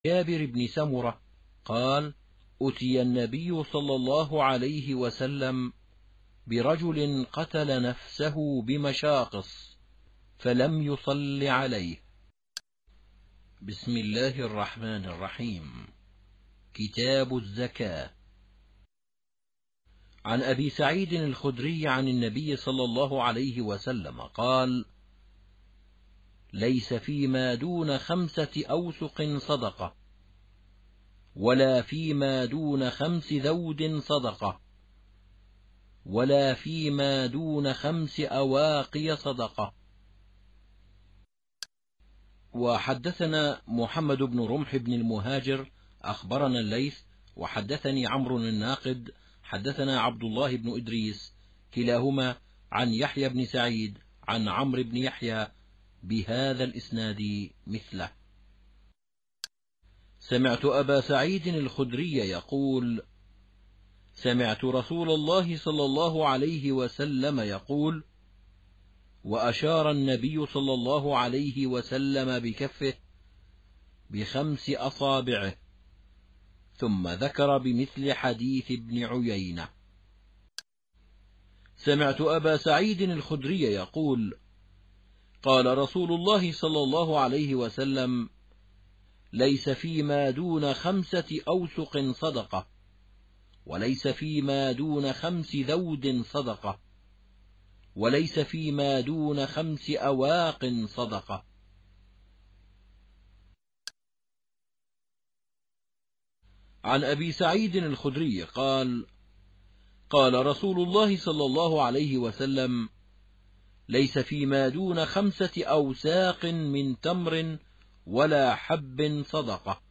جابر بن سمرة قال: أتي النبي صلى الله عليه وسلم برجل قتل نفسه بمشاقص فلم يصل عليه. بسم الله الرحمن الرحيم. كتاب الزكاة. عن أبي سعيد الخدري عن النبي صلى الله عليه وسلم قال: ليس فيما دون 5 أوسق صدقة، ولا فيما دون 5 ذود صدقة، ولا فيما دون 5 أواقي صدقة. وحدثنا محمد بن رمح بن المهاجر أخبرنا الليث وحدثني عمرو الناقد حدثنا عبد الله بن إدريس كلاهما عن يحيى بن سعيد عن عمرو بن يحيى بهذا الإسناد مثله. سمعت أبا سعيد الخدري يقول: سمعت رسول الله صلى الله عليه وسلم يقول: وأشار النبي صلى الله عليه وسلم بكفه ب5 أصابعه، ثم ذكر بمثل حديث ابن عيينة. سمعت أبا سعيد الخدري يقول: قال رسول الله صلى الله عليه وسلم: ليس فيما دون 5 أوسق صدقة، وليس فيما دون 5 ذود صدقة، وليس فيما دون 5 أواق صدقة. عن أبي سعيد الخدري قال: قال رسول الله صلى الله عليه وسلم: ليس فيما دون 5 أوساق من تمر ولا حب صدقة.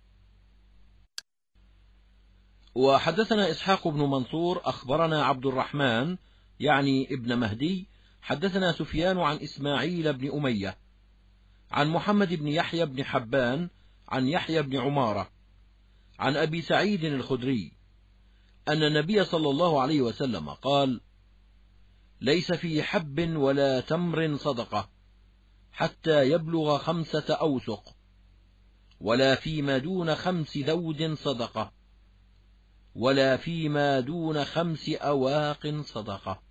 وحدثنا إسحاق بن منصور أخبرنا عبد الرحمن يعني ابن مهدي حدثنا سفيان عن إسماعيل بن أمية عن محمد بن يحيى بن حبان عن يحيى بن عمارة عن أبي سعيد الخدري أن النبي صلى الله عليه وسلم قال: ليس في حب ولا تمر صدقة حتى يبلغ 5 أوسق، ولا فيما دون 5 ذود صدقة، ولا فيما دون 5 أواق صدقة.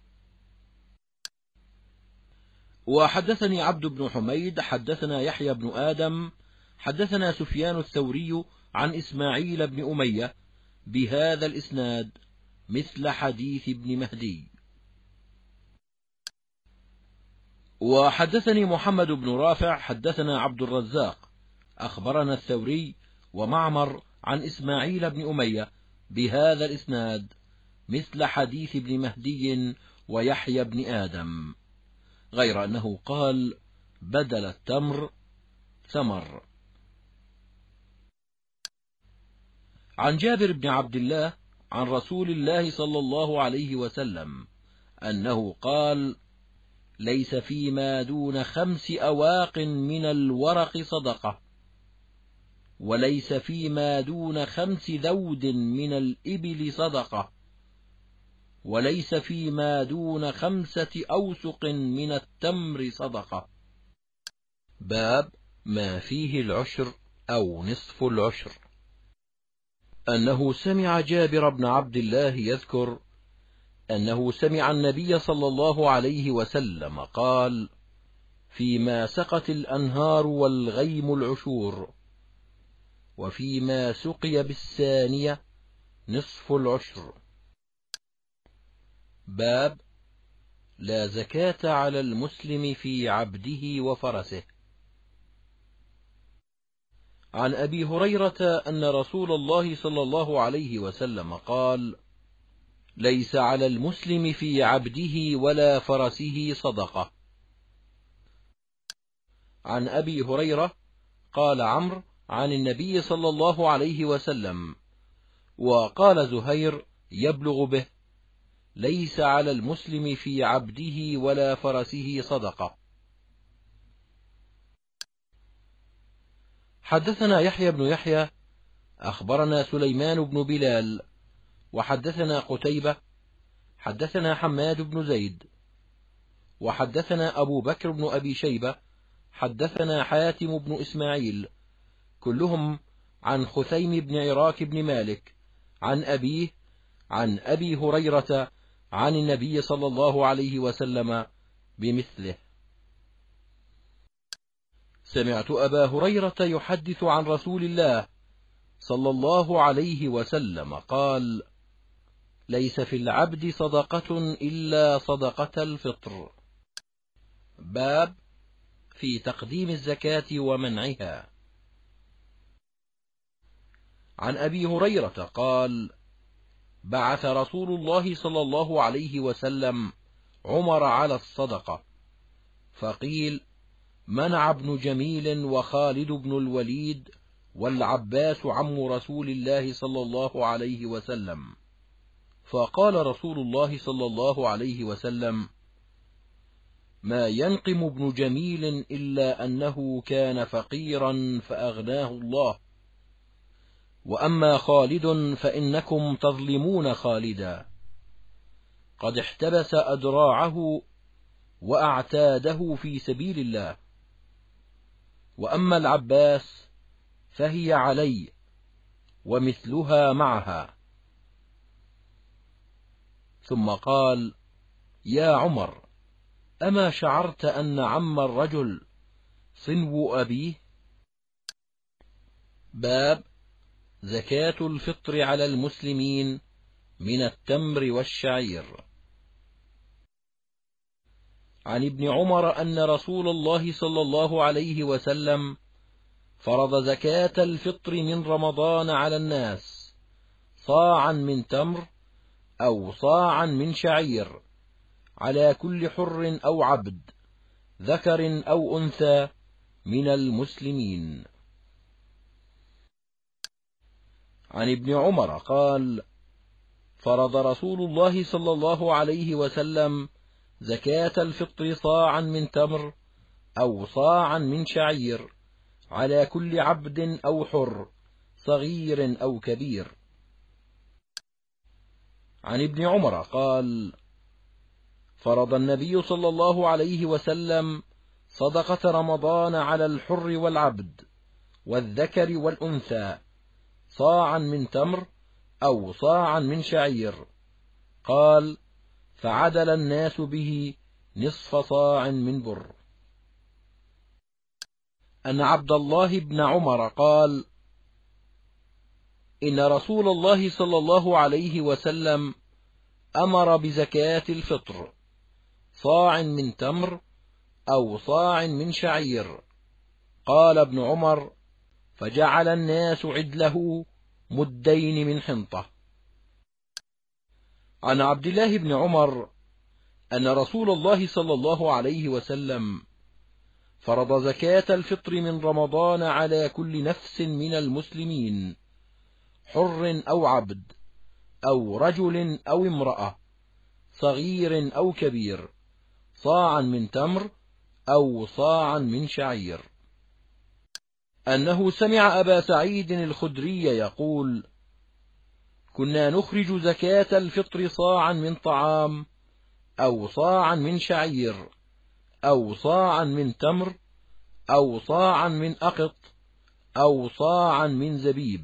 وحدثني عبد بن حميد حدثنا يحيى بن آدم حدثنا سفيان الثوري عن إسماعيل بن أمية بهذا الإسناد مثل حديث ابن مهدي. وحدثني محمد بن رافع حدثنا عبد الرزاق أخبرنا الثوري ومعمر عن إسماعيل بن أمية بهذا الإسناد مثل حديث ابن مهدي ويحيى بن آدم، غير أنه قال: بدل التمر ثمر. عن جابر بن عبد الله عن رسول الله صلى الله عليه وسلم أنه قال: ليس فيما دون 5 أواق من الورق صدقة، وليس فيما دون 5 ذود من الإبل صدقة، وليس فيما دون 5 أوسق من التمر صدقة. باب ما فيه العشر أو نصف العشر. أنه سمع جابر بن عبد الله يذكر أنه سمع النبي صلى الله عليه وسلم قال: فيما سقت الأنهار والغيم العشور، وفيما سقي بالثانية نصف العشر. باب لا زكاة على المسلم في عبده وفرسه. عن أبي هريرة أن رسول الله صلى الله عليه وسلم قال: ليس على المسلم في عبده ولا فرسه صدقة. عن أبي هريرة قال عمرو عن النبي صلى الله عليه وسلم، وقال زهير يبلغ به: ليس على المسلم في عبده ولا فرسه صدقة. حدثنا يحيى بن يحيى أخبرنا سليمان بن بلال وحدثنا قتيبة حدثنا حماد بن زيد وحدثنا أبو بكر بن أبي شيبة حدثنا حاتم بن إسماعيل كلهم عن خثيم بن عراك بن مالك عن أبيه عن أبي هريرة عن النبي صلى الله عليه وسلم بمثله. سمعت أبا هريرة يحدث عن رسول الله صلى الله عليه وسلم قال: ليس في العبد صدقة إلا صدقة الفطر. باب في تقديم الزكاة ومنعها. عن أبي هريرة قال: بعث رسول الله صلى الله عليه وسلم عمر على الصدقة، فقيل: منع ابن جميل وخالد بن الوليد والعباس عم رسول الله صلى الله عليه وسلم. فقال رسول الله صلى الله عليه وسلم: ما ينقم ابن جميل إلا أنه كان فقيرا فأغناه الله، وأما خالد فإنكم تظلمون خالدا، قد احتبس أدراعه وأعتاده في سبيل الله، وأما العباس فهي علي ومثلها معها. ثم قال: يا عمر، أما شعرت أن عم الرجل صنو أبيه؟ باب زكاة الفطر على المسلمين من التمر والشعير. عن ابن عمر أن رسول الله صلى الله عليه وسلم فرض زكاة الفطر من رمضان على الناس صاعا من تمر أو صاعا من شعير على كل حر أو عبد ذكر أو أنثى من المسلمين. عن ابن عمر قال: فرض رسول الله صلى الله عليه وسلم زكاة الفطر صاعا من تمر أو صاعا من شعير على كل عبد أو حر صغير أو كبير. عن ابن عمر قال: فرض النبي صلى الله عليه وسلم صدقة رمضان على الحر والعبد والذكر والأنثى صاعا من تمر أو صاعا من شعير. قال: فعدل الناس به نصف صاع من بر. أن عبد الله بن عمر قال: إن رسول الله صلى الله عليه وسلم أمر بزكاة الفطر صاع من تمر أو صاع من شعير. قال ابن عمر: فجعل الناس عدله مدين من حنطة. عن عبد الله بن عمر أن رسول الله صلى الله عليه وسلم فرض زكاة الفطر من رمضان على كل نفس من المسلمين، حر أو عبد أو رجل أو امرأة صغير أو كبير، صاعا من تمر أو صاعا من شعير. أنه سمع أبا سعيد الخدري يقول: كنا نخرج زكاة الفطر صاعا من طعام أو صاعا من شعير أو صاعا من تمر أو صاعا من أقط أو صاعا من زبيب.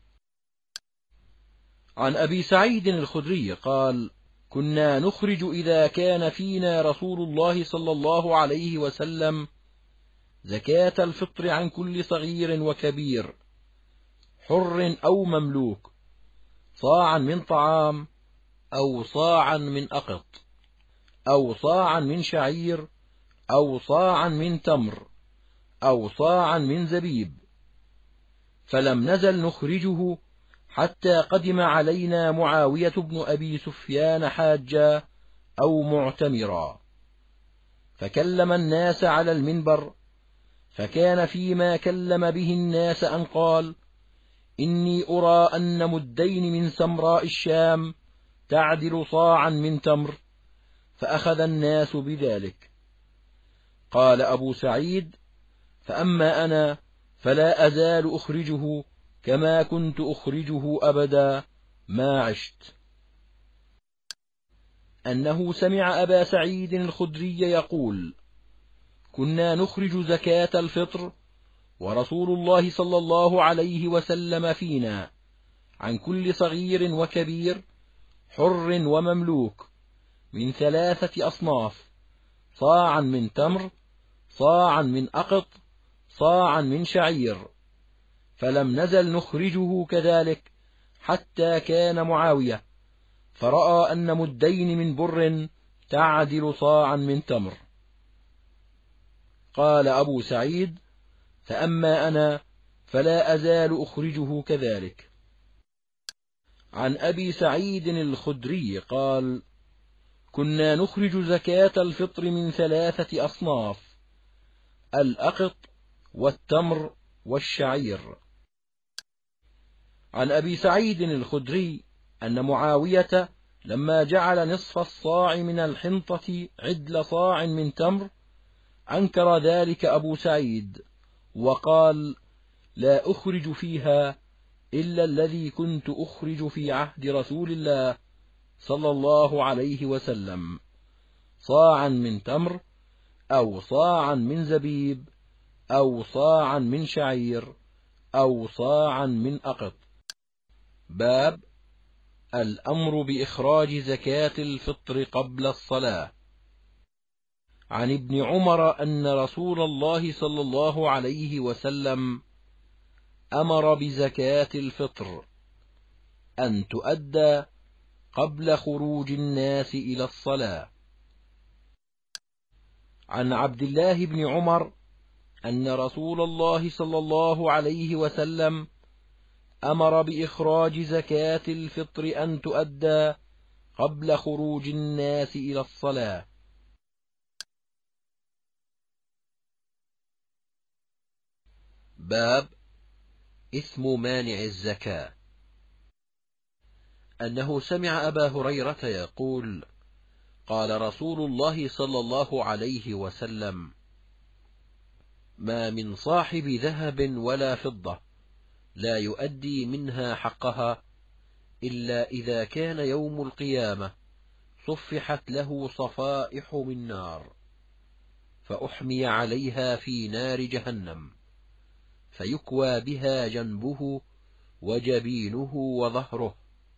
عن أبي سعيد الخدري قال: كنا نخرج إذا كان فينا رسول الله صلى الله عليه وسلم زكاة الفطر عن كل صغير وكبير، حر أو مملوك، صاعا من طعام أو صاعا من أقط أو صاعا من شعير أو صاعا من تمر أو صاعا من زبيب، فلم نزل نخرجه حتى قدم علينا معاوية بن أبي سفيان حاجا أو معتمرا، فكلم الناس على المنبر، فكان فيما كلم به الناس أن قال: إني أرى أن مدين من سمراء الشام تعدل صاعا من تمر، فأخذ الناس بذلك. قال أبو سعيد: فأما أنا فلا أزال أخرجه كما كنت أخرجه أبدا ما عشت. أنه سمع أبا سعيد الخدري يقول: كنا نخرج زكاة الفطر ورسول الله صلى الله عليه وسلم فينا عن كل صغير وكبير حر ومملوك من 3 أصناف: صاعا من تمر، صاعا من أقط، صاعا من شعير. فلم نزل نخرجه كذلك حتى كان معاوية، فرأى أن مدين من بر تعدل صاعا من تمر. قال أبو سعيد: فأما أنا فلا أزال أخرجه كذلك. عن أبي سعيد الخدري قال: كنا نخرج زكاة الفطر من 3 أصناف: الأقط والتمر والشعير. عن أبي سعيد الخدري أن معاوية لما جعل نصف الصاع من الحنطة عدل صاع من تمر أنكر ذلك أبو سعيد وقال: لا أخرج فيها إلا الذي كنت أخرج في عهد رسول الله صلى الله عليه وسلم: صاعا من تمر، أو صاعا من زبيب، أو صاعا من شعير، أو صاعا من أقط. باب الأمر بإخراج زكاة الفطر قبل الصلاة. عن ابن عمر أن رسول الله صلى الله عليه وسلم أمر بزكاة الفطر أن تؤدى قبل خروج الناس إلى الصلاة. عن عبد الله بن عمر أن رسول الله صلى الله عليه وسلم أمر بإخراج زكاة الفطر أن تؤدى قبل خروج الناس إلى الصلاة. باب إثم مانع الزكاة. أنه سمع أبا هريرة يقول: قال رسول الله صلى الله عليه وسلم: ما من صاحب ذهب ولا فضة لا يؤدي منها حقها إلا إذا كان يوم القيامة صفحت له صفائح من نار، فأحمي عليها في نار جهنم، فيكوى بها جنبه وجبينه وظهره،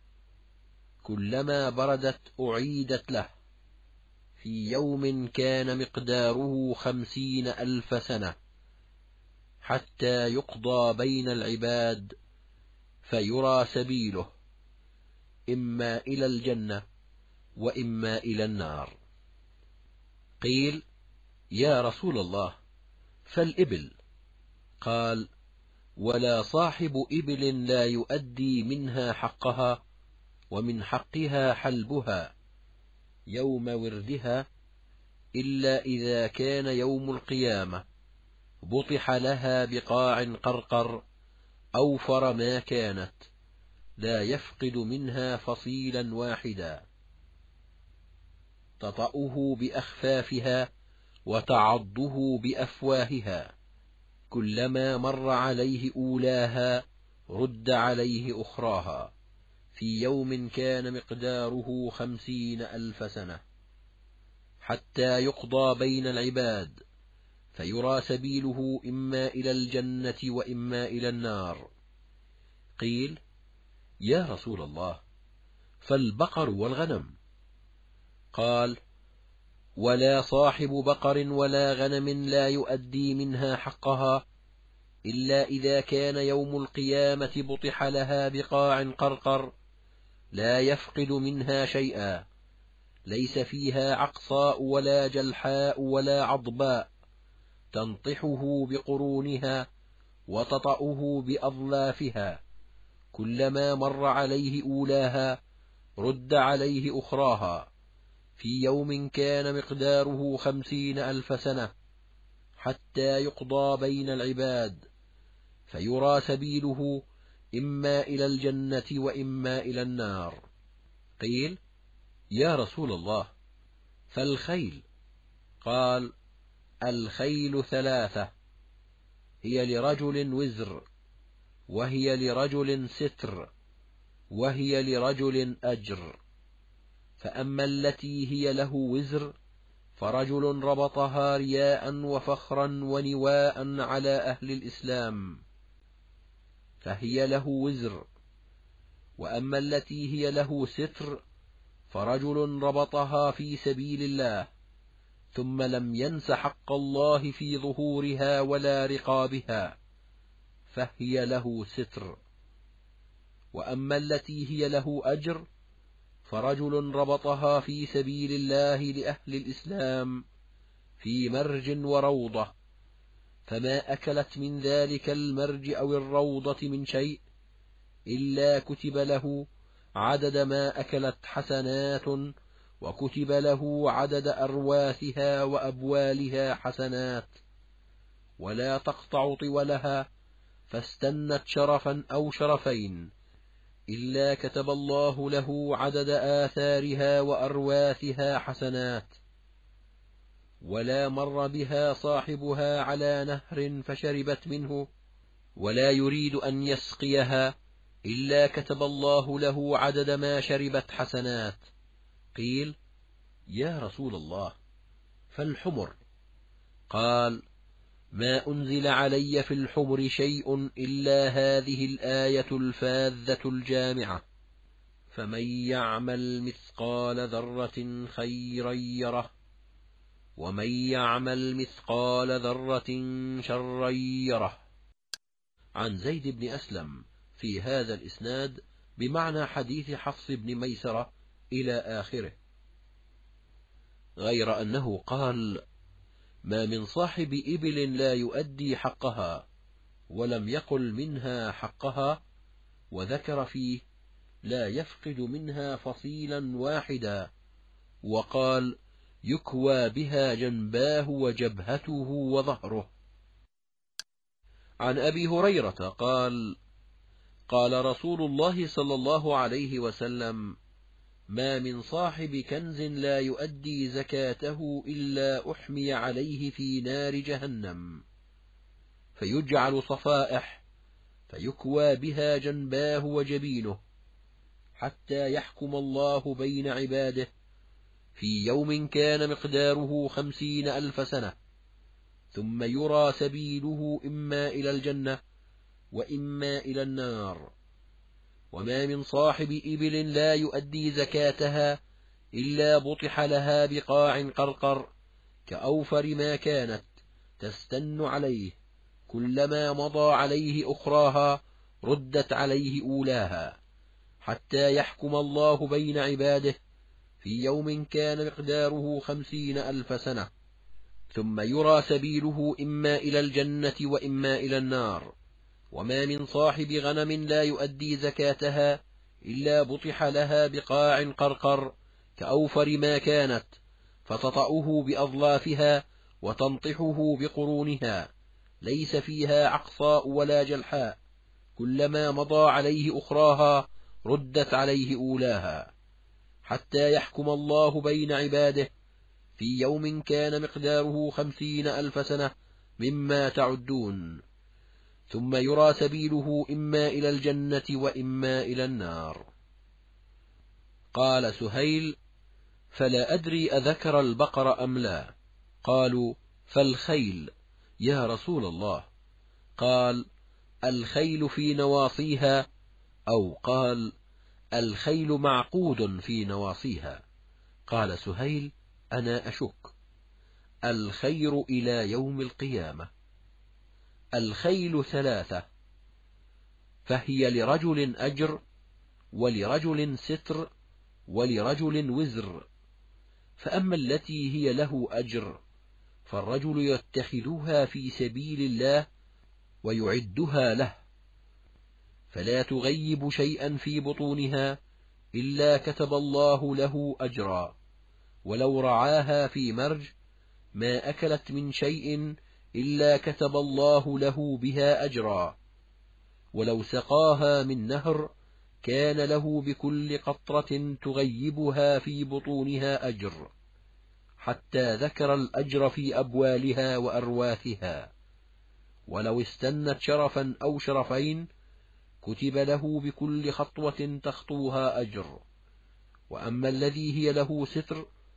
كلما بردت أعيدت له، في يوم كان مقداره 50,000 سنة، حتى يقضى بين العباد فيرى سبيله إما إلى الجنة وإما إلى النار. قيل: يا رسول الله، فالإبل؟ قال: ولا صاحب إبل لا يؤدي منها حقها، ومن حقها حلبها يوم وردها، إلا إذا كان يوم القيامة بطح لها بقاع قرقر أوفر ما كانت، لا يفقد منها فصيلا واحدا، تطأه بأخفافها وتعضه بأفواهها، كلما مر عليه أولاها رد عليه أخراها، في يوم كان مقداره 50,000 سنة، حتى يقضى بين العباد فيرى سبيله إما إلى الجنة وإما إلى النار. قيل: يا رسول الله، فالبقر والغنم؟ قال: ولا صاحب بقر ولا غنم لا يؤدي منها حقها إلا إذا كان يوم القيامة بطح لها بقاع قرقر، لا يفقد منها شيئا، ليس فيها عقصاء ولا جلحاء ولا عضباء، تنطحه بقرونها وتطأه بأظلافها، كلما مر عليه أولاها رد عليه أخراها، في يوم كان مقداره 50,000 سنة، حتى يقضى بين العباد فيرى سبيله إما إلى الجنة وإما إلى النار. قيل: يا رسول الله، فالخيل؟ قال: الخيل 3، هي لرجل وزر، وهي لرجل ستر، وهي لرجل أجر. فأما التي هي له وزر فرجل ربطها رياء وفخرا ونواء على أهل الإسلام فهي له وزر. وأما التي هي له ستر فرجل ربطها في سبيل الله ثم لم ينس حق الله في ظهورها ولا رقابها فهي له ستر. وأما التي هي له أجر فرجل ربطها في سبيل الله لأهل الإسلام في مرج وروضة فما أكلت من ذلك المرج أو الروضة من شيء إلا كتب له عدد ما أكلت حسنات وكتب له عدد أرواثها وأبوالها حسنات. ولا تقطع طولها فاستنت شرفا أو شرفين إلا كتب الله له عدد آثارها وأرواثها حسنات. ولا مر بها صاحبها على نهر فشربت منه ولا يريد أن يسقيها إلا كتب الله له عدد ما شربت حسنات. قيل: يا رسول الله فالحمر؟ قال: ما أنزل علي في الحمر شيء إلا هذه الآية الفاذة الجامعة: فمن يعمل مثقال ذرة خيرا يره ومن يعمل مثقال ذرة شرا يره. عن زيد بن أسلم في هذا الإسناد بمعنى حديث حفص بن ميسرة إلى آخره، غير أنه قال: ما من صاحب إبل لا يؤدي حقها، ولم يقل منها حقها، وذكر فيه: لا يفقد منها فصيلا واحدا، وقال: يكوى بها جنباه وجبهته وظهره. عن أبي هريرة قال: قال رسول الله صلى الله عليه وسلم: ما من صاحب كنز لا يؤدي زكاته إلا أحمي عليه في نار جهنم فيجعل صفائح فيكوى بها جنباه وجبينه حتى يحكم الله بين عباده في يوم كان مقداره 50,000 سنة، ثم يرى سبيله إما إلى الجنة وإما إلى النار. وما من صاحب إبل لا يؤدي زكاتها إلا بطح لها بقاع قرقر كأوفر ما كانت تستن عليه، كلما مضى عليه أخراها ردت عليه أولاها، حتى يحكم الله بين عباده في يوم كان مقداره 50,000 سنة، ثم يرى سبيله إما إلى الجنة وإما إلى النار. وما من صاحب غنم لا يؤدي زكاتها إلا بطح لها بقاع قرقر كأوفر ما كانت فتطأه بأظلافها وتنطحه بقرونها، ليس فيها عقصاء ولا جلحاء، كلما مضى عليه أخراها ردت عليه أولاها، حتى يحكم الله بين عباده في يوم كان مقداره 50,000 سنة مما تعدون، ثم يرى سبيله إما إلى الجنة وإما إلى النار. قال سهيل: فلا أدري أذكر البقر أم لا؟ قالوا: فالخيل يا رسول الله. قال: الخيل في نواصيها، أو قال: الخيل معقود في نواصيها. قال سهيل: أنا أشك. الخير إلى يوم القيامة. الخيل 3، فهي لرجل أجر، ولرجل ستر، ولرجل وزر. فأما التي هي له أجر فالرجل يتخذها في سبيل الله ويعدها له، فلا تغيب شيئا في بطونها إلا كتب الله له أجرا، ولو رعاها في مرج ما أكلت من شيء إلا كتب الله له بها أجرا، ولو سقاها من نهر كان له بكل قطرة تغيبها في بطونها أجر، حتى ذكر الأجر في أبوالها وأرواثها. ولو استنت شرفا أو شرفين كتب له بكل خطوة تخطوها أجر. وأما الذي هي له ستر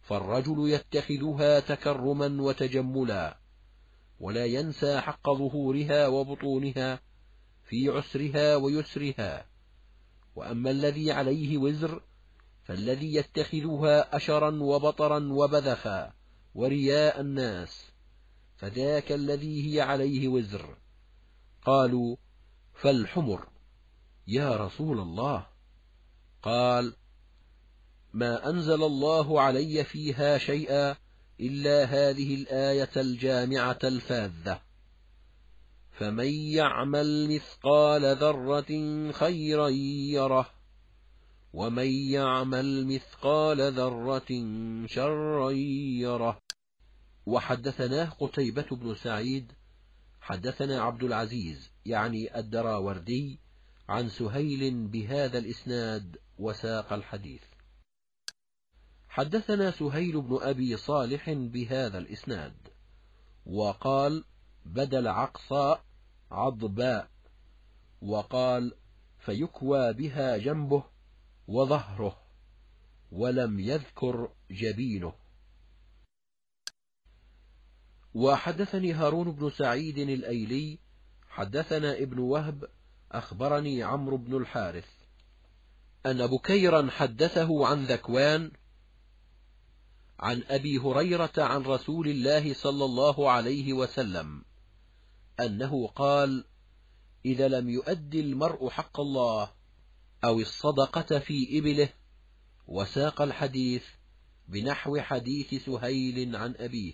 فالرجل يتخذها تكرما وتجملا، ولا ينسى حق ظهورها وبطونها في عسرها ويسرها. وأما الذي عليه وزر فالذي يتخذها أشرا وبطرا وبذخا ورياء الناس، فذاك الذي هي عليه وزر. قالوا: فالحمر يا رسول الله؟ قال: ما أنزل الله علي فيها شيئا إلا هذه الآية الجامعة الفاذة: فمن يعمل مثقال ذرة خيرا يره، ومن يعمل مثقال ذرة شرا يره. وحدثناه قتيبة بن سعيد حدثنا عبد العزيز يعني الدراوردي عن سهيل بهذا الإسناد وساق الحديث. حدثنا سهيل بن أبي صالح بهذا الإسناد وقال: بدل عقصاء عضباء، وقال: فيكوى بها جنبه وظهره، ولم يذكر جبينه. وحدثني هارون بن سعيد الأيلي حدثنا ابن وهب أخبرني عمرو بن الحارث أن بكيرا حدثه عن ذكوان عن أبي هريرة عن رسول الله صلى الله عليه وسلم أنه قال: إذا لم يؤد المرء حق الله أو الصدقة في إبله. وساق الحديث بنحو حديث سهيل عن أبيه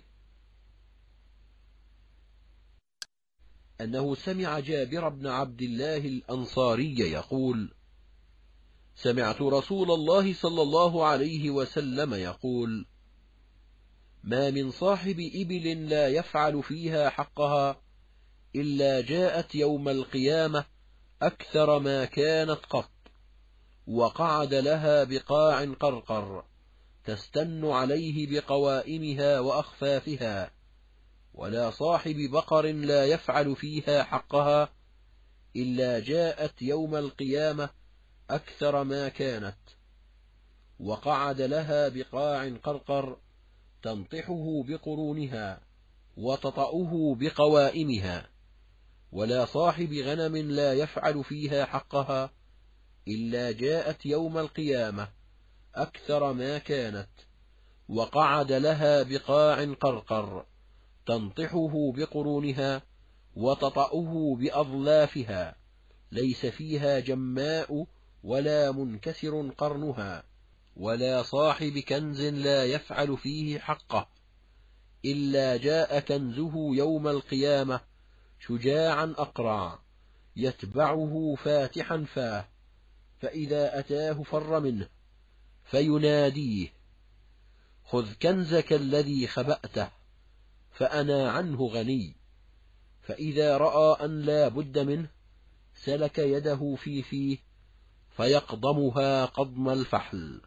أنه سمع جابر بن عبد الله الأنصاري يقول: سمعت رسول الله صلى الله عليه وسلم يقول: ما من صاحب إبل لا يفعل فيها حقها إلا جاءت يوم القيامة أكثر ما كانت قط، وقعد لها بقاع قرقر تستن عليه بقوائمها وأخفافها. ولا صاحب بقر لا يفعل فيها حقها إلا جاءت يوم القيامة أكثر ما كانت، وقعد لها بقاع قرقر تنطحه بقرونها وتطأه بقوائمها. ولا صاحب غنم لا يفعل فيها حقها إلا جاءت يوم القيامة أكثر ما كانت، وقعد لها بقاع قرقر تنطحه بقرونها وتطأه بأظلافها، ليس فيها جماء ولا منكسر قرنها. ولا صاحب كنز لا يفعل فيه حقه إلا جاء كنزه يوم القيامة شجاعا أقرع يتبعه فاتحا فاه، فإذا أتاه فر منه فيناديه: خذ كنزك الذي خبأته فأنا عنه غني. فإذا رأى أن لا بد منه سلك يده في فيه فيقضمها قضم الفحل.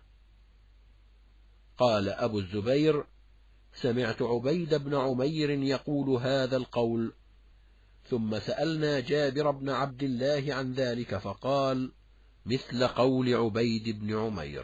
قال أبو الزبير: سمعت عبيد بن عمير يقول هذا القول، ثم سألنا جابر بن عبد الله عن ذلك فقال: مثل قول عبيد بن عمير.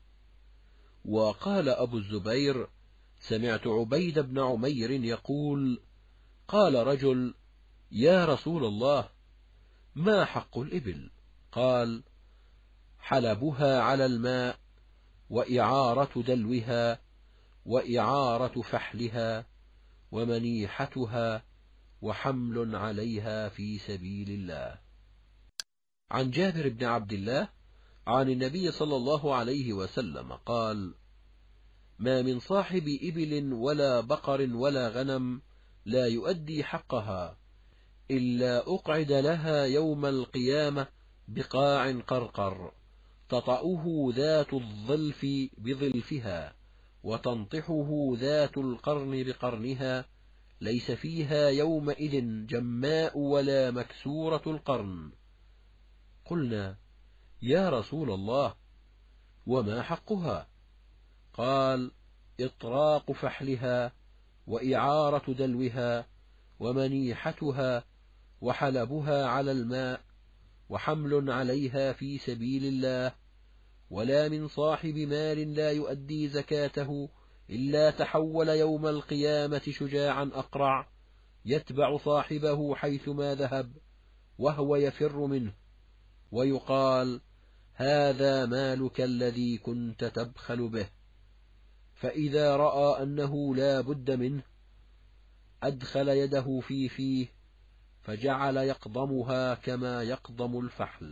وقال أبو الزبير: سمعت عبيد بن عمير يقول: قال رجل: يا رسول الله، ما حق الإبل؟ قال: حلبها على الماء، وإعارة دلوها، وإعارة فحلها، ومنيحتها، وحمل عليها في سبيل الله. عن جابر بن عبد الله عن النبي صلى الله عليه وسلم قال: ما من صاحب إبل ولا بقر ولا غنم لا يؤدي حقها إلا أقعد لها يوم القيامة بقاع قرقر تطأه ذات الظلف بظلفها، وتنطحه ذات القرن بقرنها، ليس فيها يومئذ جماء ولا مكسورة القرن. قلنا: يا رسول الله، وما حقها؟ قال: إطراق فحلها، وإعارة دلوها، ومنيحتها، وحلبها على الماء، وحمل عليها في سبيل الله. ولا من صاحب مال لا يؤدي زكاته إلا تحول يوم القيامة شجاعا أقرع يتبع صاحبه حيثما ذهب وهو يفر منه، ويقال: هذا مالك الذي كنت تبخل به. فإذا رأى أنه لا بد منه أدخل يده في فيه فجعل يقضمها كما يقضم الفحل.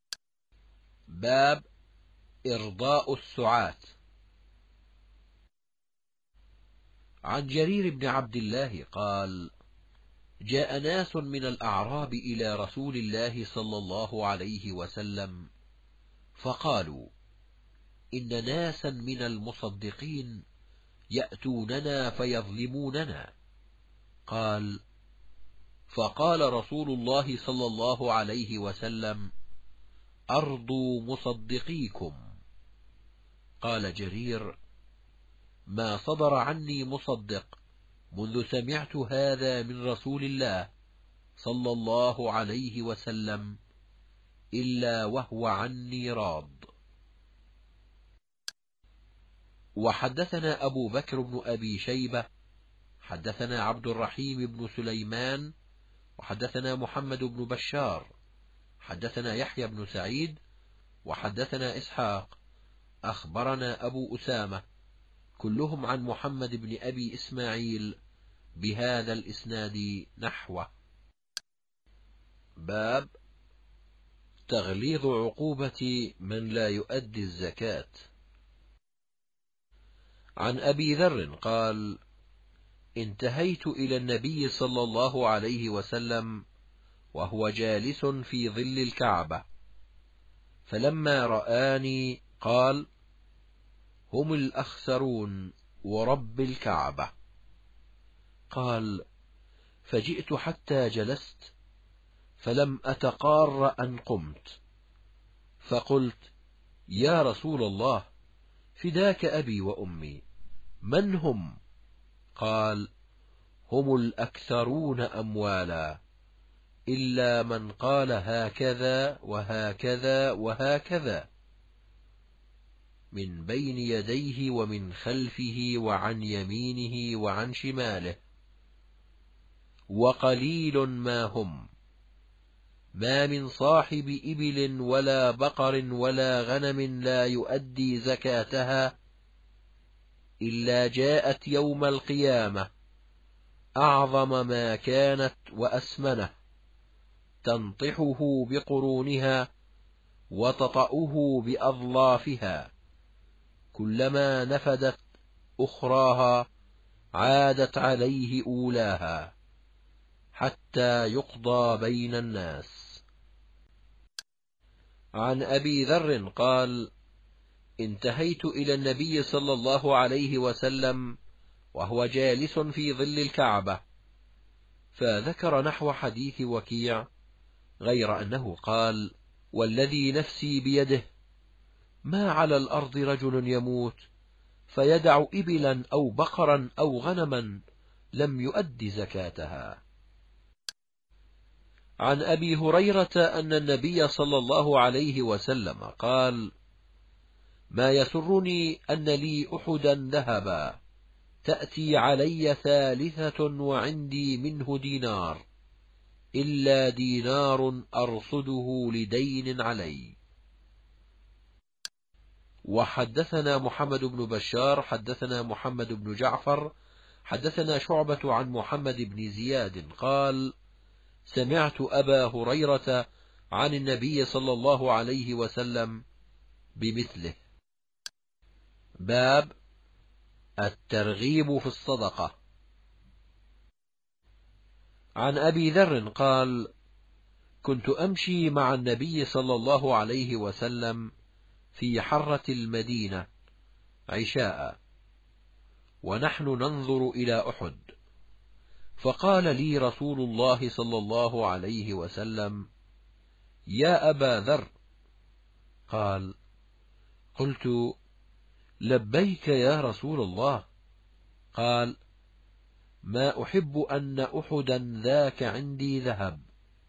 باب إرضاء السعاة. عن جرير بن عبد الله قال: جاء ناس من الأعراب إلى رسول الله صلى الله عليه وسلم فقالوا: إن ناسا من المصدقين يأتوننا فيظلموننا. قال: فقال رسول الله صلى الله عليه وسلم: أرضوا مصدقيكم. قال جرير: ما صدر عني مصدق منذ سمعت هذا من رسول الله صلى الله عليه وسلم إلا وهو عني راض. وحدثنا أبو بكر بن أبي شيبة حدثنا عبد الرحيم بن سليمان وحدثنا محمد بن بشار حدثنا يحيى بن سعيد وحدثنا إسحاق أخبرنا أبو أسامة كلهم عن محمد بن أبي إسماعيل بهذا الإسناد نحوه. باب تغليظ عقوبة من لا يؤدي الزكاة. عن أبي ذر قال: انتهيت إلى النبي صلى الله عليه وسلم وهو جالس في ظل الكعبة، فلما رآني قال: هم الأخسرون ورب الكعبة. قال: فجئت حتى جلست فلم أتقار أن قمت، فقلت: يا رسول الله، فداك أبي وأمي، من هم؟ قال: هم الأكثرون أموالا، إلا من قال هكذا وهكذا وهكذا من بين يديه ومن خلفه وعن يمينه وعن شماله، وقليل ما هم، ما من صاحب إبل ولا بقر ولا غنم لا يؤدي زكاتها إلا جاءت يوم القيامة أعظم ما كانت وأسمنه، تنطحه بقرونها وتطأه بأظلافها، كلما نفدت أخراها عادت عليه أولاها، حتى يقضى بين الناس. عن أبي ذر قال: انتهيت إلى النبي صلى الله عليه وسلم وهو جالس في ظل الكعبة، فذكر نحو حديث وكيع، غير أنه قال: والذي نفسي بيده ما على الأرض رجل يموت فيدع إبلا أو بقرا أو غنما لم يؤد زكاتها. عن أبي هريرة أن النبي صلى الله عليه وسلم قال: ما يسرني أن لي أحدا ذهبا تأتي علي ثالثة وعندي منه دينار، إلا دينار أرصده لدين علي. وحدثنا محمد بن بشار حدثنا محمد بن جعفر حدثنا شعبة عن محمد بن زياد قال: سمعت أبا هريرة عن النبي صلى الله عليه وسلم بمثله. باب الترغيب في الصدقة. عن أبي ذر قال: كنت أمشي مع النبي صلى الله عليه وسلم في حرة المدينة عشاء، ونحن ننظر إلى أحد، فقال لي رسول الله صلى الله عليه وسلم: يا أبا ذر. قال: قلت: لبيك يا رسول الله. قال: ما أحب أن أحدا ذاك عندي ذهب،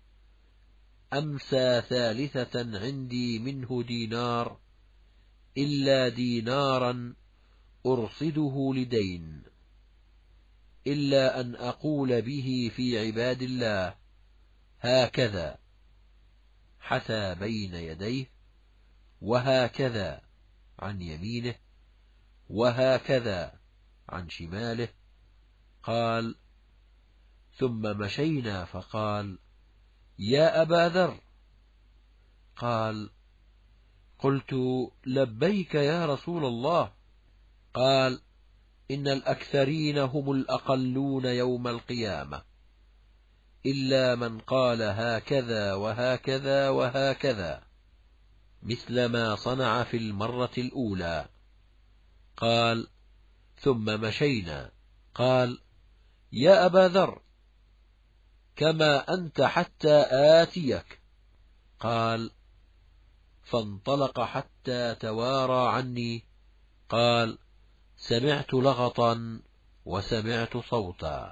أمسى ثالثة عندي منه دينار، إلا دينارا أرصده لدين، إلا أن أقول به في عباد الله هكذا حثى بين يديه، وهكذا عن يمينه، وهكذا عن شماله. قال: ثم مشينا فقال: يا أبا ذر. قال: قلت: لبيك يا رسول الله. قال: إن الأكثرين هم الأقلون يوم القيامة، إلا من قال هكذا وهكذا وهكذا، مثل ما صنع في المرة الأولى. قال: ثم مشينا. قال: يا أبا ذر، كما أنت حتى آتيك. قال: فانطلق حتى توارى عني. قال: سمعت لغطا وسمعت صوتا.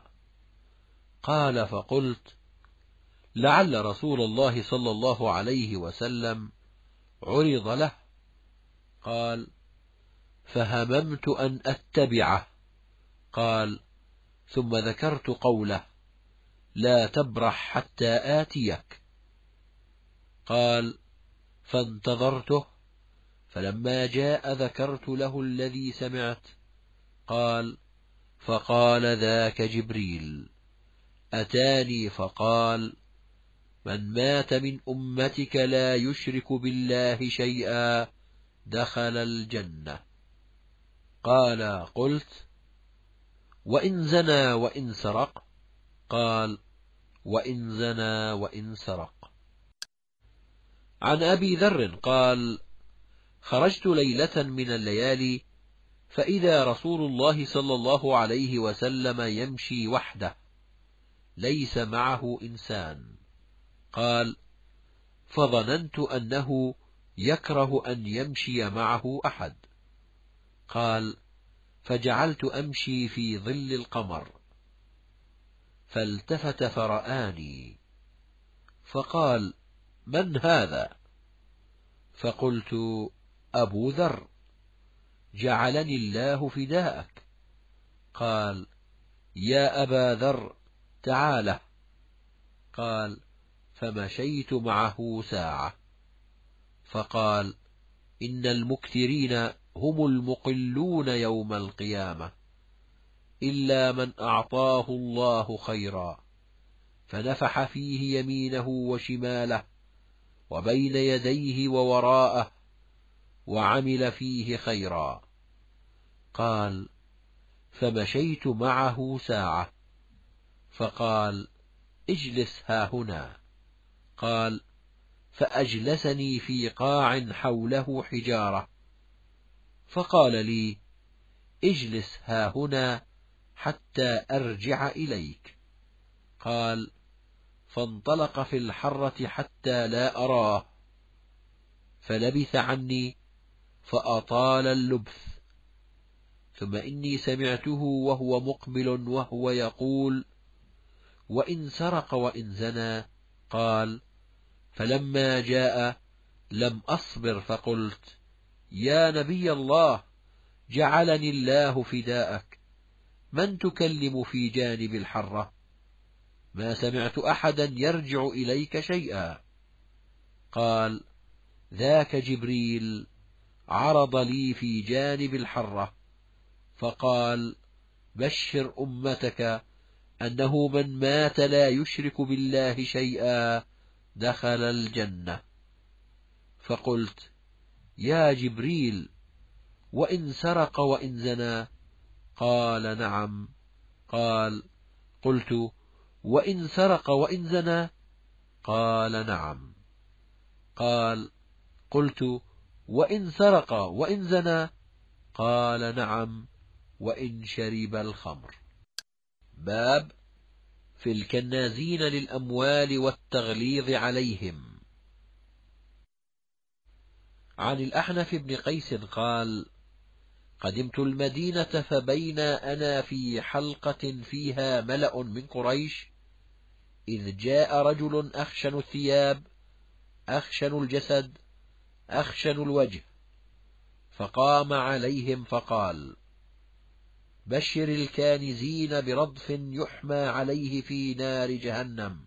قال: فقلت: لعل رسول الله صلى الله عليه وسلم عرض له. قال: فهممت أن أتبعه. قال: ثم ذكرت قوله: لا تبرح حتى آتيك. قال: فانتظرته، فلما جاء ذكرت له الذي سمعت. قال: فقال: ذاك جبريل أتاني فقال: من مات من أمتك لا يشرك بالله شيئا دخل الجنة. قال: قلت: وإن زنى وإن سرق؟ قال: وإن زنى وإن سرق. عن أبي ذر قال: خرجت ليلة من الليالي، فإذا رسول الله صلى الله عليه وسلم يمشي وحده ليس معه إنسان. قال: فظننت أنه يكره أن يمشي معه أحد. قال: فجعلت أمشي في ظل القمر، فالتفت فرآني فقال: من هذا؟ فقلت: أبو ذر، جعلني الله فداءك. قال: يا أبا ذر، تعال. قال: فمشيت معه ساعة، فقال: إن المكثرين هم المقلون يوم القيامة، إلا من أعطاه الله خيرا فنفح فيه يمينه وشماله وبين يديه ووراءه وعمل فيه خيرا. قال: فمشيت معه ساعة، فقال: اجلس هاهنا. قال: فأجلسني في قاع حوله حجارة، فقال لي: اجلس هاهنا حتى أرجع إليك. قال: فانطلق في الحرة حتى لا أراه، فلبث عني فأطال اللبث، ثم إني سمعته وهو مقبل وهو يقول: وإن سرق وإن زنى. قال: فلما جاء لم أصبر فقلت: يا نبي الله، جعلني الله فداءك، من تكلم في جانب الحرة؟ ما سمعت أحدا يرجع إليك شيئا. قال: ذاك جبريل عرض لي في جانب الحرة فقال: بشر أمتك أنه من مات لا يشرك بالله شيئا دخل الجنة. فقلت: يا جبريل، وإن سرق وإن زنى؟ قال: نعم. قال: قلت: وإن سرق وإن زنى؟ قال: نعم. قال: قلت: وإن سرق وإن زنى؟ قال: نعم، وإن شرب الخمر. باب في الكنازين للأموال والتغليظ عليهم. عن الأحنف بن قيس قال: قدمت المدينة، فبين أنا في حلقة فيها ملأ من قريش، إذ جاء رجل أخشن الثياب أخشن الجسد أخشن الوجه، فقام عليهم فقال: بشر الكانزين برضف يحمى عليه في نار جهنم،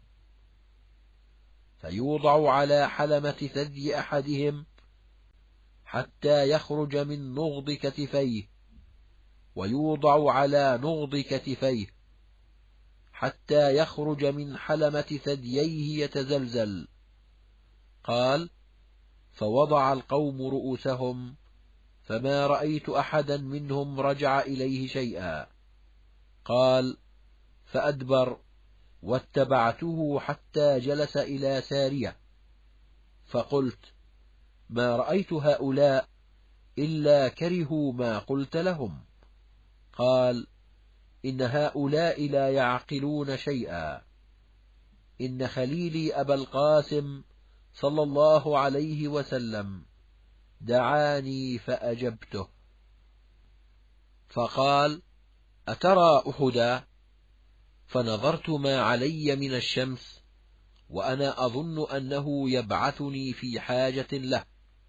فيوضع على حلمة ثدي أحدهم حتى يخرج من نغض كتفيه، ويوضع على نغض كتفيه حتى يخرج من حلمة ثدييه يتزلزل. قال: فوضع القوم رؤوسهم، فما رأيت أحدا منهم رجع إليه شيئا. قال: فأدبر واتبعته حتى جلس إلى سارية، فقلت: ما رأيت هؤلاء إلا كرهوا ما قلت لهم. قال: إن هؤلاء لا يعقلون شيئا. إن خليلي أبا القاسم صلى الله عليه وسلم دعاني فأجبته. فقال: أترى أحدا؟ فنظرت ما علي من الشمس وأنا أظن أنه يبعثني في حاجة له،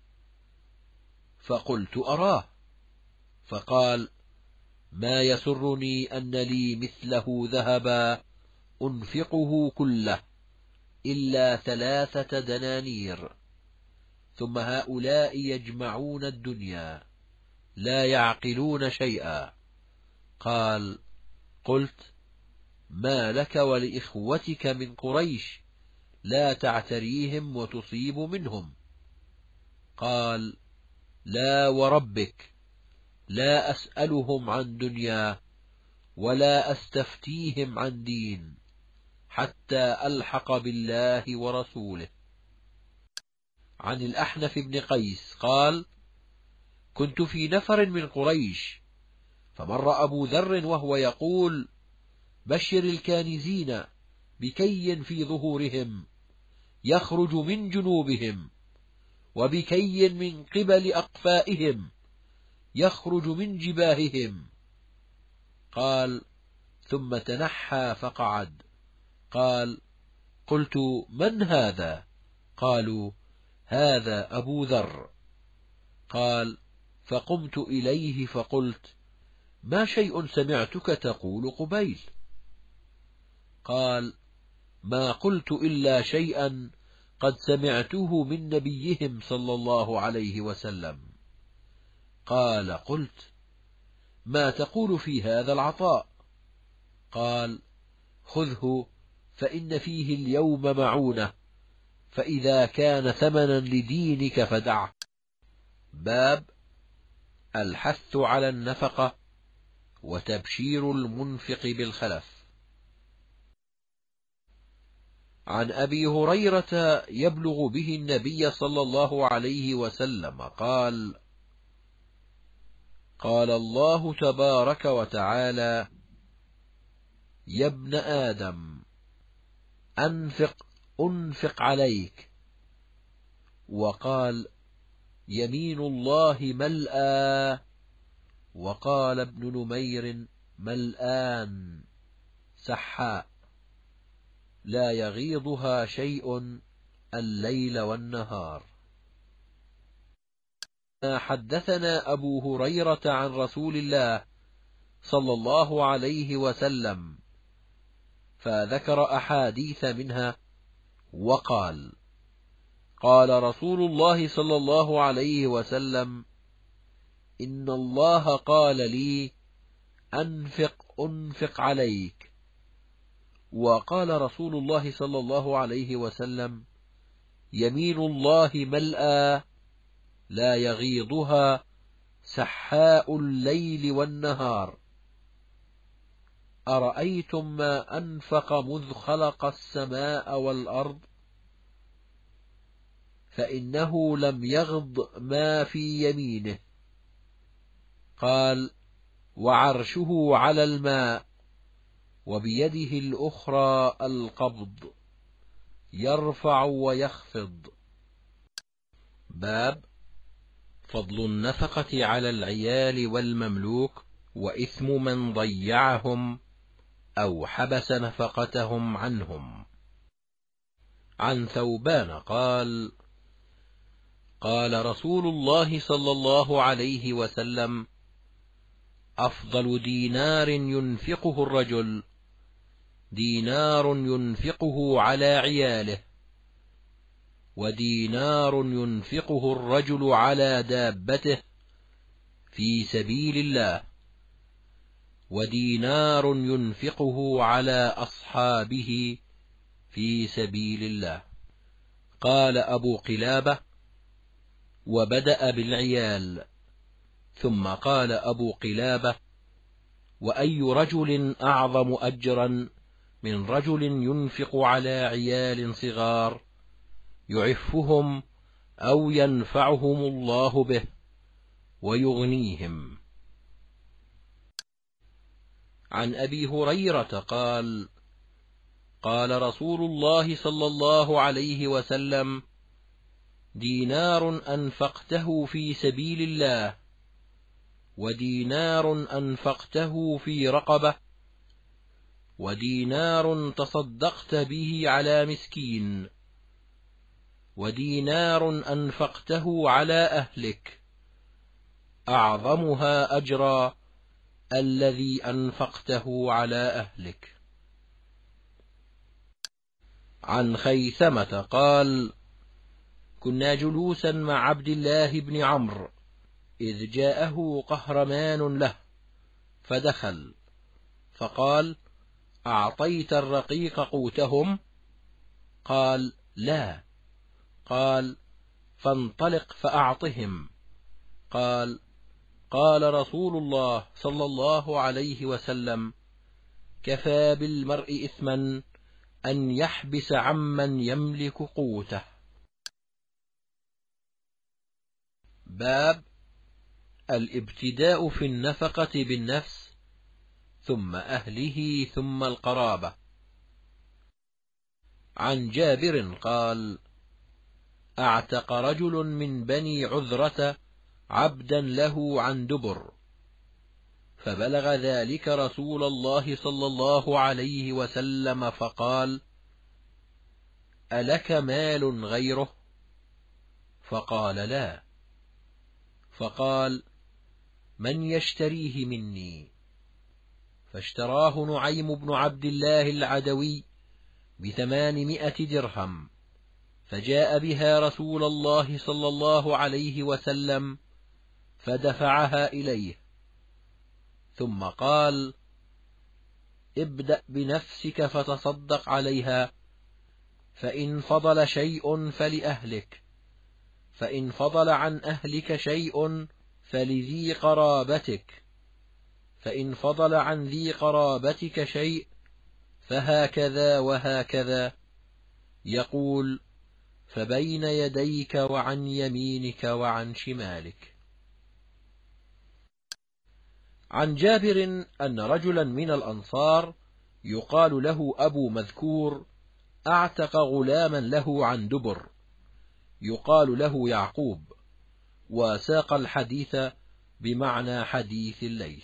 فقلت: أراه. فقال: ما يسرني أن لي مثله ذهبا أنفقه كله إلا 3 دنانير، ثم هؤلاء يجمعون الدنيا لا يعقلون شيئا. قال: قلت: ما لك ولإخوتك من قريش لا تعتريهم وتصيب منهم؟ قال: لا وربك، لا أسألهم عن دنيا ولا أستفتيهم عن دين حتى ألحق بالله ورسوله. عن الأحنف بن قيس قال: كنت في نفر من قريش، فمر أبو ذر وهو يقول: بشر الكانزين بكي في ظهورهم يخرج من جنوبهم، وبكي من قبل أقفائهم يخرج من جباههم. قال: ثم تنحى فقعد. قال: قلت: من هذا؟ قالوا: هذا أبو ذر. قال: فقمت إليه فقلت: ما شيء سمعتك تقول قبيل؟ قال: ما قلت إلا شيئا قد سمعته من نبيهم صلى الله عليه وسلم. قال: قلت: ما تقول في هذا العطاء؟ قال: خذه فإن فيه اليوم معونة، فإذا كان ثمنا لدينك فدعه. باب الحث على النفقة وتبشير المنفق بالخلف. عن أبي هريرة يبلغ به النبي صلى الله عليه وسلم قال: قال الله تبارك وتعالى: يا ابن آدم أنفق أنفق عليك. وقال: يمين الله ملأى. وقال ابن نمير: ملآن سحاء لا يغيضها شيء الليل والنهار. حدثنا أبو هريرة عن رسول الله صلى الله عليه وسلم، فذكر أحاديث منها وقال: قال رسول الله صلى الله عليه وسلم: إن الله قال لي أنفق أنفق عليك. وقال رسول الله صلى الله عليه وسلم: يمين الله ملأى لا يغيضها سحاء الليل والنهار. أرأيتم ما أنفق مذ خلق السماء والأرض، فإنه لم يغض ما في يمينه. قال: وعرشه على الماء وبيده الأخرى القبض يرفع ويخفض. باب فضل النفقة على العيال والمملوك وإثم من ضيعهم أو حبس نفقتهم عنهم. عن ثوبان قال: قال رسول الله صلى الله عليه وسلم: أفضل دينار ينفقه الرجل دينار ينفقه على عياله، ودينار ينفقه الرجل على دابته في سبيل الله، ودينار ينفقه على أصحابه في سبيل الله. قال أبو قلابة: وبدأ بالعيال. ثم قال أبو قلابة: وأي رجل أعظم أجرا من رجل ينفق على عيال صغار يعفهم أو ينفعهم الله به ويغنيهم. عن أبي هريرة قال: قال رسول الله صلى الله عليه وسلم: دينار أنفقته في سبيل الله، ودينار أنفقته في رقبة، ودينار تصدقت به على مسكين، ودينار أنفقته على أهلك، أعظمها أجرا الذي أنفقته على أهلك. عن خيثمة قال: كنا جلوسا مع عبد الله بن عمرو إذ جاءه قهرمان له فدخل فقال: أعطيت الرقيق قوتهم؟ قال: لا. قال: فانطلق فأعطهم. قال: قال رسول الله صلى الله عليه وسلم: كفى بالمرء إثما أن يحبس عمن يملك قوته. باب الابتداء في النفقة بالنفس، ثم أهله، ثم القرابة. عن جابر قال: اعتق رجل من بني عذرة عبدا له عن دبر، فبلغ ذلك رسول الله صلى الله عليه وسلم فقال: ألك مال غيره؟ فقال: لا. فقال: من يشتريه مني؟ فاشتراه نعيم بن عبد الله العدوي ب800 درهم، فجاء بها رسول الله صلى الله عليه وسلم فدفعها إليه، ثم قال: ابدأ بنفسك فتصدق عليها، فإن فضل شيء فلأهلك، فإن فضل عن أهلك شيء فلذي قرابتك، فإن فضل عن ذي قرابتك شيء فهكذا وهكذا، يقول: فبين يديك وعن يمينك وعن شمالك. عن جابر أن رجلا من الأنصار يقال له أبو مذكور اعتق غلاما له عن دبر يقال له يعقوب، وساق الحديث بمعنى حديث الليث.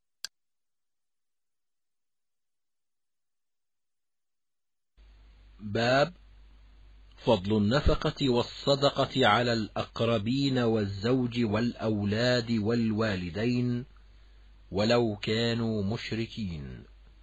باب فضل النفقة والصدقة على الأقربين والزوج والأولاد والوالدين ولو كانوا مشركين.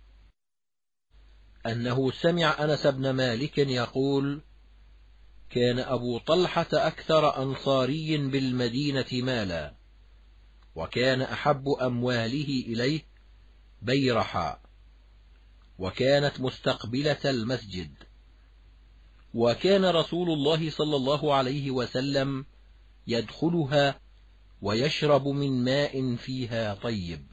أنه سمع أنس بن مالك يقول: كان أبو طلحة أكثر أنصاري بالمدينة مالا، وكان أحب أمواله إليه بيرحاء، وكانت مستقبلة المسجد، وكان رسول الله صلى الله عليه وسلم يدخلها ويشرب من ماء فيها طيب.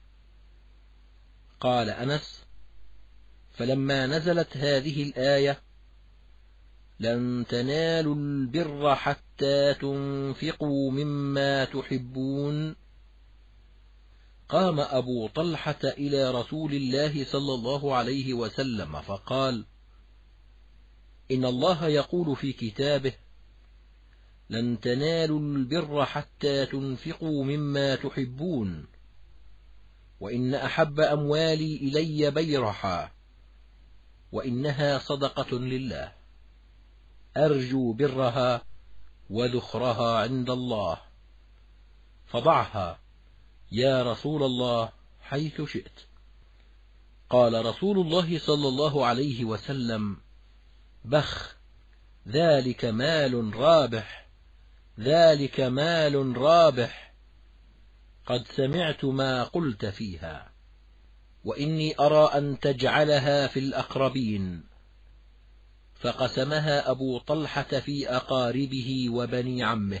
قال أنس: فلما نزلت هذه الآية: لن تنالوا البر حتى تنفقوا مما تحبون، قام أبو طلحة إلى رسول الله صلى الله عليه وسلم فقال: إن الله يقول في كتابه: لن تنالوا البر حتى تنفقوا مما تحبون، وإن أحب أموالي إلي بيرحا، وإنها صدقة لله، أرجو برها وذخرها عند الله، فضعها يا رسول الله حيث شئت. قال رسول الله صلى الله عليه وسلم: بخ، ذلك مال رابح، ذلك مال رابح، قد سمعت ما قلت فيها، وإني أرى أن تجعلها في الأقربين. فقسمها أبو طلحة في أقاربه وبني عمه.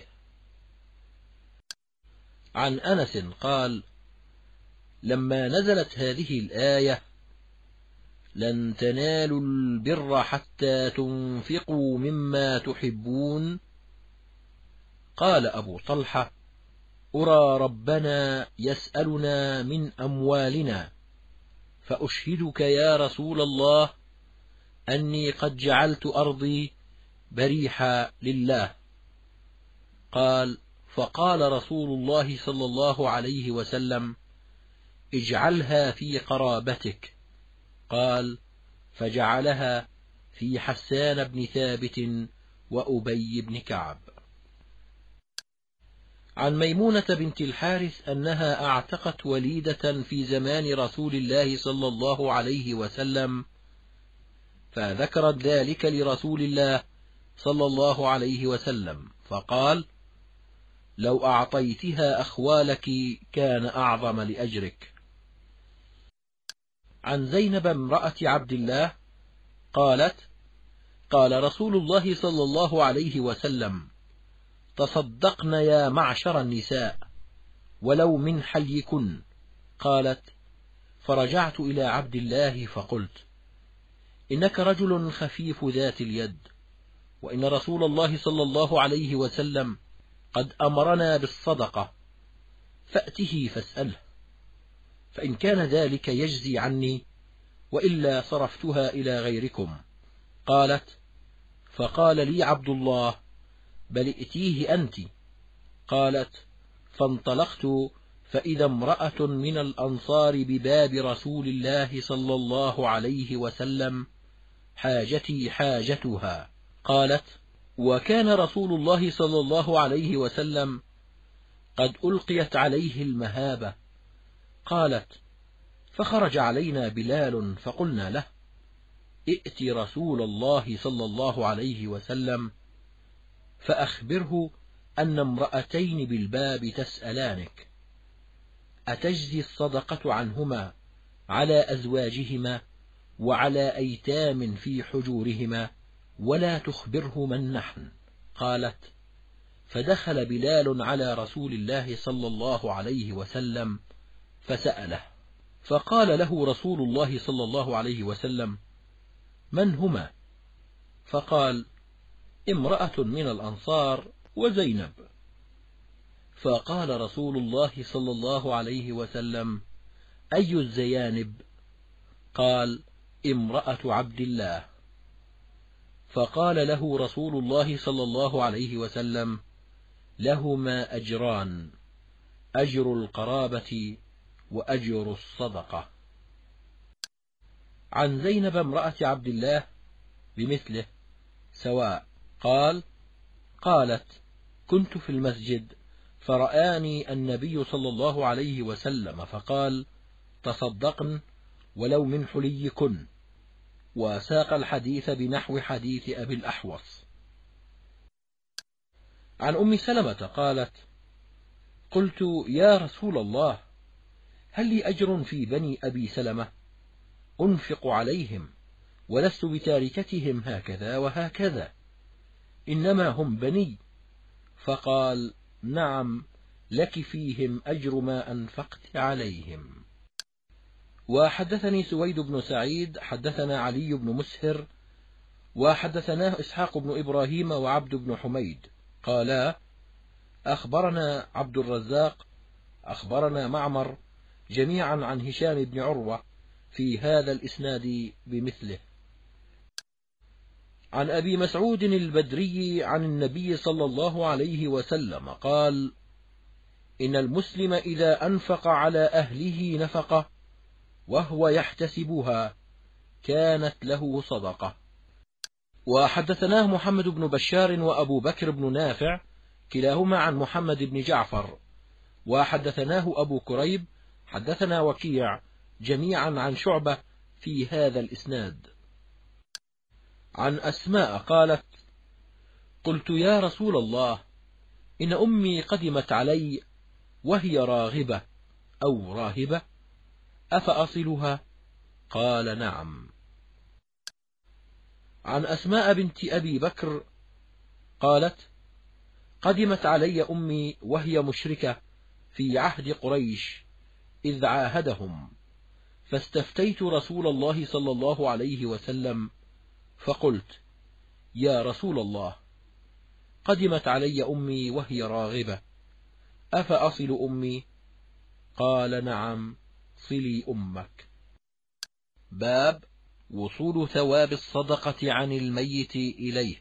عن أنس قال: لما نزلت هذه الآية: لن تنالوا البر حتى تنفقوا مما تحبون، قال أبو طلحة: أرى ربنا يسألنا من أموالنا، فأشهدك يا رسول الله أني قد جعلت أرضي بريحا لله. قال: فقال رسول الله صلى الله عليه وسلم: اجعلها في قرابتك. قال: فجعلها في حسان بن ثابت وأبي بن كعب. عن ميمونة بنت الحارث أنها أعتقت وليدة في زمان رسول الله صلى الله عليه وسلم، فذكرت ذلك لرسول الله صلى الله عليه وسلم، فقال: لو أعطيتها أخوالك كان أعظم لأجرك. عن زينب امرأة عبد الله قالت: قال رسول الله صلى الله عليه وسلم: تصدقن يا معشر النساء ولو من حليكن. قالت: فرجعت إلى عبد الله فقلت: إنك رجل خفيف ذات اليد، وإن رسول الله صلى الله عليه وسلم قد أمرنا بالصدقة، فأته فاسأله، فإن كان ذلك يجزي عني، وإلا صرفتها إلى غيركم. قالت: فقال لي عبد الله: بل ائتيه أنت. قالت: فانطلقت فإذا امرأة من الأنصار بباب رسول الله صلى الله عليه وسلم، حاجتي حاجتها. قالت: وكان رسول الله صلى الله عليه وسلم قد ألقيت عليه المهابة. قالت: فخرج علينا بلال فقلنا له: ائت رسول الله صلى الله عليه وسلم فأخبره أن امرأتين بالباب تسألانك، أتجزي الصدقة عنهما على أزواجهما وعلى أيتام في حجورهما، ولا تخبره من نحن؟ قالت: فدخل بلال على رسول الله صلى الله عليه وسلم فسأله، فقال له رسول الله صلى الله عليه وسلم: من هما؟ فقال: امرأة من الأنصار وزينب. فقال رسول الله صلى الله عليه وسلم: أي الزيانب؟ قال: امرأة عبد الله. فقال له رسول الله صلى الله عليه وسلم: لهما أجران، أجر القرابة وأجر الصدقة. عن زينب امرأة عبد الله بمثله سواء. قالت: كنت في المسجد فرآني النبي صلى الله عليه وسلم فقال: تصدقن ولو من حليكن، وساق الحديث بنحو حديث أبي الأحوص. عن أم سلمة قالت: قلت: يا رسول الله، هل لي أجر في بني أبي سلمة؟ أنفق عليهم ولست بتاركتهم هكذا وهكذا، إنما هم بني. فقال: نعم، لك فيهم أجر ما أنفقت عليهم. وحدثني سويد بن سعيد حدثنا علي بن مسهر وحدثناه إسحاق بن إبراهيم وعبد بن حميد قالا: أخبرنا عبد الرزاق أخبرنا معمر جميعا عن هشام بن عروة في هذا الإسناد بمثله. عن أبي مسعود البدري عن النبي صلى الله عليه وسلم قال: إن المسلم إذا أنفق على أهله نفقة وهو يحتسبها كانت له صدقة. وحدثناه محمد بن بشار وأبو بكر بن نافع كلاهما عن محمد بن جعفر وحدثناه أبو كريب حدثنا وكيع جميعا عن شعبة في هذا الإسناد. عن أسماء قالت: قلت يا رسول الله، إن أمي قدمت علي وهي راغبة أو راهبة، أفأصلها؟ قال: نعم. عن أسماء بنت أبي بكر قالت: قدمت علي أمي وهي مشركة في عهد قريش إذ عاهدهم، فاستفتيت رسول الله صلى الله عليه وسلم فقلت: يا رسول الله، قدمت علي أمي وهي راغبة، أفأصل أمي؟ قال: نعم، صلي أمك. باب وصول ثواب الصدقة عن الميت إليه.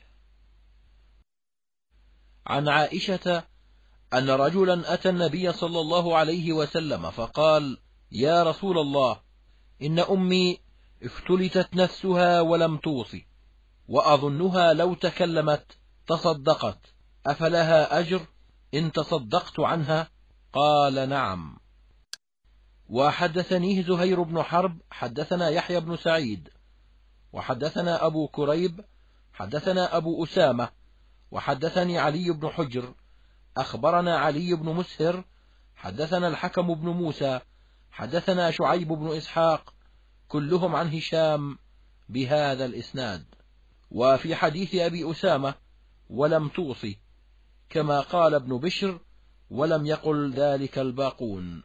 عن عائشة أن رجلا أتى النبي صلى الله عليه وسلم فقال: يا رسول الله، إن أمي افتلتت نفسها ولم توصي، وأظنها لو تكلمت تصدقت، أفلها أجر إن تصدقت عنها؟ قال: نعم. وحدثنيه زهير بن حرب حدثنا يحيى بن سعيد وحدثنا أبو كريب حدثنا أبو أسامة وحدثني علي بن حجر أخبرنا علي بن مسهر حدثنا الحكم بن موسى حدثنا شعيب بن إسحاق كلهم عن هشام بهذا الإسناد. وفي حديث أبي أسامة: ولم توصي، كما قال ابن بشر، ولم يقل ذلك الباقون.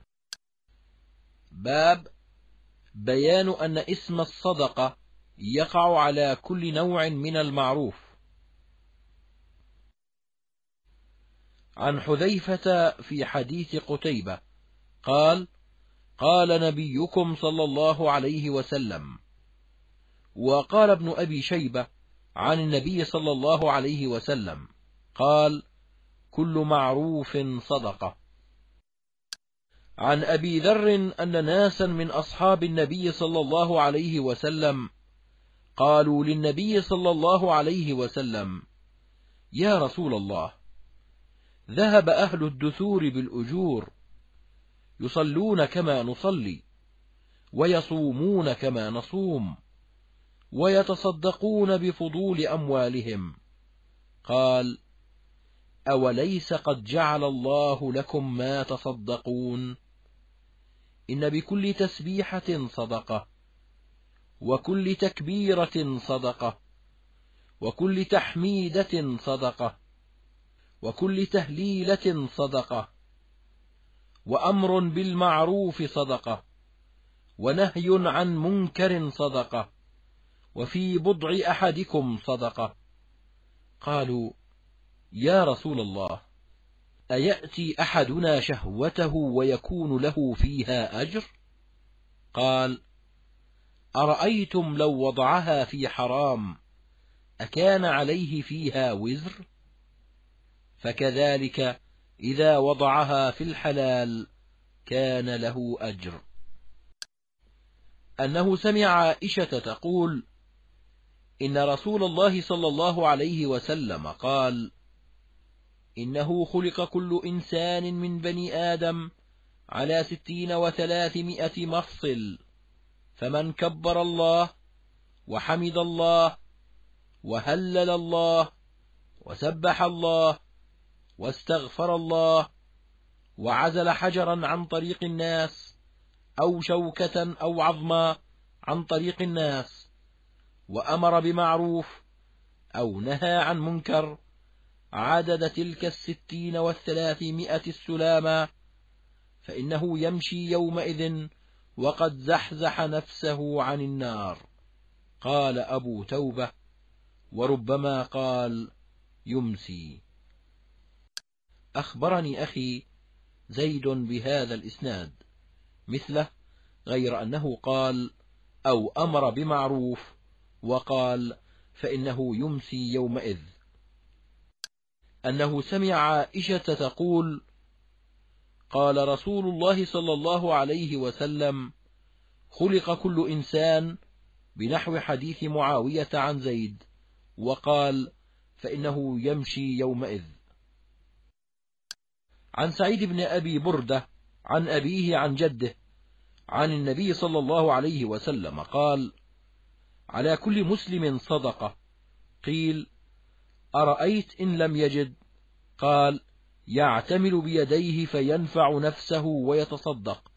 باب بيان أن اسم الصدقة يقع على كل نوع من المعروف. عن حذيفة في حديث قتيبة قال: قال نبيكم صلى الله عليه وسلم. وقال ابن أبي شيبة عن النبي صلى الله عليه وسلم قال: كل معروف صدقة. عن أبي ذر أن ناسا من أصحاب النبي صلى الله عليه وسلم قالوا للنبي صلى الله عليه وسلم: يا رسول الله، ذهب أهل الدثور بالأجور، يصلون كما نصلي، ويصومون كما نصوم، ويتصدقون بفضول أموالهم. قال: أوليس قد جعل الله لكم ما تصدقون؟ إن بكل تسبيحة صدقة، وكل تكبيرة صدقة، وكل تحميدة صدقة، وكل تهليلة صدقة، وأمر بالمعروف صدقة، ونهي عن منكر صدقة، وفي بضع أحدكم صدقة. قالوا: يا رسول الله، أيأتي أحدنا شهوته ويكون له فيها أجر؟ قال: أرأيتم لو وضعها في حرام أكان عليه فيها وزر؟ فكذلك إذا وضعها في الحلال كان له أجر. أنه سمع عائشة تقول: إن رسول الله صلى الله عليه وسلم قال: إنه خلق كل إنسان من بني آدم على 60 و300 مفصل، فمن كبر الله وحمد الله وهلل الله وسبح الله واستغفر الله وعزل حجرا عن طريق الناس أو شوكة أو عظما عن طريق الناس، وأمر بمعروف أو نهى عن منكر، عدد تلك 60 و300 السلاما، فإنه يمشي يومئذ وقد زحزح نفسه عن النار. قال أبو توبة: وربما قال يمسي. أخبرني أخي زيد بهذا الإسناد مثله، غير أنه قال: أو أمر بمعروف، وقال: فإنه يمسي يومئذ. أنه سمع عائشة تقول: قال رسول الله صلى الله عليه وسلم: خلق كل إنسان، بنحو حديث معاوية عن زيد، وقال: فإنه يمشي يومئذ. عن سعيد بن أبي بردة عن أبيه عن جده عن النبي صلى الله عليه وسلم قال: على كل مسلم صدقة. قيل: أرأيت إن لم يجد؟ قال: يعتمل بيديه فينفع نفسه ويتصدق.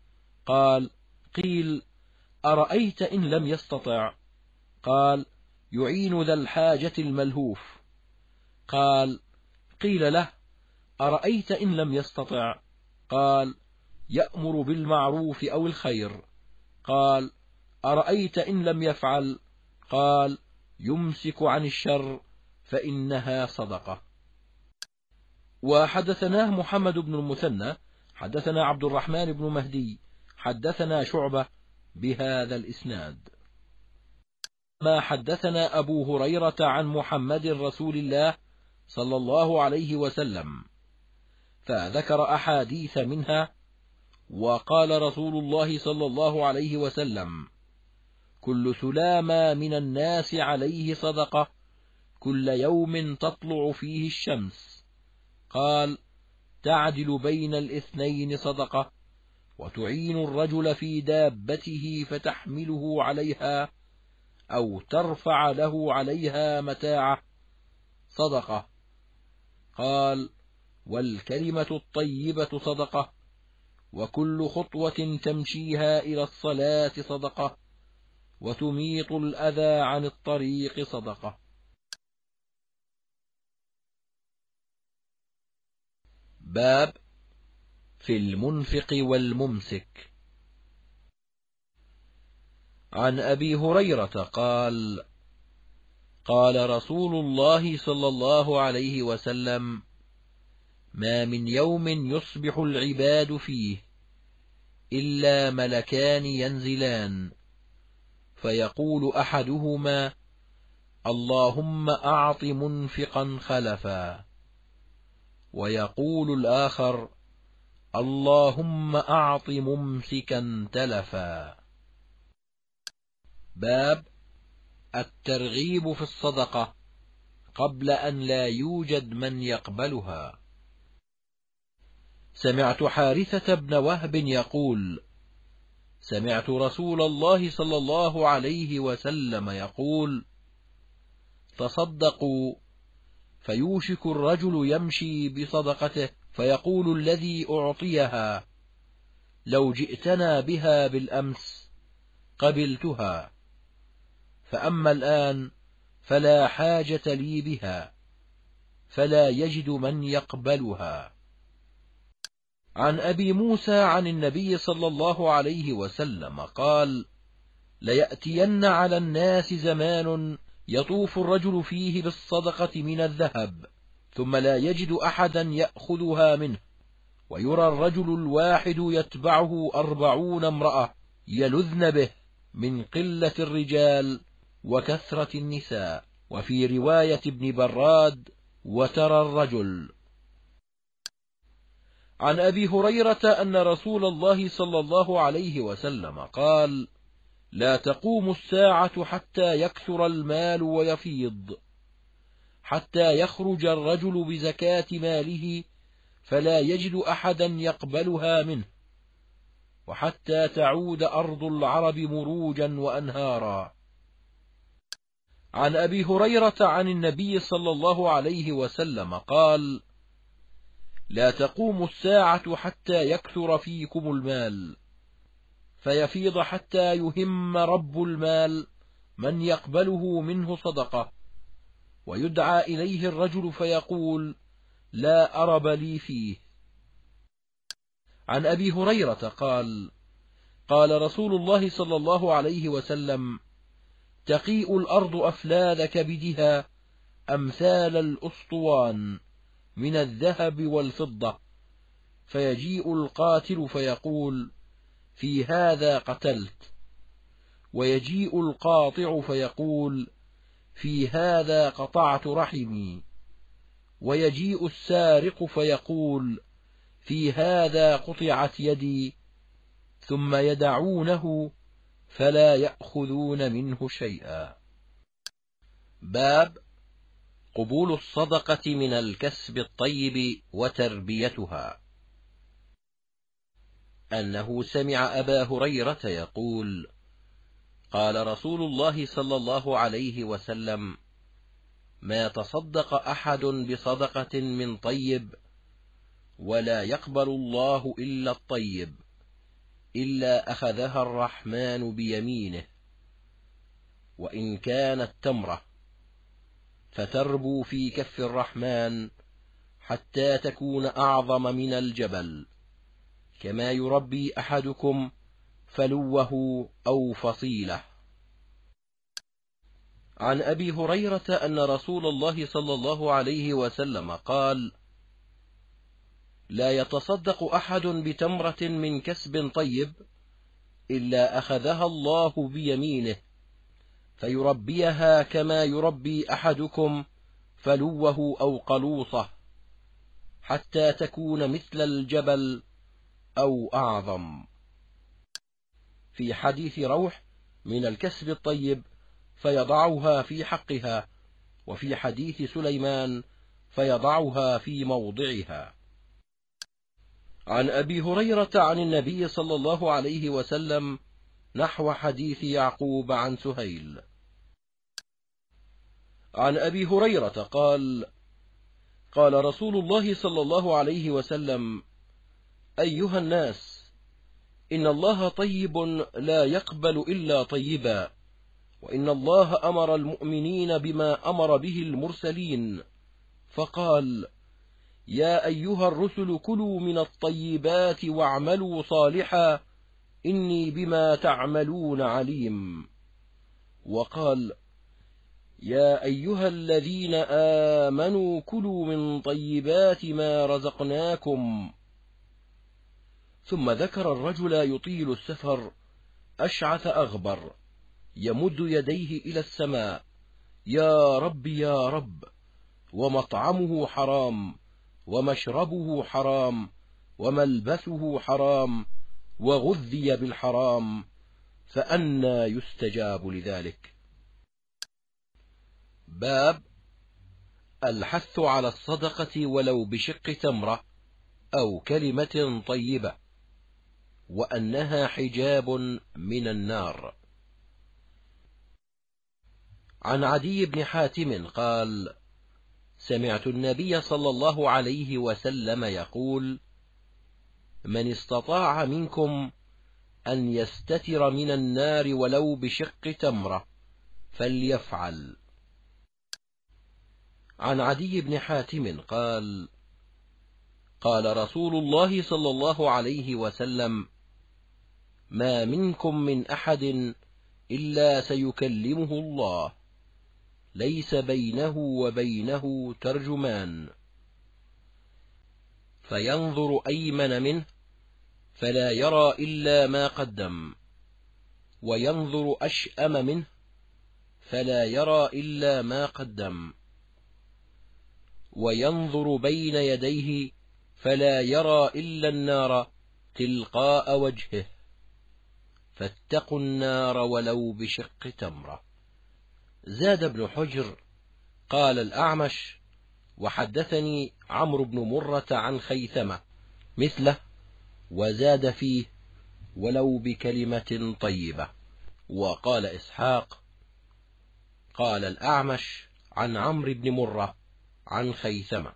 قيل: أرأيت إن لم يستطع؟ قال: يعين ذا الحاجة الملهوف. قيل له: أرأيت إن لم يستطع؟ قال: يأمر بالمعروف أو الخير. قال: أرأيت إن لم يفعل؟ قال: يمسك عن الشر فإنها صدقة. وحدثناه محمد بن المثنى حدثنا عبد الرحمن بن مهدي حدثنا شعبة بهذا الإسناد. ما حدثنا أبو هريرة عن محمد رسول الله صلى الله عليه وسلم، فذكر أحاديث منها. وقال رسول الله صلى الله عليه وسلم: كل سلامة من الناس عليه صدقة كل يوم تطلع فيه الشمس. قال: تعدل بين الاثنين صدقة، وتعين الرجل في دابته فتحمله عليها أو ترفع له عليها متاعه صدقة. قال: والكلمة الطيبة صدقة، وكل خطوة تمشيها إلى الصلاة صدقة، وتميط الأذى عن الطريق صدقة. باب في المنفق والممسك. عن أبي هريرة قال: قال رسول الله صلى الله عليه وسلم: ما من يوم يصبح العباد فيه إلا ملكان ينزلان، فيقول أحدهما: اللهم أعط منفقا خلفا، ويقول الآخر: اللهم أعط ممسكا تلفا. باب الترغيب في الصدقة قبل أن لا يوجد من يقبلها. سمعت حارثة بن وهب يقول: سمعت رسول الله صلى الله عليه وسلم يقول: تصدقوا، فيوشك الرجل يمشي بصدقته فيقول الذي أعطيها: لو جئتنا بها بالأمس قبلتها، فأما الآن فلا حاجة لي بها، فلا يجد من يقبلها. عن أبي موسى عن النبي صلى الله عليه وسلم قال: ليأتين على الناس زمان يطوف الرجل فيه بالصدقة من الذهب ثم لا يجد أحدا يأخذها منه، ويرى الرجل الواحد يتبعه 40 امرأة يلذن به من قلة الرجال وكثرة النساء. وفي رواية ابن براد: وترى الرجل. عن أبي هريرة أن رسول الله صلى الله عليه وسلم قال: لا تقوم الساعة حتى يكثر المال ويفيض، حتى يخرج الرجل بزكاة ماله فلا يجد أحدا يقبلها منه، وحتى تعود أرض العرب مروجا وأنهارا. عن أبي هريرة عن النبي صلى الله عليه وسلم قال: لا تقوم الساعة حتى يكثر فيكم المال، فيفيض حتى يهم رب المال من يقبله منه صدقة، ويدعى إليه الرجل فيقول: لا أرب لي فيه. عن أبي هريرة قال: قال رسول الله صلى الله عليه وسلم: تقيء الأرض أفلاذ كبدها أمثال الأسطوان من الذهب والفضة، فيجيء القاتل فيقول: في هذا قتلت، ويجيء القاطع فيقول: في هذا قطعت رحمي، ويجيء السارق فيقول: في هذا قطعت يدي، ثم يدعونه فلا يأخذون منه شيئا. باب قبول الصدقة من الكسب الطيب وتربيتها. أنه سمع أبا هريرة يقول: قال رسول الله صلى الله عليه وسلم: ما تصدق أحد بصدقة من طيب ولا يقبل الله إلا الطيب إلا أخذها الرحمن بيمينه، وإن كانت تمرة فتربو في كف الرحمن حتى تكون أعظم من الجبل، كما يربي أحدكم فلوه أو فصيله. عن أبي هريرة أن رسول الله صلى الله عليه وسلم قال: لا يتصدق أحد بتمرة من كسب طيب إلا أخذها الله بيمينه فيربيها كما يربي أحدكم فلوه أو قلوصه حتى تكون مثل الجبل أو أعظم. في حديث روح: من الكسب الطيب فيضعها في حقها، وفي حديث سليمان: فيضعها في موضعها. عن أبي هريرة عن النبي صلى الله عليه وسلم نحو حديث يعقوب عن سهيل. عن أبي هريرة قال: قال رسول الله صلى الله عليه وسلم: أيها الناس، إن الله طيب لا يقبل إلا طيبا، وإن الله أمر المؤمنين بما أمر به المرسلين، فقال: يا أيها الرسل كلوا من الطيبات واعملوا صالحا إني بما تعملون عليم. وقال: يا أيها الذين آمنوا كلوا من طيبات ما رزقناكم. ثم ذكر الرجل يطيل السفر أشعث أغبر يمد يديه إلى السماء: يا رب يا رب، ومطعمه حرام، ومشربه حرام، وملبسه حرام، وغذي بالحرام، فأنى يستجاب لذلك. باب الحث على الصدقة ولو بشق تمرة أو كلمة طيبة، وأنها حجاب من النار. عن عدي بن حاتم قال: سمعت النبي صلى الله عليه وسلم يقول: من استطاع منكم أن يستتر من النار ولو بشق تمرة فليفعل. عن عدي بن حاتم قال: قال رسول الله صلى الله عليه وسلم: ما منكم من أحد إلا سيكلمه الله، ليس بينه وبينه ترجمان، فينظر أيمن منه فلا يرى إلا ما قدم، وينظر أشأم منه فلا يرى إلا ما قدم، وينظر بين يديه فلا يرى إلا النار تلقاء وجهه، فاتقوا النار ولو بشق تمرة. زاد ابن حجر: قال الأعمش: وحدثني عمرو بن مرة عن خيثمة مثله، وزاد فيه: ولو بكلمة طيبة. وقال إسحاق: قال الأعمش عن عمرو بن مرة عن خيثمة.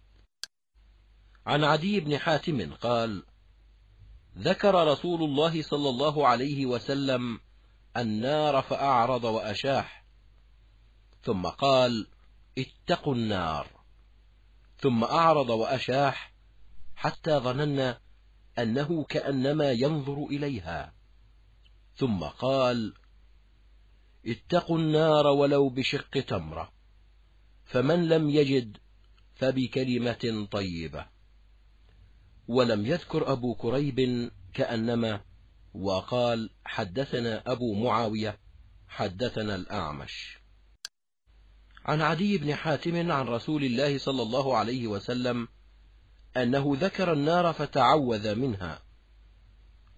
عن عدي بن حاتم قال: ذكر رسول الله صلى الله عليه وسلم النار فأعرض وأشاح، ثم قال: اتقوا النار، ثم أعرض وأشاح حتى ظننا أنه كأنما ينظر إليها، ثم قال: اتقوا النار ولو بشق تمرة، فمن لم يجد فبكلمة طيبة. ولم يذكر أبو كريب كأنما، وقال: حدثنا أبو معاوية حدثنا الأعمش. عن عدي بن حاتم عن رسول الله صلى الله عليه وسلم أنه ذكر النار فتعوذ منها،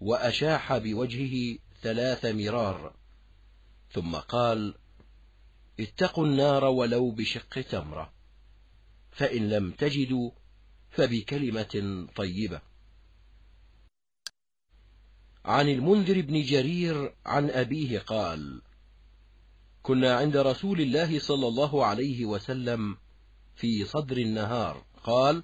وأشاح بوجهه 3 مرار، ثم قال: اتقوا النار ولو بشق تمرة، فإن لم تجدوا فبكلمة طيبة. عن المنذر بن جرير عن أبيه قال: كنا عند رسول الله صلى الله عليه وسلم في صدر النهار، قال: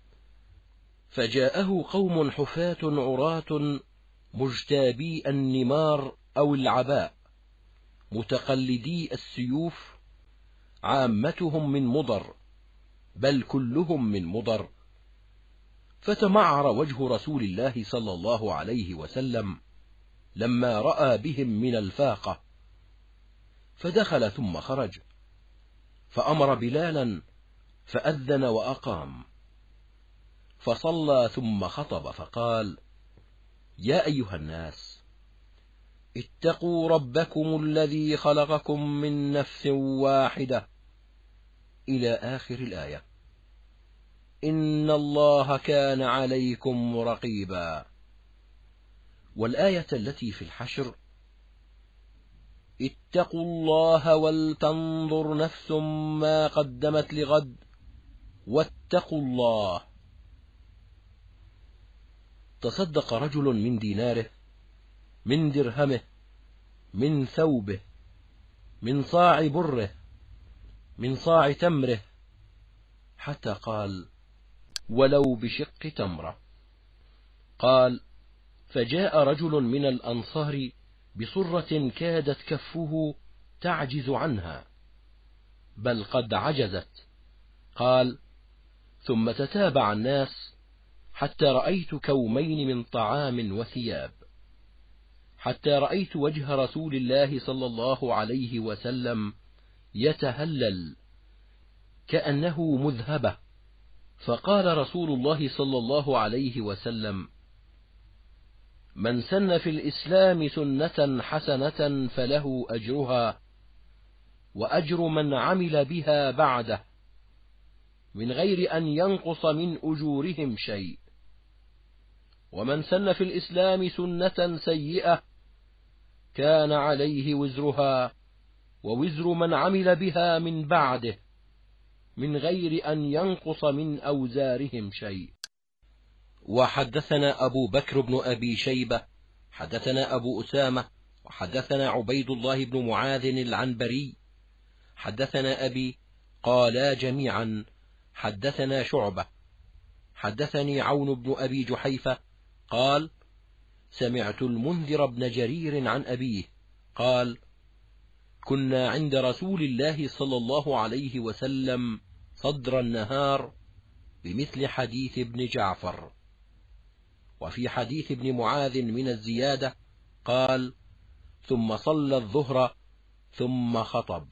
فجاءه قوم حفاة عراة مجتابي النمار أو العباء متقلدي السيوف، عامتهم من مضر، بل كلهم من مضر. فتمعر وجه رسول الله صلى الله عليه وسلم لما رأى بهم من الفاقة، فدخل ثم خرج، فأمر بلالا فأذن وأقام، فصلى ثم خطب فقال: يا أيها الناس، اتقوا ربكم الذي خلقكم من نفس واحدة، إلى آخر الآية. إن الله كان عليكم رقيبا. والآية التي في الحشر: اتقوا الله ولتنظر نفس ما قدمت لغد واتقوا الله. تصدق رجل من ديناره، من درهمه، من ثوبه، من صاع بره، من صاع تمره، حتى قال: ولو بشق تمرة. قال: فجاء رجل من الأنصار بصرة كادت كفه تعجز عنها، بل قد عجزت. قال: ثم تتابع الناس حتى رأيت كومين من طعام وثياب، حتى رأيت وجه رسول الله صلى الله عليه وسلم يتهلل كأنه مذهبة. فقال رسول الله صلى الله عليه وسلم: من سن في الإسلام سنة حسنة فله أجرها وأجر من عمل بها بعده، من غير أن ينقص من أجورهم شيء. ومن سن في الإسلام سنة سيئة كان عليه وزرها ووزر من عمل بها من بعده، من غير أن ينقص من أوزارهم شيء. وحدثنا أبو بكر بن أبي شيبة حدثنا أبو أسامة وحدثنا عبيد الله بن معاذ العنبري حدثنا أبي قالا جميعا حدثنا شعبة حدثني عون بن أبي جحيفة قال: سمعت المنذر بن جرير عن أبيه قال: كنا عند رسول الله صلى الله عليه وسلم صدر النهار بمثل حديث ابن جعفر. وفي حديث ابن معاذ من الزيادة قال: ثم صلى الظهر ثم خطب.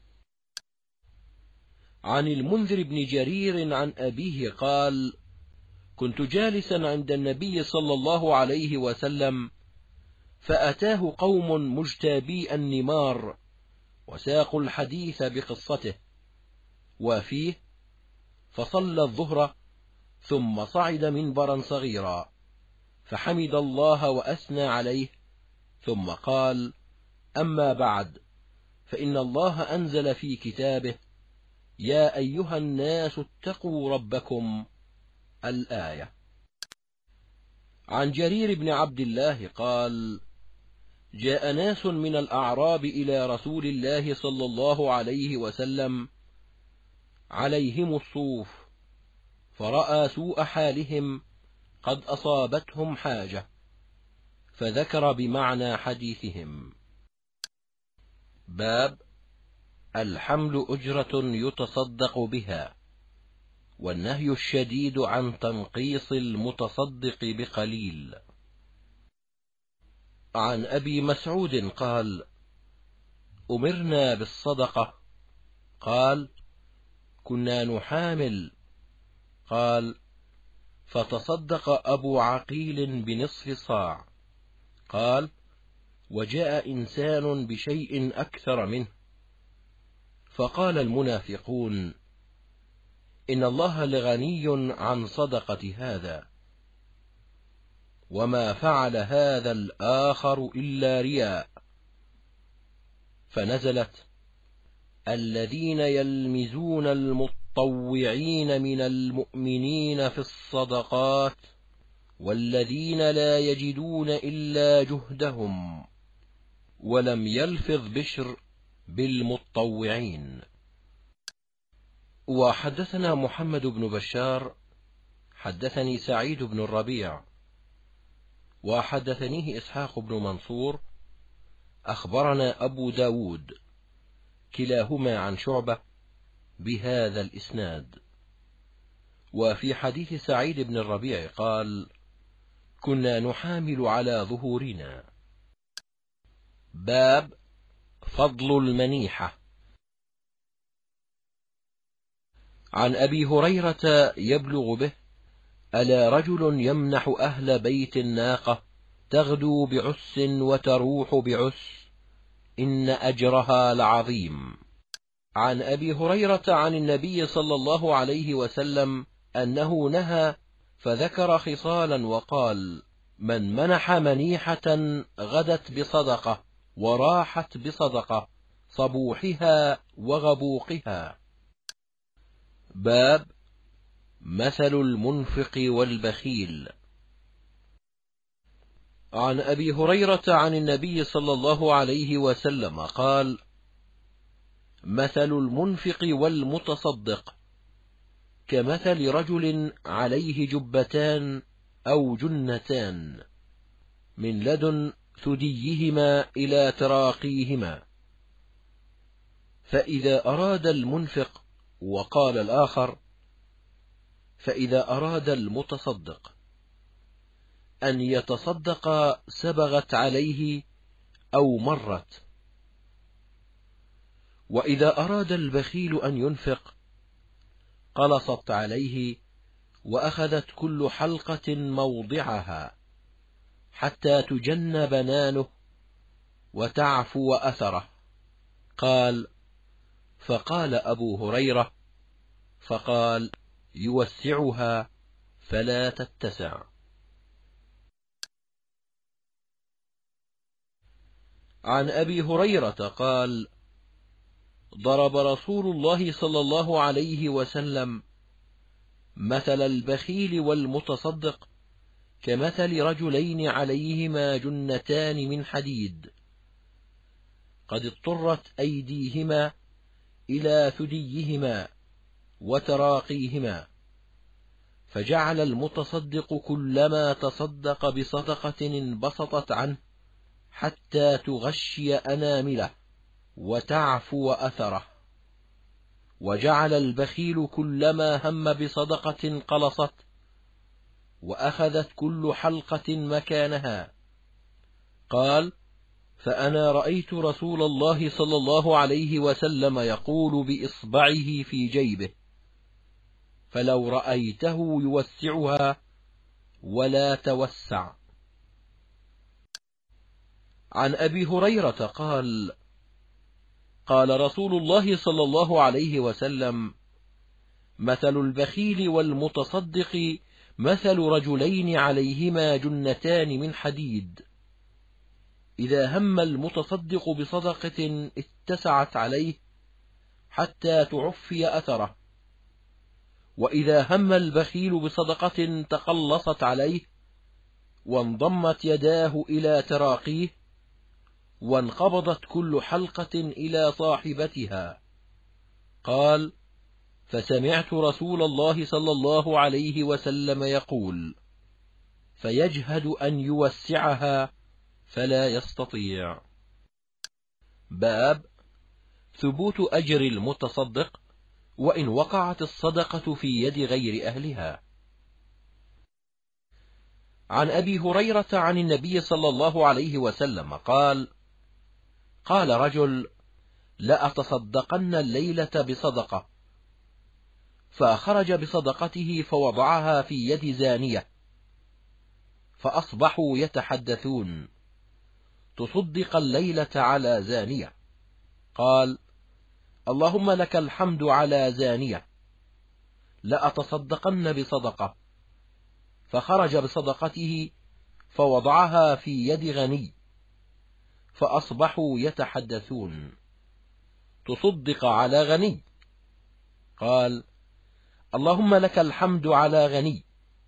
عن المنذر بن جرير عن أبيه قال: كنت جالسا عند النبي صلى الله عليه وسلم، فأتاه قوم مجتابي النمار وساقوا الحديث بقصته، وفيه: فصلى الظهر ثم صعد منبرا صغيرا فحمد الله وأثنى عليه، ثم قال: أما بعد، فإن الله أنزل في كتابه: يا أيها الناس اتقوا ربكم، الآية. عن جرير بن عبد الله قال: جاء ناس من الأعراب إلى رسول الله صلى الله عليه وسلم عليهم الصوف، فرأى سوء حالهم قد أصابتهم حاجة، فذكر بمعنى حديثهم. باب الحمل أجرة يتصدق بها، والنهي الشديد عن تنقيص المتصدق بقليل. عن أبي مسعود قال: أمرنا بالصدقة. قال: كنا نحامل. قال: فتصدق أبو عقيل بنصف صاع. قال: وجاء إنسان بشيء أكثر منه، فقال المنافقون: إن الله لغني عن صدقة هذا، وما فعل هذا الآخر إلا رياء. فنزلت: الذين يلمزون المطوعين من المؤمنين في الصدقات والذين لا يجدون إلا جهدهم. ولم يلفظ بشر بالمطوعين. وحدثنا محمد بن بشار حدثني سعيد بن الربيع وحدثنيه إسحاق بن منصور أخبرنا أبو داود كلاهما عن شعبة بهذا الإسناد. وفي حديث سعيد بن الربيع قال: كنا نحامل على ظهورنا. باب فضل المنيحة. عن أبي هريرة يبلغ به: ألا رجل يمنح أهل بيت الناقة تغدو بعس وتروح بعس إن أجرها لعظيم. عن أبي هريرة عن النبي صلى الله عليه وسلم أنه نهى فذكر خصالا وقال: من منح منيحة غدت بصدقة وراحت بصدقة صبوحها وغبوقها. باب مثل المنفق والبخيل. عن أبي هريرة عن النبي صلى الله عليه وسلم قال: مثل المنفق والمتصدق كمثل رجل عليه جبتان أو جنتان من لدن ثديهما إلى تراقيهما، فإذا أراد المنفق، وقال الآخر: فإذا أراد المتصدق أن يتصدق سبغت عليه أو مرت. وإذا أراد البخيل أن ينفق قلصت عليه وأخذت كل حلقة موضعها حتى تجن بنانه وتعفو أثره. قال: فقال أبو هريرة: فقال: يوسعها فلا تتسع. عن أبي هريرة قال: ضرب رسول الله صلى الله عليه وسلم مثل البخيل والمتصدق كمثل رجلين عليهما جنتان من حديد قد اضطرت أيديهما إلى ثديهما وتراقيهما، فجعل المتصدق كلما تصدق بصدقة انبسطت عنه حتى تغشي أنامله وتعفو أثره، وجعل البخيل كلما هم بصدقة قلصت وأخذت كل حلقة مكانها. قال: فأنا رأيت رسول الله صلى الله عليه وسلم يقول بإصبعه في جيبه: فلو رأيته يوسعها ولا توسع. عن أبي هريرة قال: قال رسول الله صلى الله عليه وسلم: مثل البخيل والمتصدق مثل رجلين عليهما جنتان من حديد، إذا هم المتصدق بصدقة اتسعت عليه حتى تعفي أثره، وإذا هم البخيل بصدقة تقلصت عليه وانضمت يداه إلى تراقيه وانقبضت كل حلقة إلى صاحبتها. قال: فسمعت رسول الله صلى الله عليه وسلم يقول: فيجهد أن يوسعها فلا يستطيع. باب ثبوت أجر المتصدق وإن وقعت الصدقة في يد غير أهلها. عن أبي هريرة عن النبي صلى الله عليه وسلم قال: قال رجل: لأتصدقن الليلة بصدقة، فخرج بصدقته فوضعها في يد زانية، فأصبحوا يتحدثون: تصدق الليلة على زانية. قال: اللهم لك الحمد على زانية، لأتصدقن بصدقة، فخرج بصدقته فوضعها في يد غني، فأصبحوا يتحدثون: تصدق على غني؟ قال: اللهم لك الحمد على غني،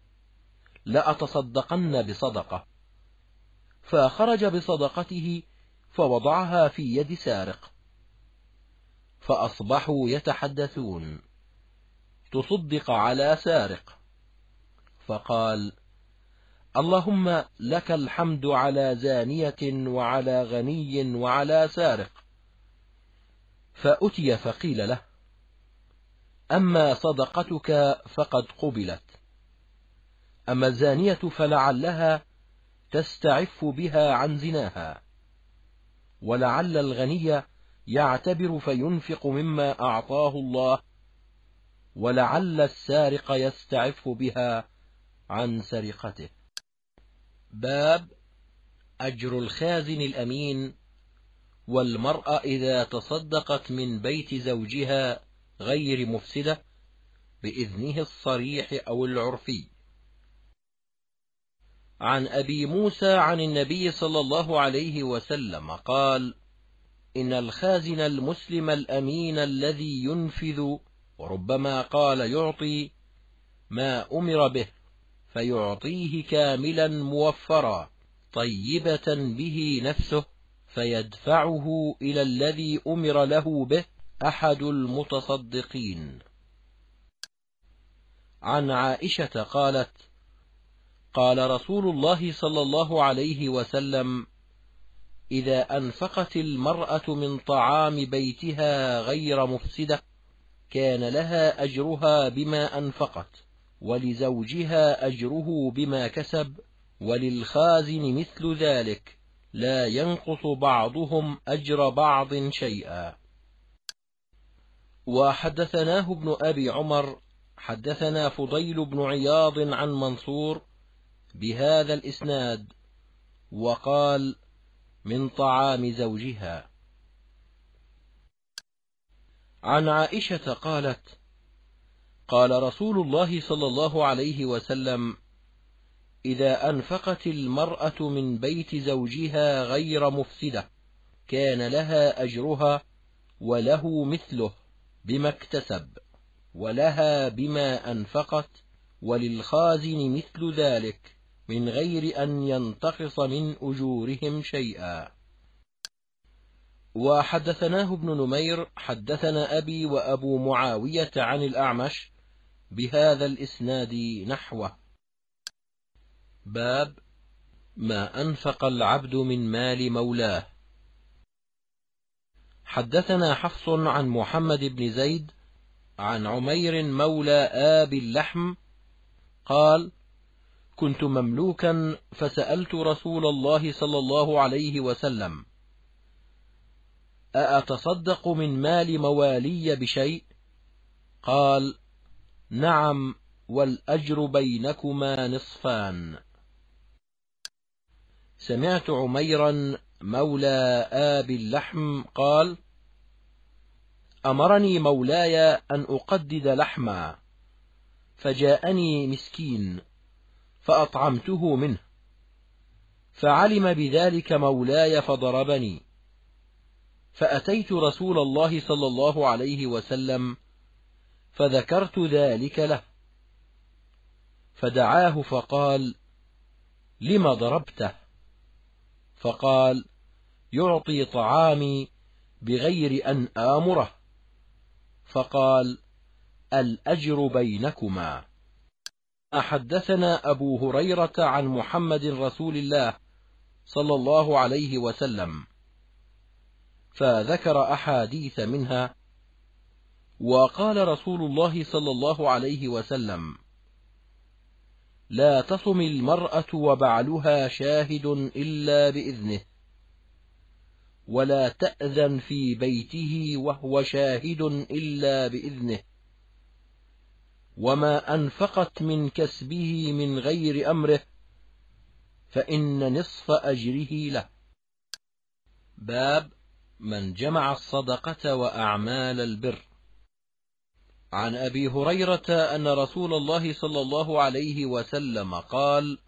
لأتصدقن بصدقة. فخرج بصدقته فوضعها في يد سارق، فأصبحوا يتحدثون: تصدق على سارق. فقال: اللهم لك الحمد على زانية وعلى غني وعلى سارق. فأتي فقيل له: أما صدقتك فقد قبلت، أما الزانية فلعلها تستعف بها عن زناها، ولعل الغني يعتبر فينفق مما أعطاه الله، ولعل السارق يستعف بها عن سرقته. باب أجر الخازن الأمين، والمرأة إذا تصدقت من بيت زوجها غير مفسدة بإذنه الصريح أو العرفي. عن أبي موسى عن النبي صلى الله عليه وسلم قال: إن الخازن المسلم الأمين الذي ينفذ، وربما قال يعطي، ما أمر به، فيعطيه كاملا موفرا طيبة به نفسه، فيدفعه إلى الذي أمر له به أحد المتصدقين. عن عائشة قالت: قال رسول الله صلى الله عليه وسلم: إذا أنفقت المرأة من طعام بيتها غير مفسدة كان لها أجرها بما أنفقت، ولزوجها أجره بما كسب، وللخازن مثل ذلك، لا ينقص بعضهم أجر بعض شيئا. وحدثناه ابن أبي عمر حدثنا فضيل بن عياض عن منصور بهذا الإسناد، وقال: من طعام زوجها. عن عائشة قالت: قال رسول الله صلى الله عليه وسلم: إذا أنفقت المرأة من بيت زوجها غير مفسدة كان لها أجرها وله مثله بما اكتسب، ولها بما أنفقت، وللخازن مثل ذلك من غير أن ينتقص من أجورهم شيئا. وحدثناه ابن نمير حدثنا أبي وأبو معاوية عن الأعمش بهذا الإسناد نحوه. باب ما أنفق العبد من مال مولاه. حدثنا حفص عن محمد بن زيد عن عمير مولى آبي اللحم قال: كنت مملوكا فسألت رسول الله صلى الله عليه وسلم: أأتصدق من مال موالي بشيء؟ قال: نعم، والأجر بينكما نصفان. سمعت عميرا مولى آبي اللحم قال: أمرني مولاي أن أقدد لحما، فجاءني مسكين فأطعمته منه، فعلم بذلك مولاي فضربني، فأتيت رسول الله صلى الله عليه وسلم فذكرت ذلك له، فدعاه فقال: لم ضربته؟ فقال: يعطي طعامي بغير أن آمره. فقال: الأجر بينكما. حدثنا أبو هريرة عن محمد رسول الله صلى الله عليه وسلم، فذكر أحاديث منها. وقال رسول الله صلى الله عليه وسلم: لا تصم المرأة وبعلها شاهد إلا بإذنه، ولا تأذن في بيته وهو شاهد إلا بإذنه، وما أنفقت من كسبه من غير أمره فإن نصف أجره له. باب من جمع الصدقة وأعمال البر. عن أبي هريرة أن رسول الله صلى الله عليه وسلم قال: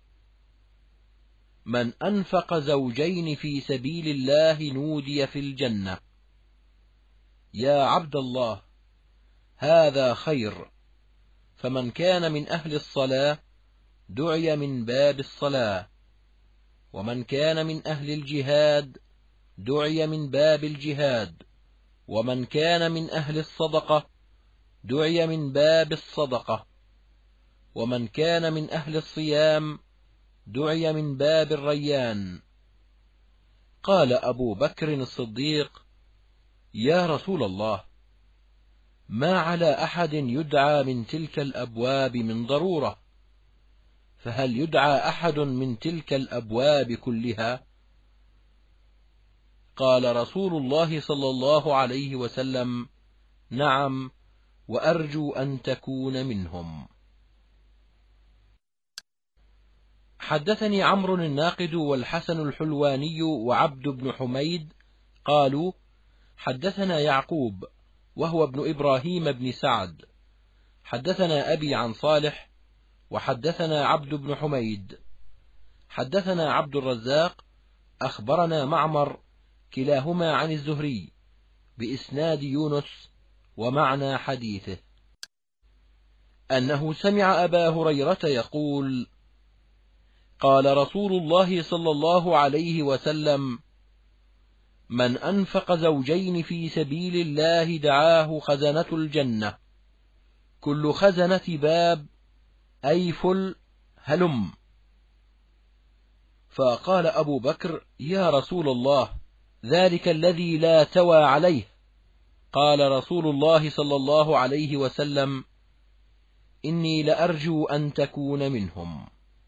من أنفق زوجين في سبيل الله نودي في الجنة، يا عبد الله هذا خير، فمن كان من أهل الصلاة دعي من باب الصلاة، ومن كان من أهل الجهاد دعي من باب الجهاد، ومن كان من أهل الصدقة دعي من باب الصدقة، ومن كان من أهل الصيام دعي من باب الريان. قال أبو بكر الصديق: يا رسول الله، ما على أحد يدعى من تلك الأبواب من ضرورة، فهل يدعى أحد من تلك الأبواب كلها؟ قال رسول الله صلى الله عليه وسلم: نعم، وأرجو أن تكون منهم. حدثني عمرو الناقد والحسن الحلواني وعبد بن حميد قالوا: حدثنا يعقوب وهو ابن إبراهيم بن سعد، حدثنا أبي عن صالح، وحدثنا عبد بن حميد، حدثنا عبد الرزاق، أخبرنا معمر، كلاهما عن الزهري بإسناد يونس ومعنى حديثه، أنه سمع أبا هريرة يقول: قال رسول الله صلى الله عليه وسلم: من أنفق زوجين في سبيل الله دعاه خزنة الجنة، كل خزنة باب أي فل هلم. فقال أبو بكر: يا رسول الله، ذلك الذي لا توى عليه. قال رسول الله صلى الله عليه وسلم: إني لأرجو أن تكون منهم.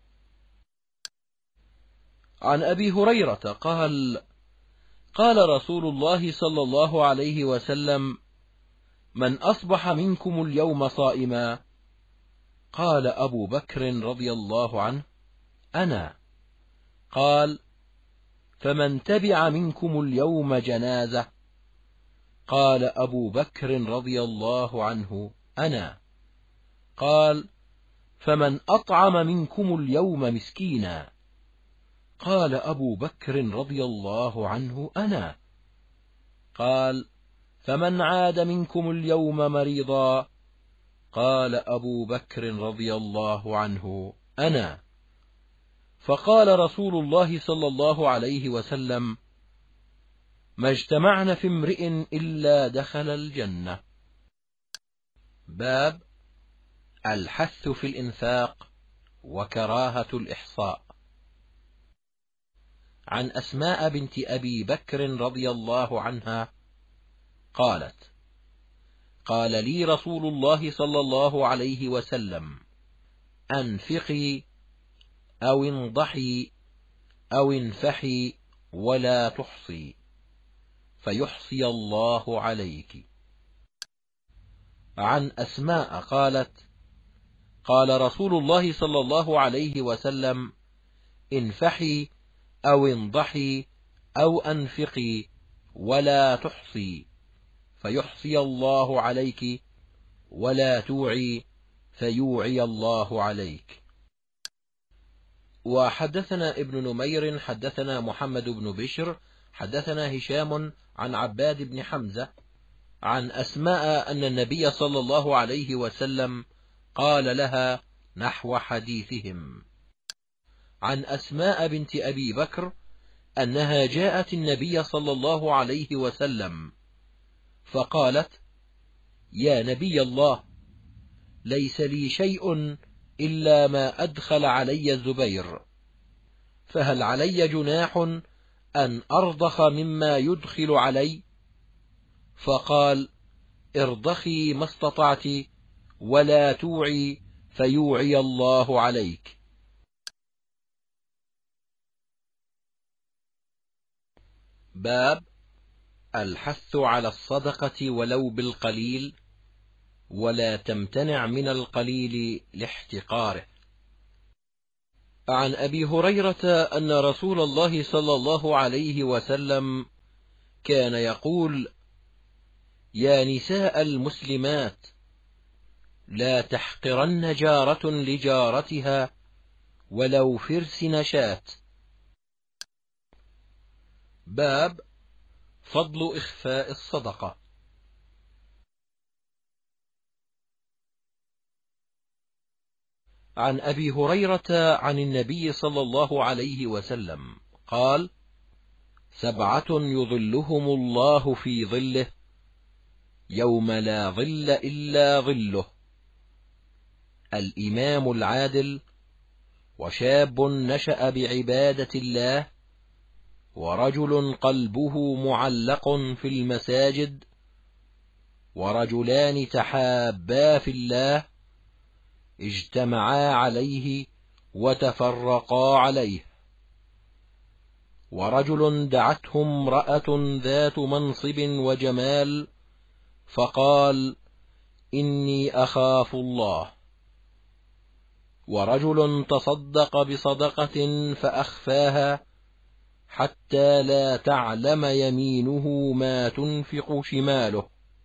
عن أبي هريرة قال: قال رسول الله صلى الله عليه وسلم: من أصبح منكم اليوم صائما؟ قال أبو بكر رضي الله عنه: أنا. قال: فمن تبع منكم اليوم جنازة؟ قال أبو بكر رضي الله عنه: أنا. قال: فمن أطعم منكم اليوم مسكينا؟ قال أبو بكر رضي الله عنه: أنا. قال: فمن عاد منكم اليوم مريضا؟ قال أبو بكر رضي الله عنه: أنا. فقال رسول الله صلى الله عليه وسلم: ما اجتمعن في امرئ إلا دخل الجنة. باب الحث في الإنفاق وكراهة الإحصاء. عن أسماء بنت أبي بكر رضي الله عنها قالت: قال لي رسول الله صلى الله عليه وسلم: أنفقي أو انضحي أو انفحي ولا تحصي، فيحصي الله عليك. عن أسماء قالت: قال رسول الله صلى الله عليه وسلم: انفحي أو انضحي أو أنفقي ولا تحصي، فيحصي الله عليك، ولا توعي، فيوعي الله عليك. وحدثنا ابن نمير حدثنا محمد بن بشر حدثنا هشام عن عباد بن حمزة عن أسماء أن النبي صلى الله عليه وسلم قال لها نحو حديثهم. عن أسماء بنت أبي بكر أنها جاءت النبي صلى الله عليه وسلم فقالت: يا نبي الله، ليس لي شيء إلا ما أدخل علي الزبير، فهل علي جناح أن أرضخ مما يدخل علي؟ فقال: ارضخي ما استطعت، ولا توعي، فيوعي الله عليك. باب الحث على الصدقة ولو بالقليل، ولا تمتنع من القليل لاحتقاره. عن أبي هريرة أن رسول الله صلى الله عليه وسلم كان يقول: يا نساء المسلمات، لا تحقرن جارة لجارتها ولو فرس نشاة. باب فضل إخفاء الصدقة. عن أبي هريرة عن النبي صلى الله عليه وسلم قال: 7 يظلهم الله في ظله يوم لا ظل إلا ظله: الإمام العادل، وشاب نشأ بعبادة الله، ورجل قلبه معلق في المساجد، ورجلان تحابا في الله اجتمعا عليه وتفرقا عليه، ورجل دعته امرأة ذات منصب وجمال فقال: إني أخاف الله، ورجل تصدق بصدقة فأخفاها حتى لا تعلم يمينه ما تنفق شماله،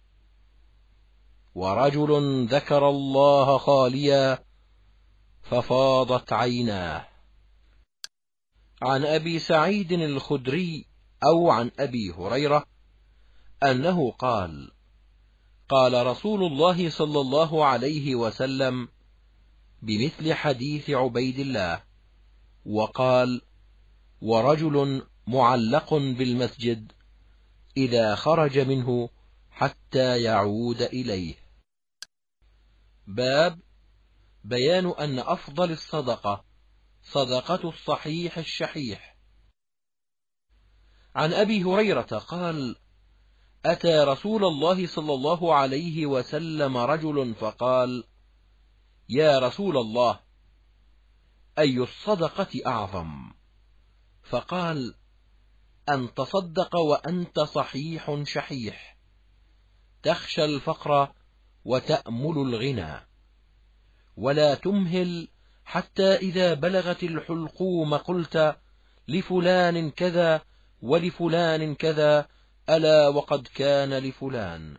ورجل ذكر الله خاليا ففاضت عيناه. عن أبي سعيد الخدري أو عن أبي هريرة أنه قال: قال رسول الله صلى الله عليه وسلم بمثل حديث عبيد الله، وقال: ورجل معلق بالمسجد إذا خرج منه حتى يعود إليه. باب بيان أن أفضل الصدقة صدقة الصحيح الشحيح. عن أبي هريرة قال: أتى رسول الله صلى الله عليه وسلم رجل فقال: يا رسول الله، أي الصدقة أعظم؟ فقال: أن تصدق وأنت صحيح شحيح، تخشى الفقر وتأمل الغنى، ولا تمهل حتى إذا بلغت الحلقوم قلت لفلان كذا ولفلان كذا، ألا وقد كان لفلان.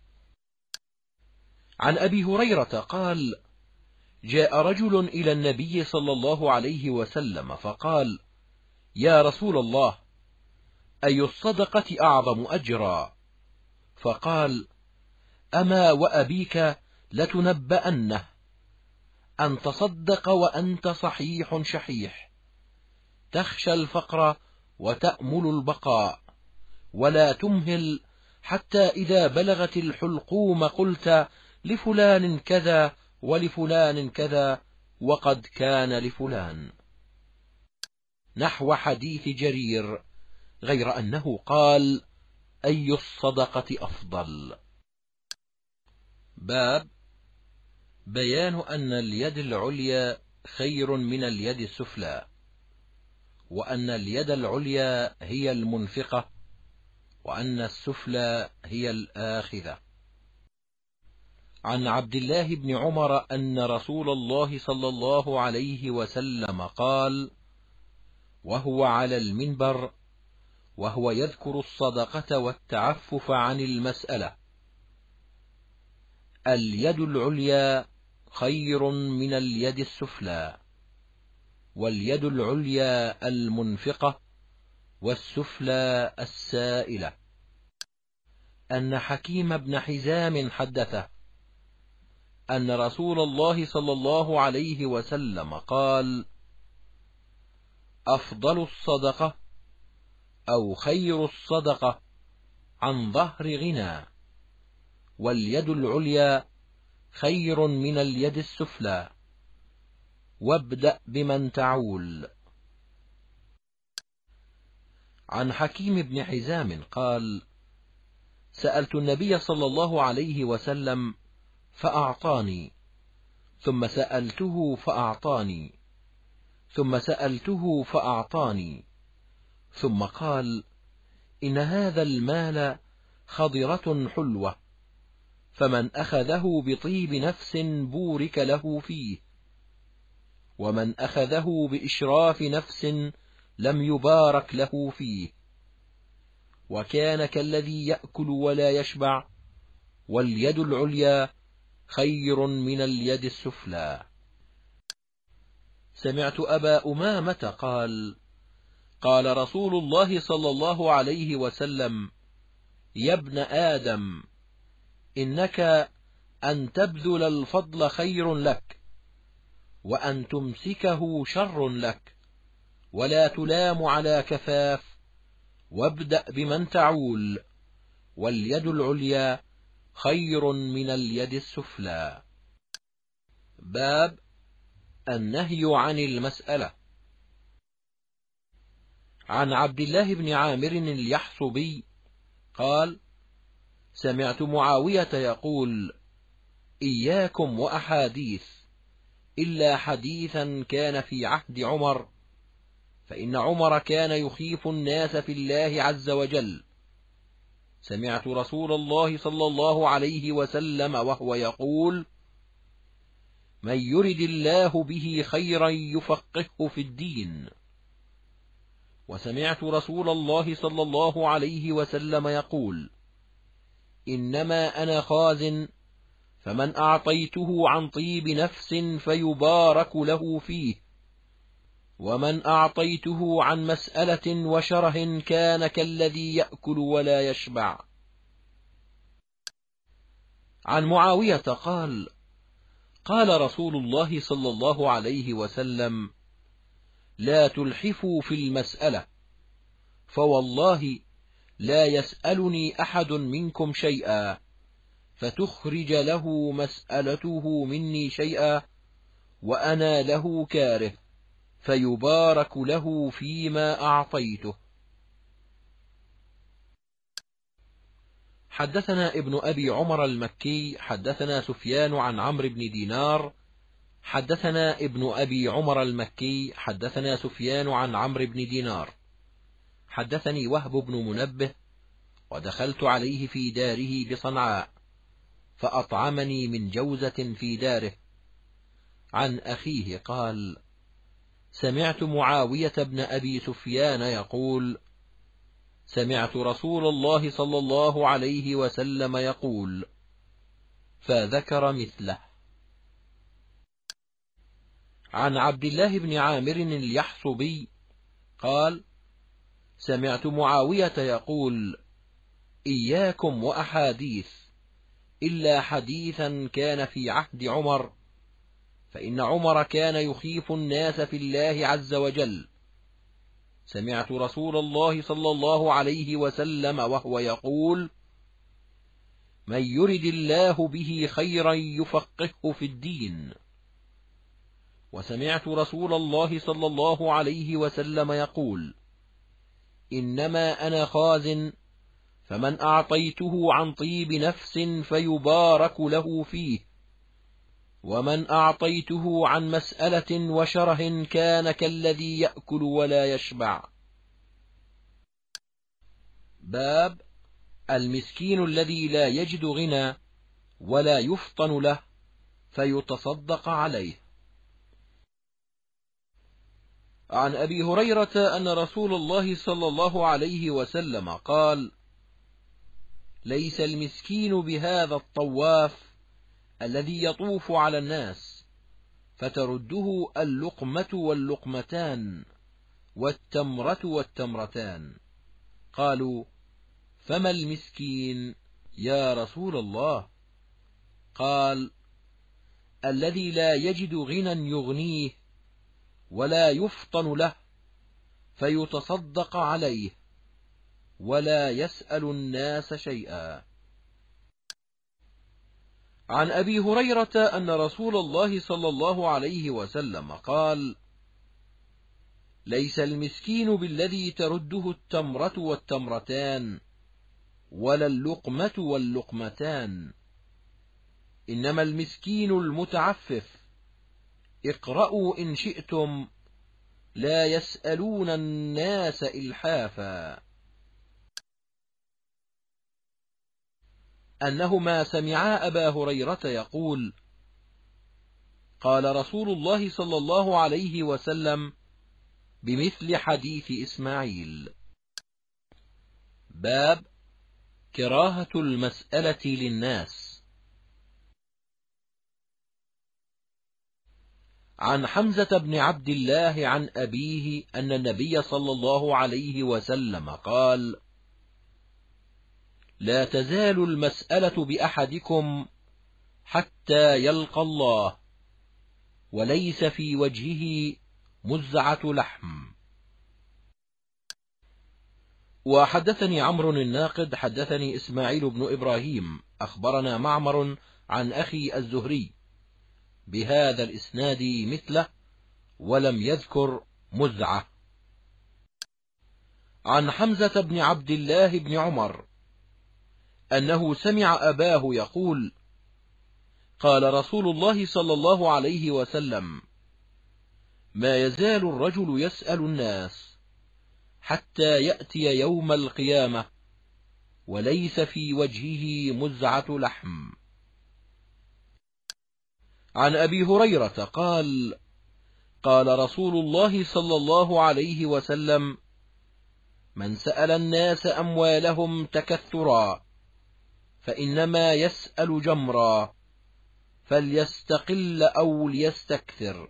عن أبي هريرة قال: جاء رجل إلى النبي صلى الله عليه وسلم فقال: يا رسول الله، أي الصدقة أعظم أجرا؟ فقال: أما وأبيك لتنبأنه، أن تصدق وأنت صحيح شحيح، تخشى الفقر وتأمل البقاء، ولا تمهل حتى إذا بلغت الحلقوم قلت لفلان كذا ولفلان كذا، وقد كان لفلان. نحو حديث جرير، غير أنه قال: أي الصدقة أفضل. باب بيان أن اليد العليا خير من اليد السفلى، وأن اليد العليا هي المنفقة، وأن السفلى هي الآخذة. عن عبد الله بن عمر أن رسول الله صلى الله عليه وسلم قال وهو على المنبر وهو يذكر الصدقة والتعفف عن المسألة: اليد العليا خير من اليد السفلى، واليد العليا المنفقة، والسفلى السائلة. أن حكيم بن حزام حدثه أن رسول الله صلى الله عليه وسلم قال: أفضل الصدقة أو خير الصدقة عن ظهر غنى، واليد العليا خير من اليد السفلى، وابدأ بمن تعول. عن حكيم بن حزام قال: سألت النبي صلى الله عليه وسلم فأعطاني، ثم سألته فأعطاني، ثم سألته فأعطاني، ثم قال: إن هذا المال خضرة حلوة، فمن أخذه بطيب نفس بورك له فيه، ومن أخذه بإشراف نفس لم يبارك له فيه، وكان كالذي يأكل ولا يشبع، واليد العليا خير من اليد السفلى. سمعت أبا أمامة قال: قال رسول الله صلى الله عليه وسلم: يا ابن آدم، إنك أن تبذل الفضل خير لك، وأن تمسكه شر لك، ولا تلام على كفاف، وابدأ بمن تعول، واليد العليا خير من اليد السفلى. باب النهي عن المسألة. عن عبد الله بن عامر اليحصبي قال: سمعت معاوية يقول: إياكم وأحاديث، إلا حديثا كان في عهد عمر، فإن عمر كان يخيف الناس في الله عز وجل. سمعت رسول الله صلى الله عليه وسلم وهو يقول: من يرد الله به خيرا يفقهه في الدين. وسمعت رسول الله صلى الله عليه وسلم يقول: إنما أنا خازن، فمن أعطيته عن طيب نفس فيبارك له فيه، ومن أعطيته عن مسألة وشره كان كالذي يأكل ولا يشبع. عن معاوية قال: قال رسول الله صلى الله عليه وسلم: لا تلحفوا في المسألة، فوالله لا يسألني أحد منكم شيئا فتخرج له مسألته مني شيئا وأنا له كاره، فيبارك له فيما أعطيته. حدثنا ابن أبي عمر المكي حدثنا سفيان عن عمرو بن دينار حدثنا ابن أبي عمر المكي حدثنا سفيان عن عمرو بن دينار حدثني وهب بن منبه: ودخلت عليه في داره بصنعاء، فأطعمني من جوزة في داره. عن أخيه قال: سمعت معاوية بن أبي سفيان يقول: سمعت رسول الله صلى الله عليه وسلم يقول، فذكر مثله. عن عبد الله بن عامر اليحصبي قال: سمعت معاوية يقول: إياكم وأحاديث، إلا حديثا كان في عهد عمر، فإن عمر كان يخيف الناس في الله عز وجل. سمعت رسول الله صلى الله عليه وسلم وهو يقول: من يرد الله به خيرا يفقهه في الدين. وسمعت رسول الله صلى الله عليه وسلم يقول: إنما أنا خازن، فمن أعطيته عن طيب نفس فيبارك له فيه، ومن أعطيته عن مسألة وشره كان كالذي يأكل ولا يشبع. باب المسكين الذي لا يجد غنى ولا يفطن له فيتصدق عليه. عن أبي هريرة أن رسول الله صلى الله عليه وسلم قال: ليس المسكين بهذا الطواف الذي يطوف على الناس فترده اللقمة واللقمتان والتمرة والتمرتان. قالوا: فما المسكين يا رسول الله؟ قال: الذي لا يجد غنى يغنيه ولا يفطن له فيتصدق عليه ولا يسأل الناس شيئا. عن أبي هريرة أن رسول الله صلى الله عليه وسلم قال: ليس المسكين بالذي ترده التمرة والتمرتان ولا اللقمة واللقمتان، إنما المسكين المتعفف. اقرأوا إن شئتم: لا يسألون الناس إلحافا. أنهما سمعا أبا هريرة يقول: قال رسول الله صلى الله عليه وسلم بمثل حديث إسماعيل. باب كراهة المسألة للناس. عن حمزة بن عبد الله عن أبيه أن النبي صلى الله عليه وسلم قال: لا تزال المسألة بأحدكم حتى يلقى الله، وليس في وجهه مزعة لحم. وحدثني عمرو الناقد حدثني إسماعيل بن إبراهيم أخبرنا معمر عن أخي الزهري بهذا الإسناد مثله، ولم يذكر مزعة. عن حمزة بن عبد الله بن عمر أنه سمع أباه يقول: قال رسول الله صلى الله عليه وسلم: ما يزال الرجل يسأل الناس حتى يأتي يوم القيامة وليس في وجهه مزعة لحم. عن أبي هريرة قال: قال رسول الله صلى الله عليه وسلم: من سأل الناس أموالهم تكثرا فإنما يسأل جمرا، فليستقل أو ليستكثر.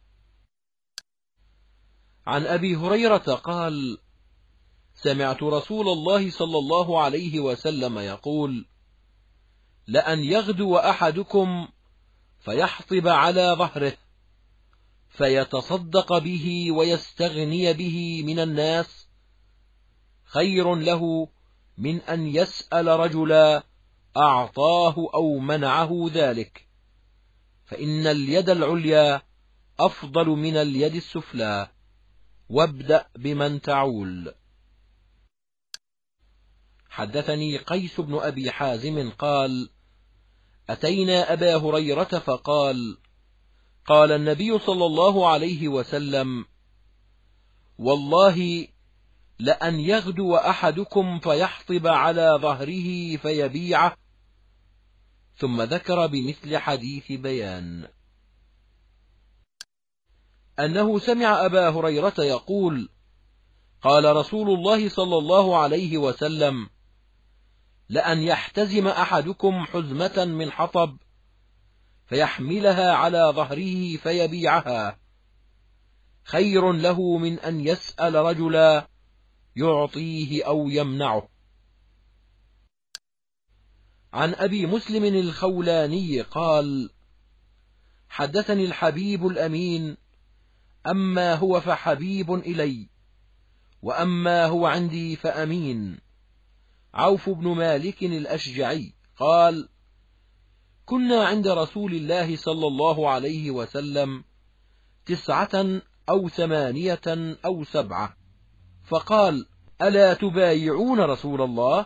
عن أبي هريرة قال: سمعت رسول الله صلى الله عليه وسلم يقول: لأن يغدو أحدكم فيحطب على ظهره فيتصدق به ويستغني به من الناس خير له من أن يسأل رجلا أعطاه أو منعه ذلك، فإن اليد العليا أفضل من اليد السفلى، وابدأ بمن تعول. حدثني قيس بن أبي حازم قال: أتينا أبا هريرة فقال: قال النبي صلى الله عليه وسلم: والله لأن يغدو أحدكم فيحطب على ظهره فيبيعه، ثم ذكر بمثل حديث بيان. أنه سمع أبا هريرة يقول: قال رسول الله صلى الله عليه وسلم: لأن يحتزم أحدكم حزمة من حطب فيحملها على ظهره فيبيعها خير له من أن يسأل رجلا يعطيه أو يمنعه. عن أبي مسلم الخولاني قال: حدثني الحبيب الأمين: أما هو فحبيب إلي، وأما هو عندي فأمين، عوف بن مالك الأشجعي قال: كنا عند رسول الله صلى الله عليه وسلم 9 أو 8 أو 7، فقال: ألا تبايعون رسول الله؟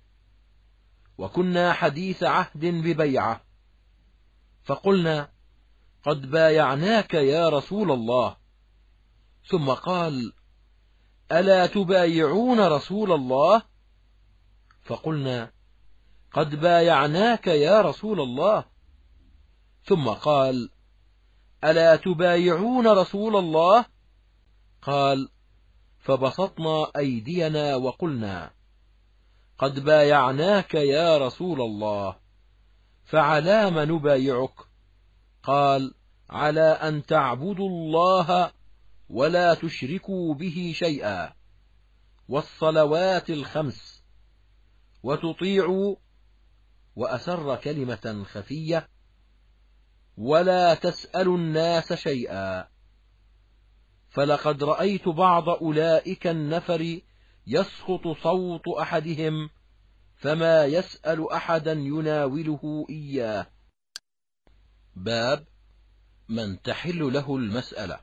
وكنا حديث عهد ببيعة، فقلنا: قد بايعناك يا رسول الله. ثم قال: ألا تبايعون رسول الله؟ فقلنا: قد بايعناك يا رسول الله. ثم قال: ألا تبايعون رسول الله؟ قال: فبسطنا أيدينا وقلنا: قد بايعناك يا رسول الله، فعلام نبايعك؟ قال: على أن تعبدوا الله ولا تشركوا به شيئا، والصلوات الخمس، وتطيعوا، وأسر كلمة خفية: ولا تسألوا الناس شيئا. فلقد رأيت بعض أولئك النفر يسخط صوت أحدهم فما يسأل أحدا يناوله إياه. باب من تحل له المسألة.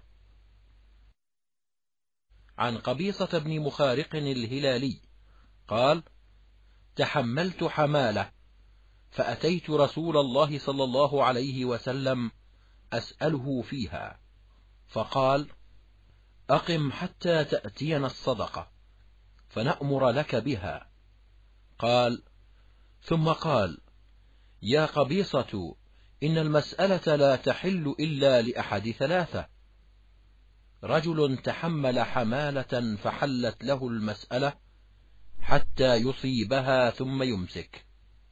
عن قبيصة بن مخارق الهلالي قال: تحملت حمالة فأتيت رسول الله صلى الله عليه وسلم أسأله فيها، فقال: أقم حتى تأتينا الصدقة فنأمر لك بها. قال: ثم قال: يا قبيصة، إن المسألة لا تحل إلا لأحد 3: رجل تحمل حمالة فحلت له المسألة حتى يصيبها ثم يمسك،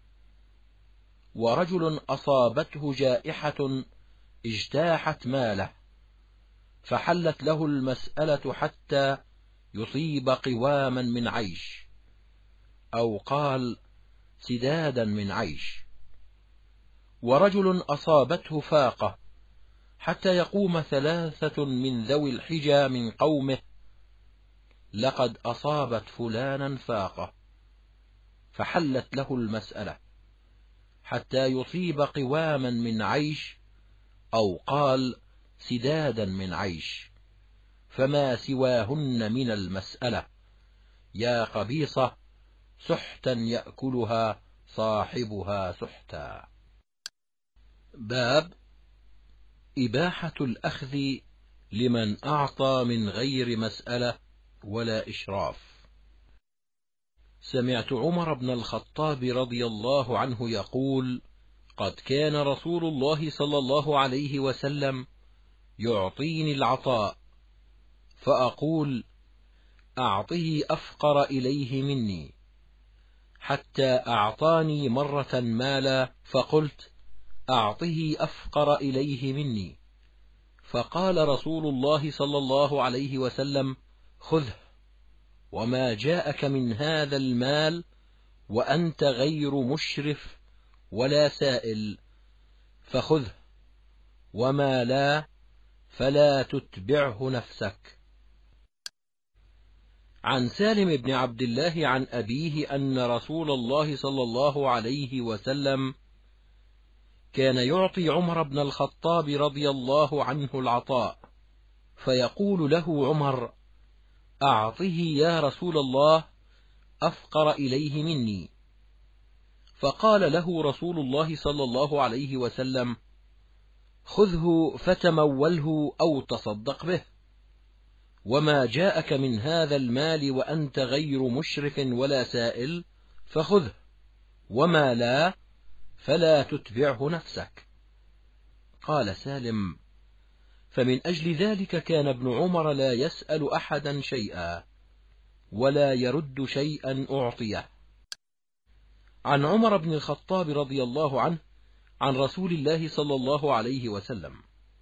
ورجل أصابته جائحة اجتاحت ماله فحلت له المسألة حتى يصيب قواما من عيش، أو قال سدادا من عيش، ورجل أصابته فاقة حتى يقوم 3 من ذوي الحجى من قومه: لقد أصابت فلانا فاقة، فحلت له المسألة، حتى يصيب قواما من عيش، أو قال سدادا من عيش، فما سواهن من المسألة، يا قبيصة، سحتا يأكلها صاحبها سحتا. باب إباحة الأخذ لمن أعطى من غير مسألة ولا إشراف. سمعت عمر بن الخطاب رضي الله عنه يقول: قد كان رسول الله صلى الله عليه وسلم يعطيني العطاء، فأقول: أعطه أفقر إليه مني، حتى أعطاني مرة مالا، فقلت: أعطه أفقر إليه مني، فقال رسول الله صلى الله عليه وسلم: خذه، وما جاءك من هذا المال وأنت غير مشرف ولا سائل فخذه، وما لا فلا تتبعه نفسك. عن سالم بن عبد الله عن أبيه أن رسول الله صلى الله عليه وسلم كان يعطي عمر بن الخطاب رضي الله عنه العطاء، فيقول له عمر: أعطه يا رسول الله أفقر إليه مني، فقال له رسول الله صلى الله عليه وسلم: خذه فتموله أو تصدق به، وما جاءك من هذا المال وأنت غير مشرف ولا سائل فخذه، وما لا فلا تتبعه نفسك. قال سالم: فمن أجل ذلك كان ابن عمر لا يسأل أحدا شيئا ولا يرد شيئا أعطيه. عن عمر بن الخطاب رضي الله عنه عن رسول الله صلى الله عليه وسلم.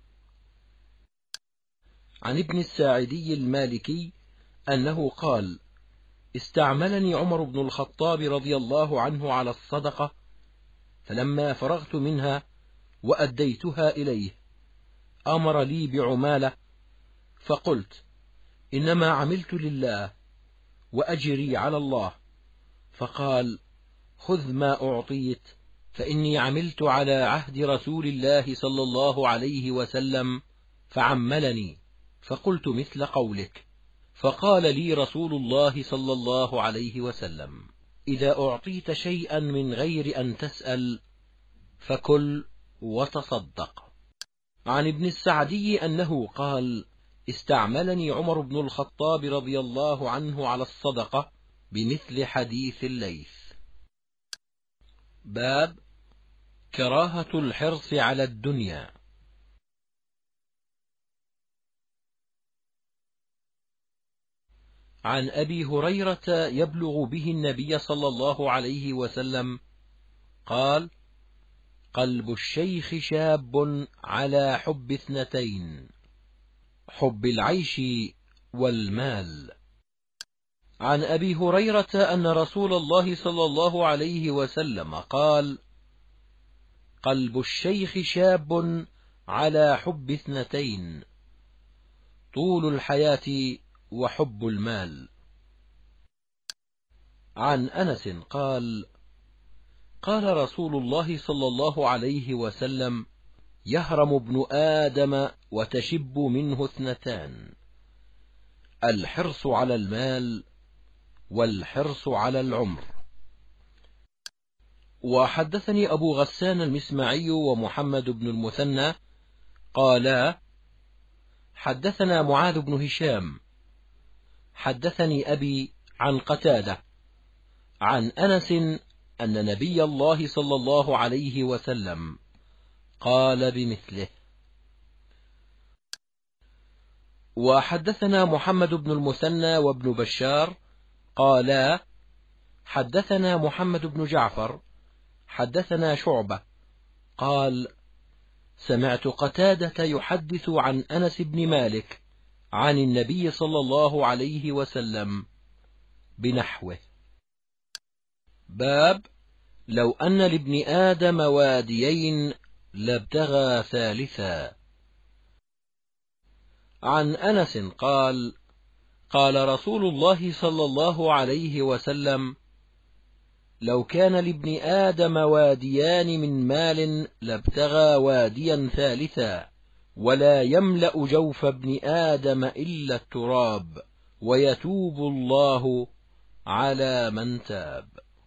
عن ابن الساعدي المالكي أنه قال: استعملني عمر بن الخطاب رضي الله عنه على الصدقة، فلما فرغت منها وأديتها إليه أمر لي بعمالة، فقلت: إنما عملت لله وأجري على الله، فقال: خذ ما أعطيت، فإني عملت على عهد رسول الله صلى الله عليه وسلم فعملني، فقلت مثل قولك، فقال لي رسول الله صلى الله عليه وسلم: إذا أعطيت شيئا من غير أن تسأل فكل وتصدق. عن ابن السعدي أنه قال: استعملني عمر بن الخطاب رضي الله عنه على الصدقة بمثل حديث الليث. باب كراهة الحرص على الدنيا. عن أبي هريرة يبلغ به النبي صلى الله عليه وسلم قال: قلب الشيخ شاب على حب 2: حب العيش والمال. عن أبي هريرة أن رسول الله صلى الله عليه وسلم قال: قلب الشيخ شاب على حب 2: طول الحياة وحب المال. عن أنس قال: قال رسول الله صلى الله عليه وسلم: يهرم ابن آدم وتشب منه 2: الحرص على المال والحرص على العمر. وحدثني أبو غسان المسمعي ومحمد بن المثنى قالا: حدثنا معاذ بن هشام حدثني أبي عن قتادة عن أنس أن نبي الله صلى الله عليه وسلم قال بمثله. وحدثنا محمد بن المثنى وابن بشار قالا: حدثنا محمد بن جعفر حدثنا شعبة قال: سمعت قتادة يحدث عن أنس بن مالك عن النبي صلى الله عليه وسلم بنحوه. باب لو أن لابن آدم واديين لابتغى ثالثا. عن أنس قال: قال رسول الله صلى الله عليه وسلم: لو كان لابن آدم واديان من مال لابتغى واديا ثالثا، ولا يملأ جوف ابن آدم إلا التراب، ويتوب الله على من تاب.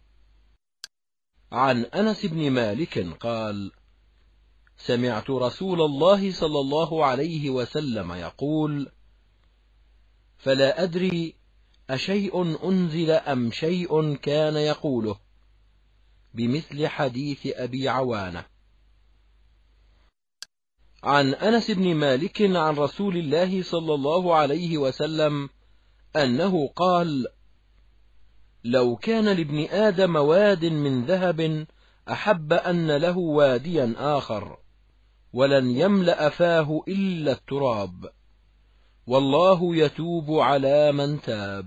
عن أنس بن مالك قال: سمعت رسول الله صلى الله عليه وسلم يقول: فلا أدري أشيء أنزل أم شيء كان يقوله، بمثل حديث أبي عوانة. عن أنس بن مالك عن رسول الله صلى الله عليه وسلم أنه قال: لو كان لابن آدم واد من ذهب أحب أن له واديا آخر، ولن يملأ فاه إلا التراب، والله يتوب على من تاب.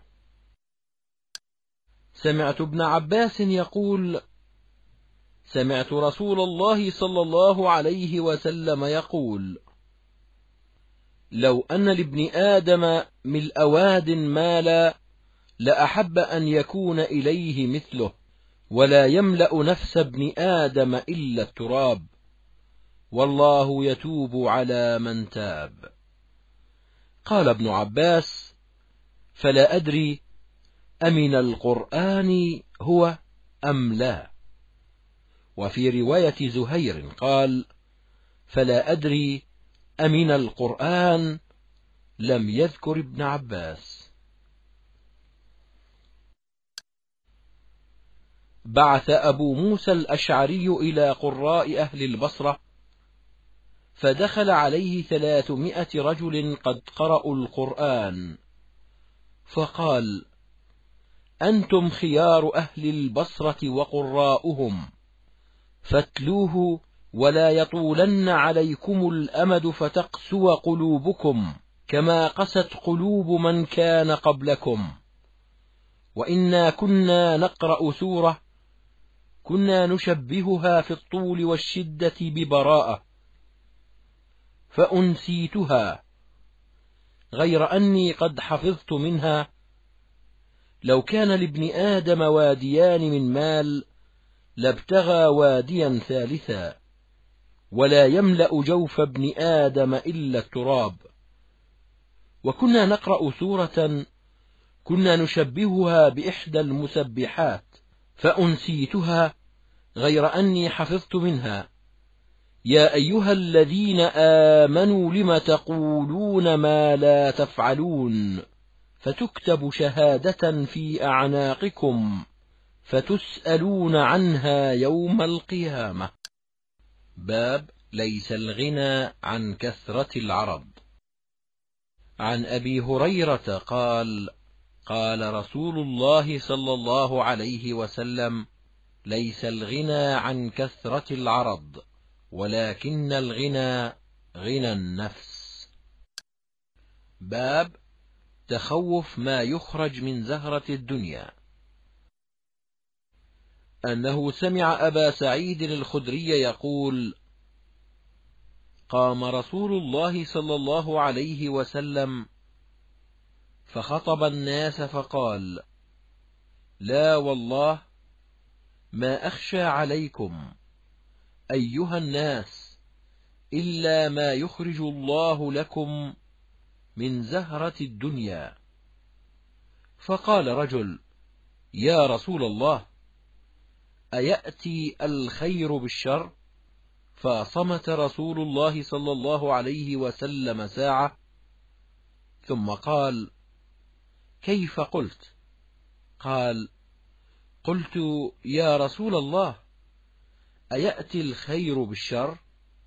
سمعت ابن عباس يقول: سمعت رسول الله صلى الله عليه وسلم يقول: لو أن لابن آدم ملء واد مالا لأحب أن يكون إليه مثله، ولا يملأ نفس ابن آدم إلا التراب، والله يتوب على من تاب. قال ابن عباس: فلا أدري أمن القرآن هو أم لا. وفي رواية زهير قال: فلا أدري أمن القرآن، لم يذكر ابن عباس. بعث أبو موسى الأشعري إلى قراء أهل البصرة، فدخل عليه 300 رجل قد قرأوا القرآن، فقال: أنتم خيار أهل البصرة وقراؤهم، فاتلوه ولا يطولن عليكم الأمد فتقسو قلوبكم كما قست قلوب من كان قبلكم. وإنا كنا نقرأ سورة كنا نشبهها في الطول والشدة ببراءة، فأنسيتها، غير أني قد حفظت منها: لو كان لابن آدم واديان من مال لابتغى واديا ثالثا، ولا يملأ جوف ابن آدم إلا التراب. وكنا نقرأ سورة كنا نشبهها بإحدى المسبحات، فأنسيتها، غير أني حفظت منها: يا أيها الذين آمنوا لم تقولون ما لا تفعلون، فتكتب شهادة في أعناقكم فتسألون عنها يوم القيامة. باب ليس الغنى عن كثرة العرض. عن أبي هريرة قال: قال رسول الله صلى الله عليه وسلم: ليس الغنى عن كثرة العرض، ولكن الغنى غنى النفس. باب تخوف ما يخرج من زهرة الدنيا. أنه سمع أبا سعيد الخدري يقول: قام رسول الله صلى الله عليه وسلم فخطب الناس فقال: لا والله ما أخشى عليكم أيها الناس إلا ما يخرج الله لكم من زهرة الدنيا. فقال رجل: يا رسول الله، أيأتي الخير بالشر؟ فصمت رسول الله صلى الله عليه وسلم ساعة، ثم قال: كيف قلت؟ قال: قلت يا رسول الله، أيأتي الخير بالشر؟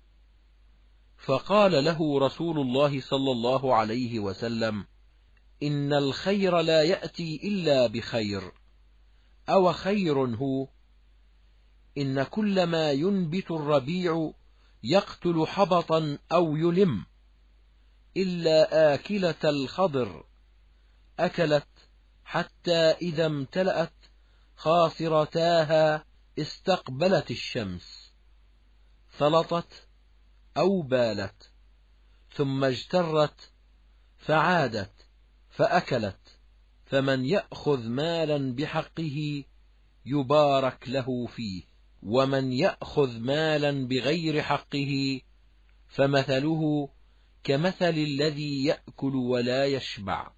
فقال له رسول الله صلى الله عليه وسلم: إن الخير لا يأتي إلا بخير، أو خير هو؟ إن كل ما ينبت الربيع يقتل حبطا أو يلم، إلا آكلة الخضر أكلت حتى إذا امتلأت خاصرتاها استقبلت الشمس، سلطت أو بالت، ثم اجترت فعادت فأكلت، فمن يأخذ مالا بحقه يبارك له فيه، ومن يأخذ مالا بغير حقه فمثله كمثل الذي يأكل ولا يشبع.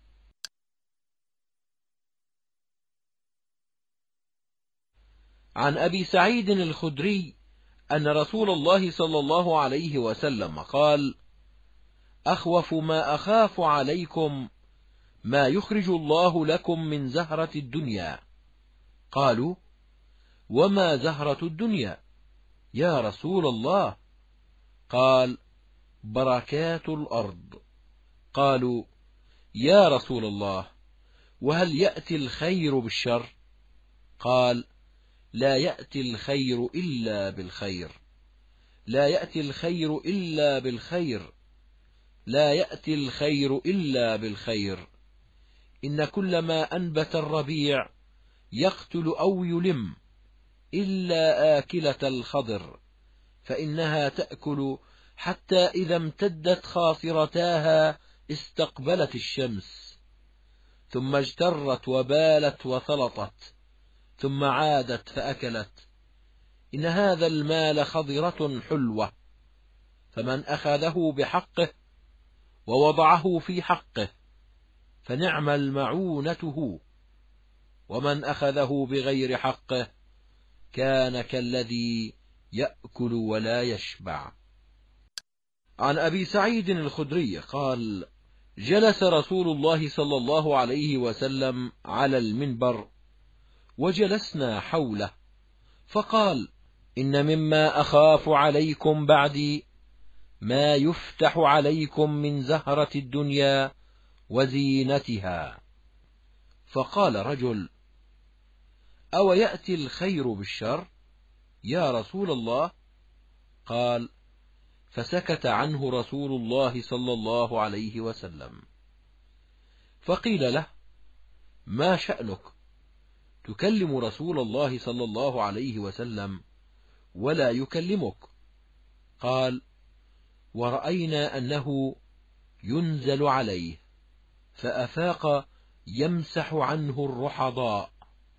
عن أبي سعيد الخدري أن رسول الله صلى الله عليه وسلم قال: أخوف ما أخاف عليكم ما يخرج الله لكم من زهرة الدنيا. قالوا: وما زهرة الدنيا يا رسول الله؟ قال: بركات الأرض. قالوا: يا رسول الله، وهل يأتي الخير بالشر؟ قال: لا يأتي الخير إلا بالخير، لا يأتي الخير إلا بالخير، لا يأتي الخير إلا بالخير. إن كل ما أنبت الربيع يقتل أو يلم إلا آكلة الخضر، فإنها تأكل حتى إذا امتدت خاصرتاها استقبلت الشمس، ثم اجترت وبالت وثلطت، ثم عادت فأكلت. إن هذا المال خضرة حلوة، فمن أخذه بحقه ووضعه في حقه فنعم المعونة، ومن أخذه بغير حقه كان كالذي يأكل ولا يشبع. عن أبي سعيد الخدري قال: جلس رسول الله صلى الله عليه وسلم على المنبر وجلسنا حوله، فقال: إن مما أخاف عليكم بعدي ما يفتح عليكم من زهرة الدنيا وزينتها. فقال رجل: أو يأتي الخير بالشر يا رسول الله؟ قال: فسكت عنه رسول الله صلى الله عليه وسلم. فقيل له: ما شأنك تكلم رسول الله صلى الله عليه وسلم ولا يكلمك؟ قال: ورأينا أنه ينزل عليه، فأفاق يمسح عنه الرحضاء.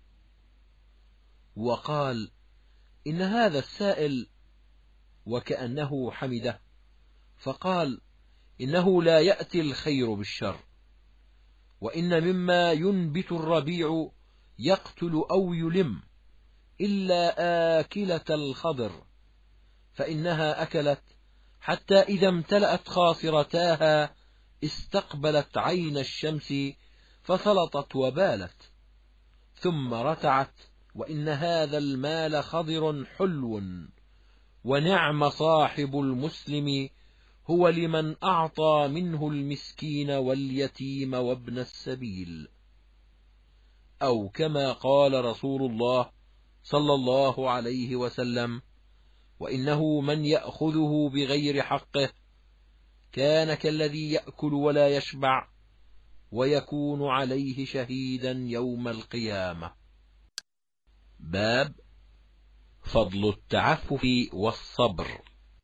وقال: إن هذا السائل، وكأنه حمده، فقال: إنه لا يأتي الخير بالشر، وإن مما ينبت الربيع يقتل أو يلم إلا آكلة الخضر، فإنها أكلت حتى إذا امتلأت خاصرتاها استقبلت عين الشمس فثلطت وبالت، ثم رتعت. وإن هذا المال خضر حلو، ونعم صاحب المسلم هو لمن أعطى منه المسكين واليتيم وابن السبيل. أو كما قال رسول الله صلى الله عليه وسلم: وإنه من يأخذه بغير حقه كان كالذي يأكل ولا يشبع، ويكون عليه شهيدا يوم القيامة. باب فضل التعفف والصبر.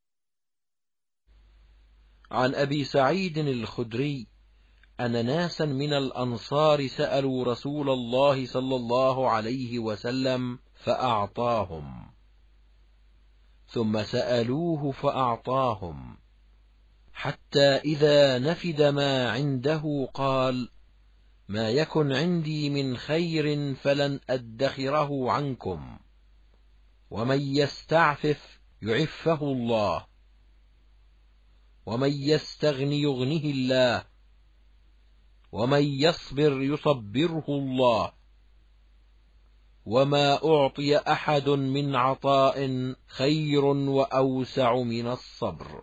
عن أبي سعيد الخدري أن ناسا من الأنصار سألوا رسول الله صلى الله عليه وسلم فأعطاهم، ثم سألوه فأعطاهم، حتى إذا نفد ما عنده قال: ما يكن عندي من خير فلن أدخره عنكم، ومن يستعفف يعفه الله، ومن يستغن يغنه الله، ومن يصبر يصبره الله، وما أعطي أحد من عطاء خير وأوسع من الصبر.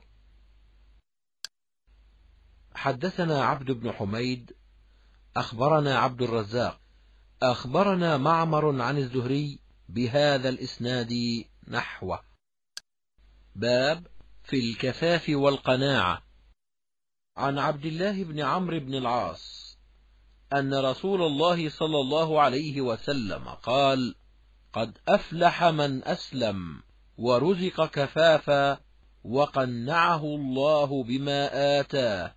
حدثنا عبد بن حميد أخبرنا عبد الرزاق أخبرنا معمر عن الزهري بهذا الإسناد نحوه. باب في الكفاف والقناعة. عن عبد الله بن عمرو بن العاص أن رسول الله صلى الله عليه وسلم قال: قد أفلح من أسلم ورزق كفافا وقنعه الله بما آتاه.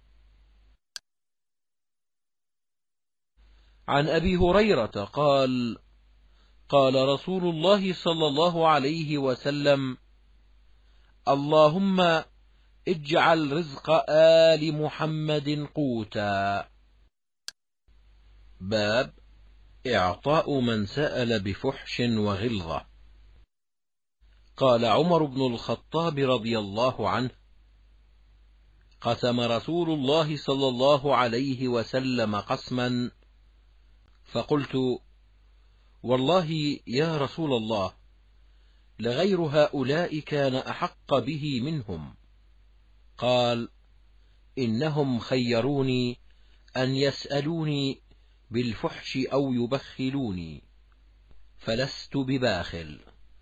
عن أبي هريرة قال: قال رسول الله صلى الله عليه وسلم: اللهم اجعل رزق آل محمد قوتا. باب إعطاء من سأل بفحش وغلظة. قال عمر بن الخطاب رضي الله عنه: قسم رسول الله صلى الله عليه وسلم قسما، فقلت: والله يا رسول الله، لغير هؤلاء كان أحق به منهم. قال: إنهم خيروني أن يسألوني بالفحش أو يبخلوني، فلست بباخل.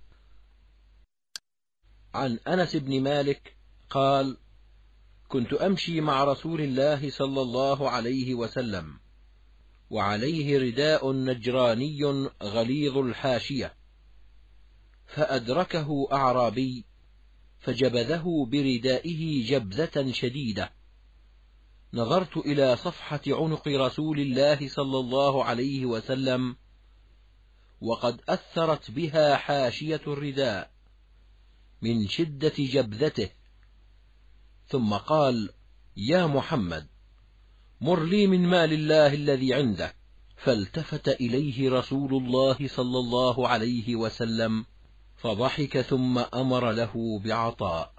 عن أنس بن مالك قال: كنت أمشي مع رسول الله صلى الله عليه وسلم وعليه رداء نجراني غليظ الحاشية، فأدركه أعرابي فجبذه بردائه جبذة شديدة. نظرت إلى صفحة عنق رسول الله صلى الله عليه وسلم وقد أثرت بها حاشية الرداء من شدة جبذته، ثم قال: يا محمد، مر لي من مال الله الذي عنده. فالتفت إليه رسول الله صلى الله عليه وسلم فضحك، ثم أمر له بعطاء.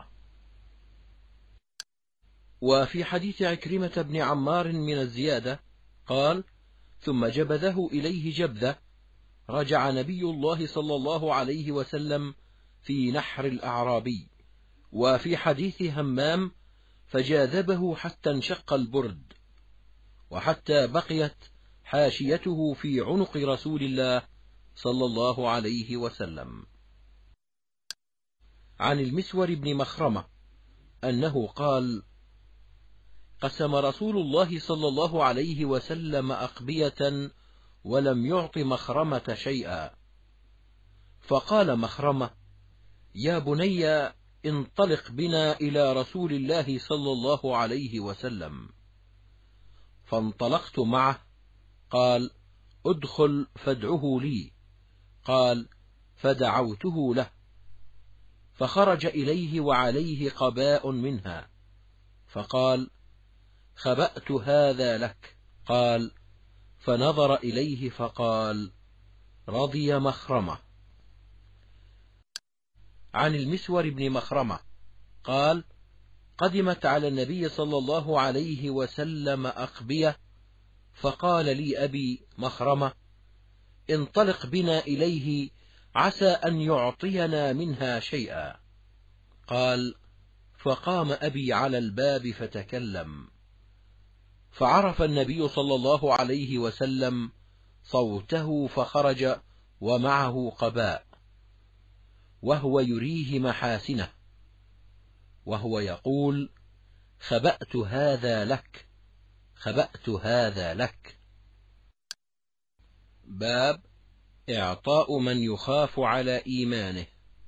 وفي حديث عكرمة بن عمار من الزيادة قال: ثم جبذه إليه جبذة. رجع نبي الله صلى الله عليه وسلم في نحر الأعرابي. وفي حديث همام: فجاذبه حتى انشق البرد، وحتى بقيت حاشيته في عنق رسول الله صلى الله عليه وسلم. عن المسور بن مخرمة أنه قال: قسم رسول الله صلى الله عليه وسلم أقبية ولم يعط مخرمة شيئا، فقال مخرمة: يا بني، انطلق بنا إلى رسول الله صلى الله عليه وسلم. فانطلقت معه. قال: ادخل فادعه لي. قال: فدعوته له، فخرج إليه وعليه قباء منها، فقال: خبأت هذا لك. قال: فنظر إليه فقال: رضي مخرمة. عن المسور بن مخرمة قال: قدمت على النبي صلى الله عليه وسلم أقبية، فقال لي أبي مخرمة: انطلق بنا إليه عسى أن يعطينا منها شيئا. قال: فقام أبي على الباب فتكلم، فعرف النبي صلى الله عليه وسلم صوته، فخرج ومعه قباء، وهو يريه محاسنه، وهو يقول: خبأت هذا لك، خبأت هذا لك. باب إعطاء من يخاف على إيمانه.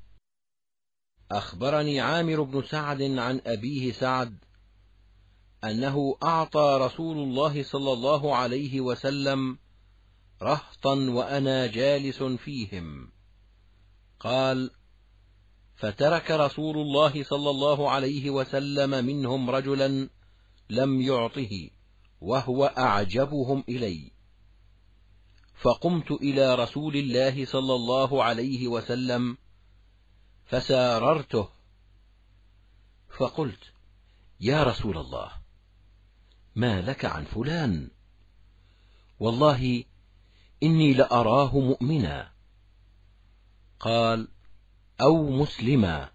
أخبرني عامر بن سعد عن أبيه سعد أنه أعطى رسول الله صلى الله عليه وسلم رهطا وأنا جالس فيهم. قال: فترك رسول الله صلى الله عليه وسلم منهم رجلا لم يعطه، وهو أعجبهم إلي، فقمت إلى رسول الله صلى الله عليه وسلم فساررته، فقلت: يا رسول الله، ما لك عن فلان؟ والله إني لأراه مؤمنا. قال: أو مسلما.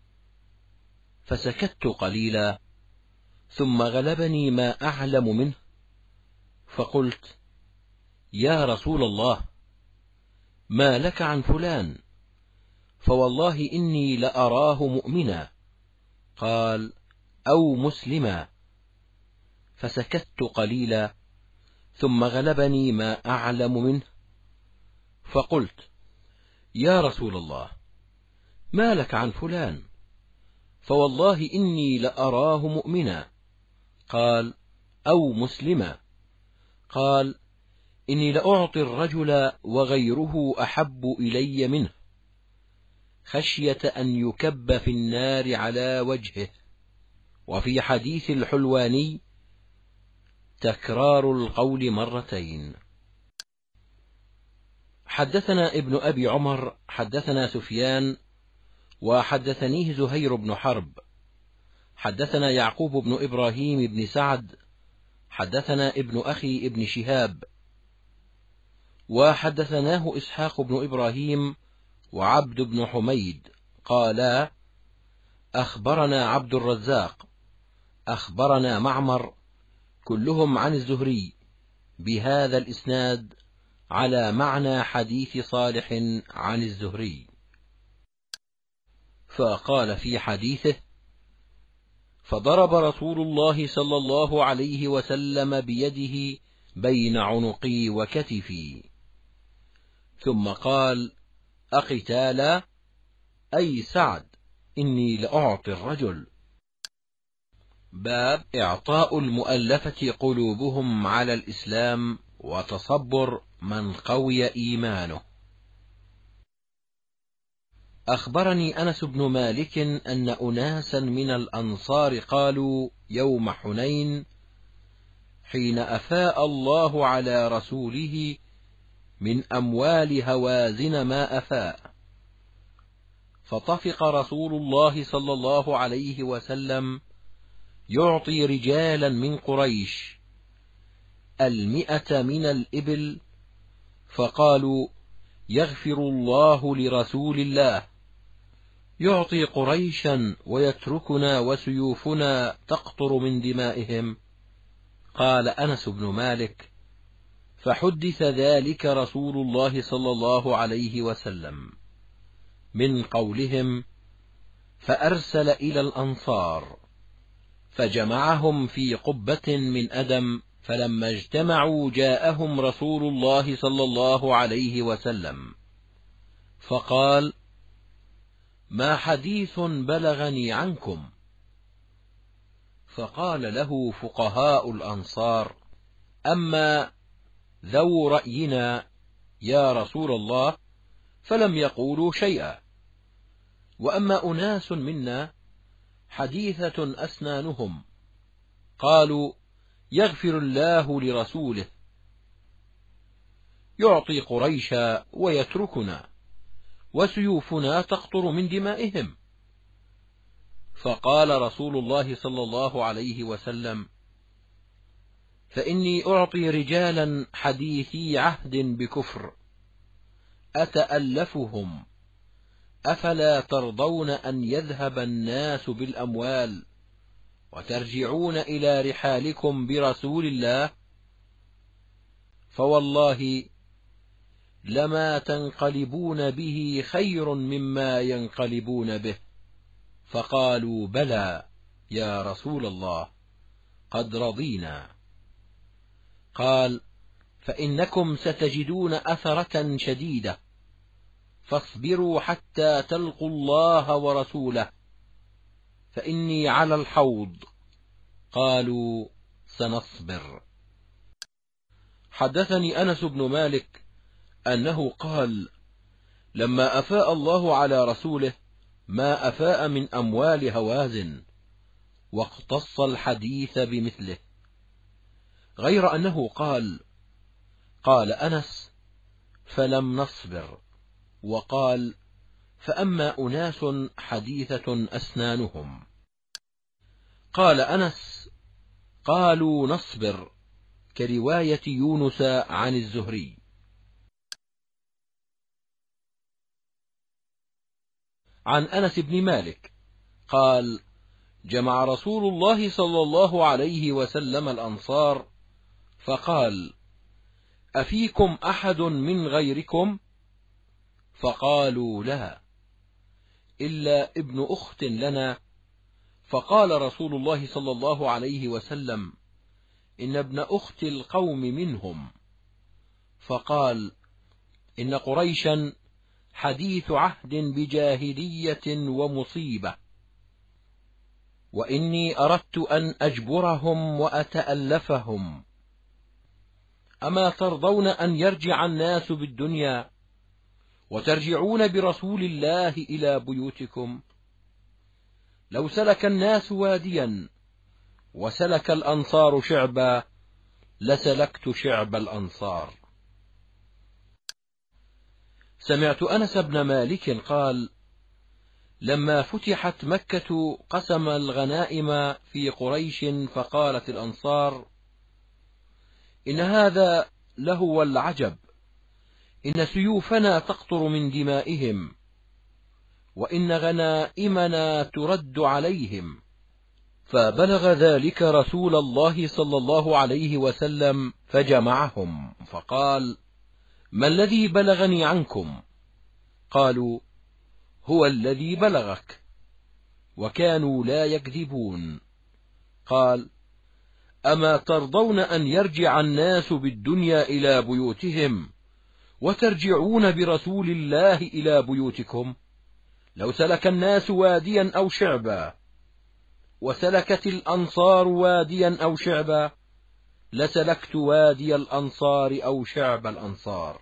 فسكت قليلا، ثم غلبني ما أعلم منه، فقلت: يا رسول الله، ما لك عن فلان؟ فوالله إني لأراه مؤمنا. قال: أو مسلما. فسكت قليلا، ثم غلبني ما أعلم منه، فقلت: يا رسول الله، ما لك عن فلان؟ فوالله إني لأراه مؤمنا. قال: أو مسلما. قال: إني لأعطي الرجل وغيره أحب إلي منه، خشية أن يكب في النار على وجهه. وفي حديث الحلواني: تكرار القول مرتين. حدثنا ابن أبي عمر حدثنا سفيان وحدثنيه زهير بن حرب حدثنا يعقوب بن إبراهيم بن سعد حدثنا ابن أخي ابن شهاب وحدثناه إسحاق بن إبراهيم وعبد بن حميد قالا: أخبرنا عبد الرزاق أخبرنا معمر كلهم عن الزهري بهذا الإسناد على معنى حديث صالح عن الزهري. فقال في حديثه: فضرب رسول الله صلى الله عليه وسلم بيده بين عنقي وكتفي، ثم قال: أقتالا؟ أي سعد، إني لأعطي الرجل. باب إعطاء المؤلفة قلوبهم على الإسلام وتصبر من قوي إيمانه. أخبرني أنس بن مالك أن أناسا من الأنصار قالوا يوم حنين حين أفاء الله على رسوله من أموال هوازن ما أفاء، فطفق رسول الله صلى الله عليه وسلم يعطي رجالا من قريش 100 من الإبل، فقالوا: يغفر الله لرسول الله، يعطي قريشا ويتركنا وسيوفنا تقطر من دمائهم. قال أنس بن مالك: فحدث ذلك رسول الله صلى الله عليه وسلم من قولهم، فأرسل إلى الأنصار فجمعهم في قبة من أدم، فلما اجتمعوا جاءهم رسول الله صلى الله عليه وسلم فقال: ما حديث بلغني عنكم؟ فقال له فقهاء الأنصار: أما ذو رأينا يا رسول الله فلم يقولوا شيئا، وأما أناس منا حديثة أسنانهم قالوا: يغفر الله لرسوله، يعطي قريشا ويتركنا وسيوفنا تقطر من دمائهم. فقال رسول الله صلى الله عليه وسلم: فإني أعطي رجالا حديثي عهد بكفر أتألفهم، أفلا ترضون أن يذهب الناس بالأموال وترجعون إلى رحالكم برسول الله؟ فوالله لما تنقلبون به خير مما ينقلبون به. فقالوا: بلى يا رسول الله، قد رضينا. قال: فإنكم ستجدون أثرة شديدة، فاصبروا حتى تلقوا الله ورسوله، فإني على الحوض. قالوا: سنصبر. حدثني أنس بن مالك أنه قال: لما أفاء الله على رسوله ما أفاء من أموال هوازن، واقتص الحديث بمثله، غير أنه قال أنس: فلم نصبر. وقال: فأما أناس حديثة أسنانهم. قال أنس: قالوا نصبر، كرواية يونس عن الزهري. عن أنس بن مالك قال: جمع رسول الله صلى الله عليه وسلم الأنصار فقال: أفيكم أحد من غيركم؟ فقالوا: لا، إلا ابن أخت لنا. فقال رسول الله صلى الله عليه وسلم: إن ابن أخت القوم منهم. فقال: إن قريشا حديث عهد بجاهلية ومصيبة، وإني أردت أن أجبرهم وأتألفهم. أما ترضون أن يرجع الناس بالدنيا وترجعون برسول الله إلى بيوتكم؟ لو سلك الناس واديا وسلك الأنصار شعبا لسلكت شعب الأنصار. سمعت أنس بن مالك قال: لما فتحت مكة قسم الغنائم في قريش، فقالت الأنصار: إن هذا لهو العجب، إن سيوفنا تقطر من دمائهم، وإن غنائمنا ترد عليهم. فبلغ ذلك رسول الله صلى الله عليه وسلم فجمعهم فقال: ما الذي بلغني عنكم؟ قالوا: هو الذي بلغك. وكانوا لا يكذبون. قال: أما ترضون أن يرجع الناس بالدنيا إلى بيوتهم وترجعون برسول الله إلى بيوتكم؟ لو سلك الناس واديا أو شعبا وسلكت الأنصار واديا أو شعبا لسلكت وادي الأنصار أو شعب الأنصار.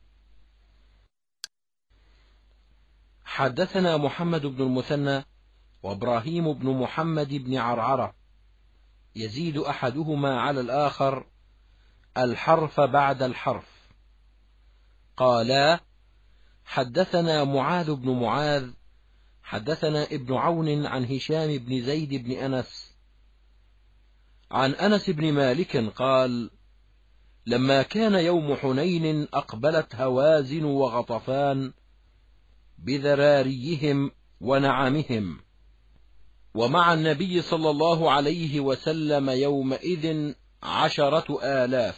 حدثنا محمد بن المثنى وإبراهيم بن محمد بن عرعرة يزيد أحدهما على الآخر الحرف بعد الحرف. قالا: حدثنا معاذ بن معاذ حدثنا ابن عون عن هشام بن زيد بن أنس عن أنس بن مالك قال: لما كان يوم حنين أقبلت هوازن وغطفان بذراريهم ونعمهم، ومع النبي صلى الله عليه وسلم يومئذ 10,000،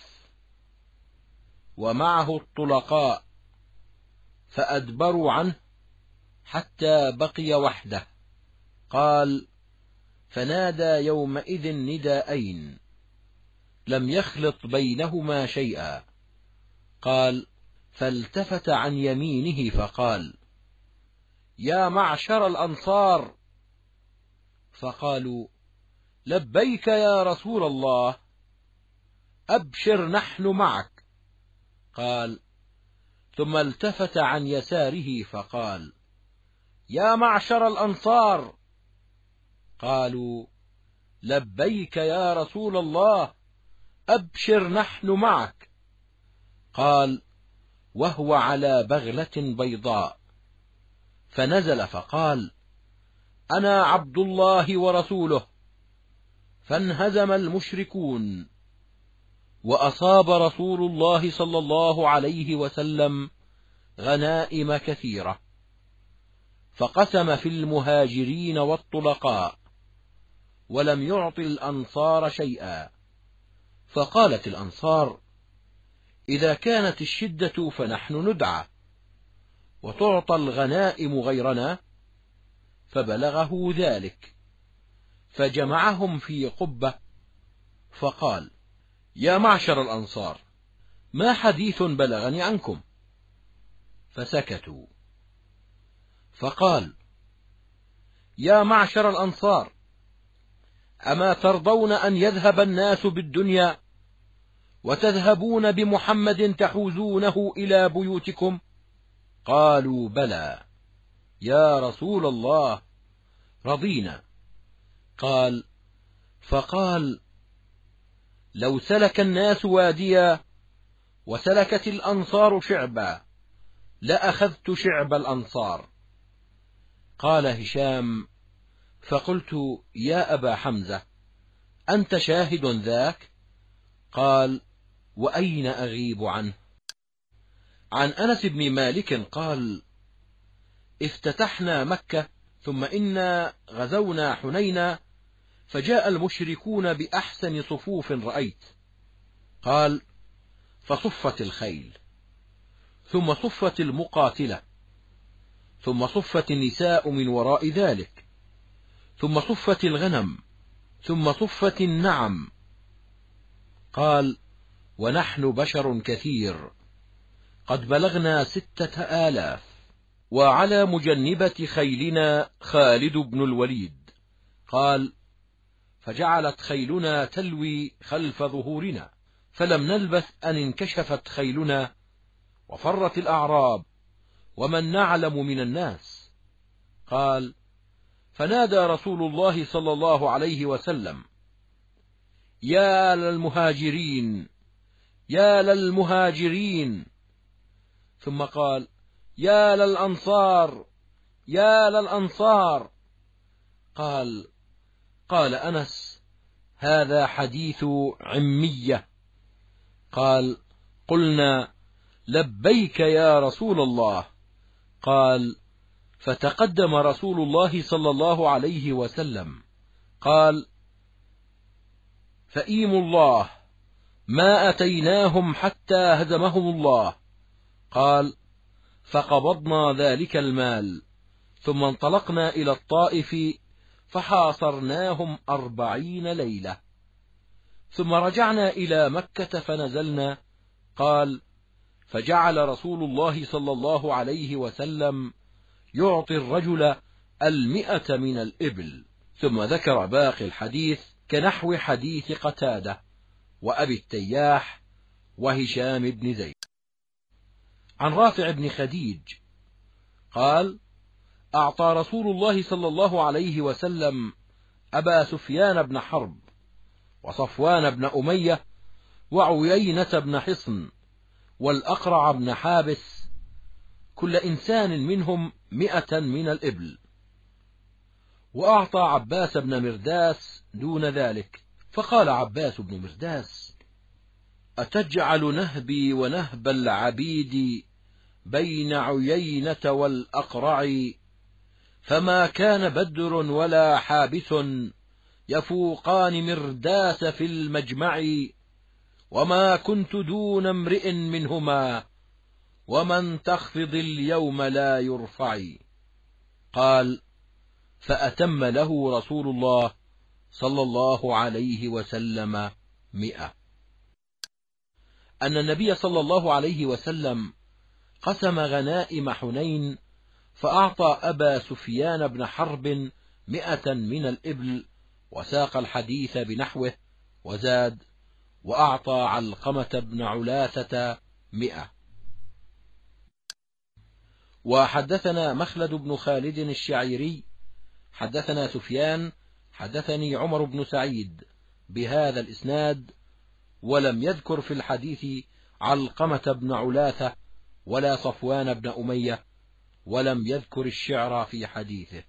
ومعه الطلقاء، فأدبروا عنه حتى بقي وحده. قال: فنادى يومئذ نداءين لم يخلط بينهما شيئا. قال: فالتفت عن يمينه فقال: يا معشر الأنصار. فقالوا: لبيك يا رسول الله، أبشر نحن معك. قال: ثم التفت عن يساره فقال: يا معشر الأنصار. قالوا: لبيك يا رسول الله، أبشر نحن معك. قال: وهو على بغلة بيضاء، فنزل فقال: أنا عبد الله ورسوله. فانهزم المشركون، وأصاب رسول الله صلى الله عليه وسلم غنائم كثيرة، فقسم في المهاجرين والطلقاء، ولم يعط الأنصار شيئا. فقالت الأنصار: إذا كانت الشدة فنحن ندعى، وتعطى الغنائم غيرنا. فبلغه ذلك، فجمعهم في قبة، فقال: يا معشر الأنصار، ما حديث بلغني عنكم؟ فسكتوا. فقال: يا معشر الأنصار، أما ترضون أن يذهب الناس بالدنيا وتذهبون بمحمد تحوزونه إلى بيوتكم؟ قالوا: بلى يا رسول الله، رضينا. قال: فقال: لو سلك الناس واديا وسلكت الأنصار شعبا لأخذت شعب الأنصار. قال هشام: فقلت: يا أبا حمزة، أنت شاهد ذاك؟ قال: وأين أغيب عنه؟ عن أنس بن مالك قال: افتتحنا مكة، ثم إنا غزونا حنينا، فجاء المشركون بأحسن صفوف رأيت. قال: فصفت الخيل، ثم صفت المقاتلة، ثم صفت النساء من وراء ذلك، ثم صفت الغنم، ثم صفت النعم. قال: ونحن بشر كثير، قد بلغنا 6,000، وعلى مجنبة خيلنا خالد بن الوليد. قال: فجعلت خيلنا تلوي خلف ظهورنا، فلم نلبث أن انكشفت خيلنا وفرت الأعراب ومن نعلم من الناس. قال: فنادى رسول الله صلى الله عليه وسلم: يا للمهاجرين، يا للمهاجرين. ثم قال: يا للأنصار، يا للأنصار. قال أنس: هذا حديث عمية. قال: قلنا: لبيك يا رسول الله. قال: فتقدم رسول الله صلى الله عليه وسلم قال: فإيم الله ما أتيناهم حتى هزمهم الله. قال: فقبضنا ذلك المال، ثم انطلقنا إلى الطائف فحاصرناهم 40 ليلة، ثم رجعنا إلى مكة فنزلنا. قال: فجعل رسول الله صلى الله عليه وسلم يعطي الرجل 100 من الإبل، ثم ذكر باقي الحديث كنحو حديث قتادة وأبي التياح وهشام بن زيد. عن رافع بن خديج قال: أعطى رسول الله صلى الله عليه وسلم أبا سفيان بن حرب وصفوان بن أمية وعيينة بن حصن والأقرع بن حابس كل إنسان منهم 100 من الإبل، وأعطى عباس بن مرداس دون ذلك. فقال عباس بن مرداس: أتجعل نهبي ونهب العبيد بين عيينة والأقرع، فما كان بدر ولا حابس يفوقان مرداس في المجمع، وما كنت دون امرئ منهما، ومن تخفض اليوم لا يرفع. قال: فأتم له رسول الله صلى الله عليه وسلم 100. أن النبي صلى الله عليه وسلم قسم غنائم حنين، فأعطى أبا سفيان بن حرب 100 من الإبل، وساق الحديث بنحوه، وزاد: وأعطى علقمة بن علاثة 100. وحدثنا مخلد بن خالد الشعيري حدثنا سفيان حدثني عمر بن سعيد بهذا الإسناد، ولم يذكر في الحديث علقمة بن علاثة ولا صفوان بن أمية، ولم يذكر الشعر في حديثه.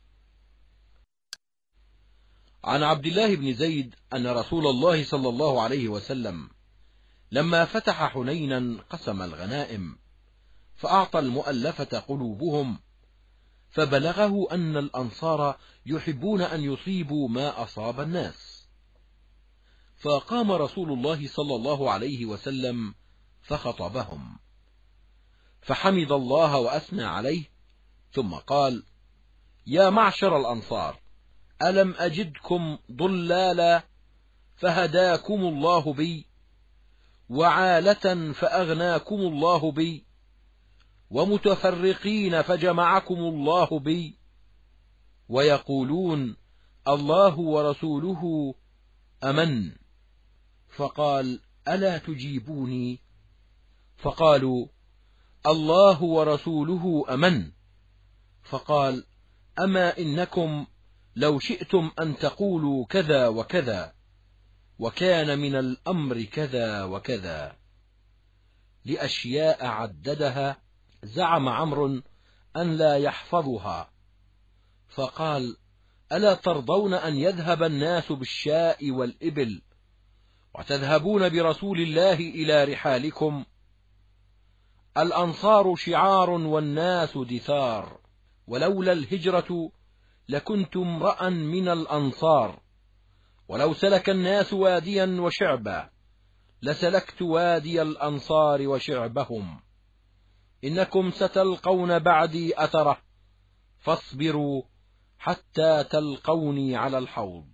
عن عبد الله بن زيد أن رسول الله صلى الله عليه وسلم لما فتح حنينا قسم الغنائم، فأعطى المؤلفة قلوبهم، فبلغه أن الأنصار يحبون أن يصيبوا ما أصاب الناس، فقام رسول الله صلى الله عليه وسلم فخطبهم، فحمد الله وأثنى عليه، ثم قال: يا معشر الأنصار، ألم أجدكم ضلالا فهداكم الله بي، وعالة فأغناكم الله بي، ومتفرقين فجمعكم الله بي، ويقولون الله ورسوله أمن. فقال: ألا تجيبوني؟ فقالوا: الله ورسوله أمن. فقال: أما إنكم لو شئتم أن تقولوا كذا وكذا، وكان من الأمر كذا وكذا، لأشياء عددها زعم عمرو أن لا يحفظها. فقال: ألا ترضون أن يذهب الناس بالشاء والإبل، وتذهبون برسول الله إلى رحالكم؟ الأنصار شعار والناس دثار، ولولا الهجرة لكنت امرأ من الأنصار، ولو سلك الناس واديا وشعبا لسلكت وادي الأنصار وشعبهم. إنكم ستلقون بعدي أثرة، فاصبروا حتى تلقوني على الحوض.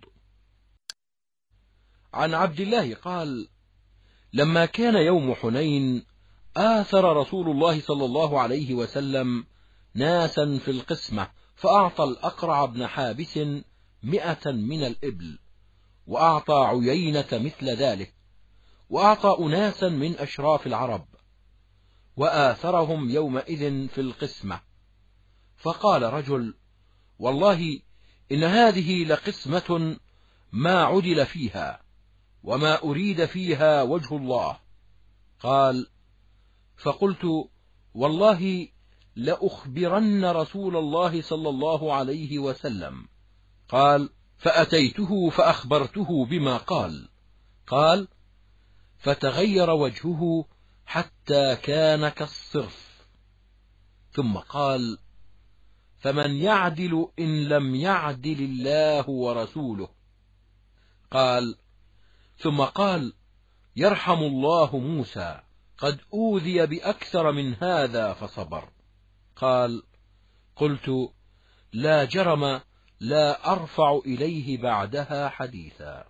عن عبد الله قال: لما كان يوم حنين آثر رسول الله صلى الله عليه وسلم ناسا في القسمة، فأعطى الأقرع بن حابس 100 من الإبل، وأعطى عيينة مثل ذلك، وأعطى أناسا من أشراف العرب، وآثرهم يومئذ في القسمة. فقال رجل: والله إن هذه لقسمة ما عدل فيها، وما أريد فيها وجه الله. قال: فقلت: والله لأخبرن رسول الله صلى الله عليه وسلم. قال: فأتيته فأخبرته بما قال. قال: فتغير وجهه حتى كان كالصرف، ثم قال: فمن يعدل إن لم يعدل الله ورسوله؟ قال: ثم قال: يرحم الله موسى، قد أوذي بأكثر من هذا فصبر. قال: قلت: لا جرم لا أرفع إليه بعدها حديثا.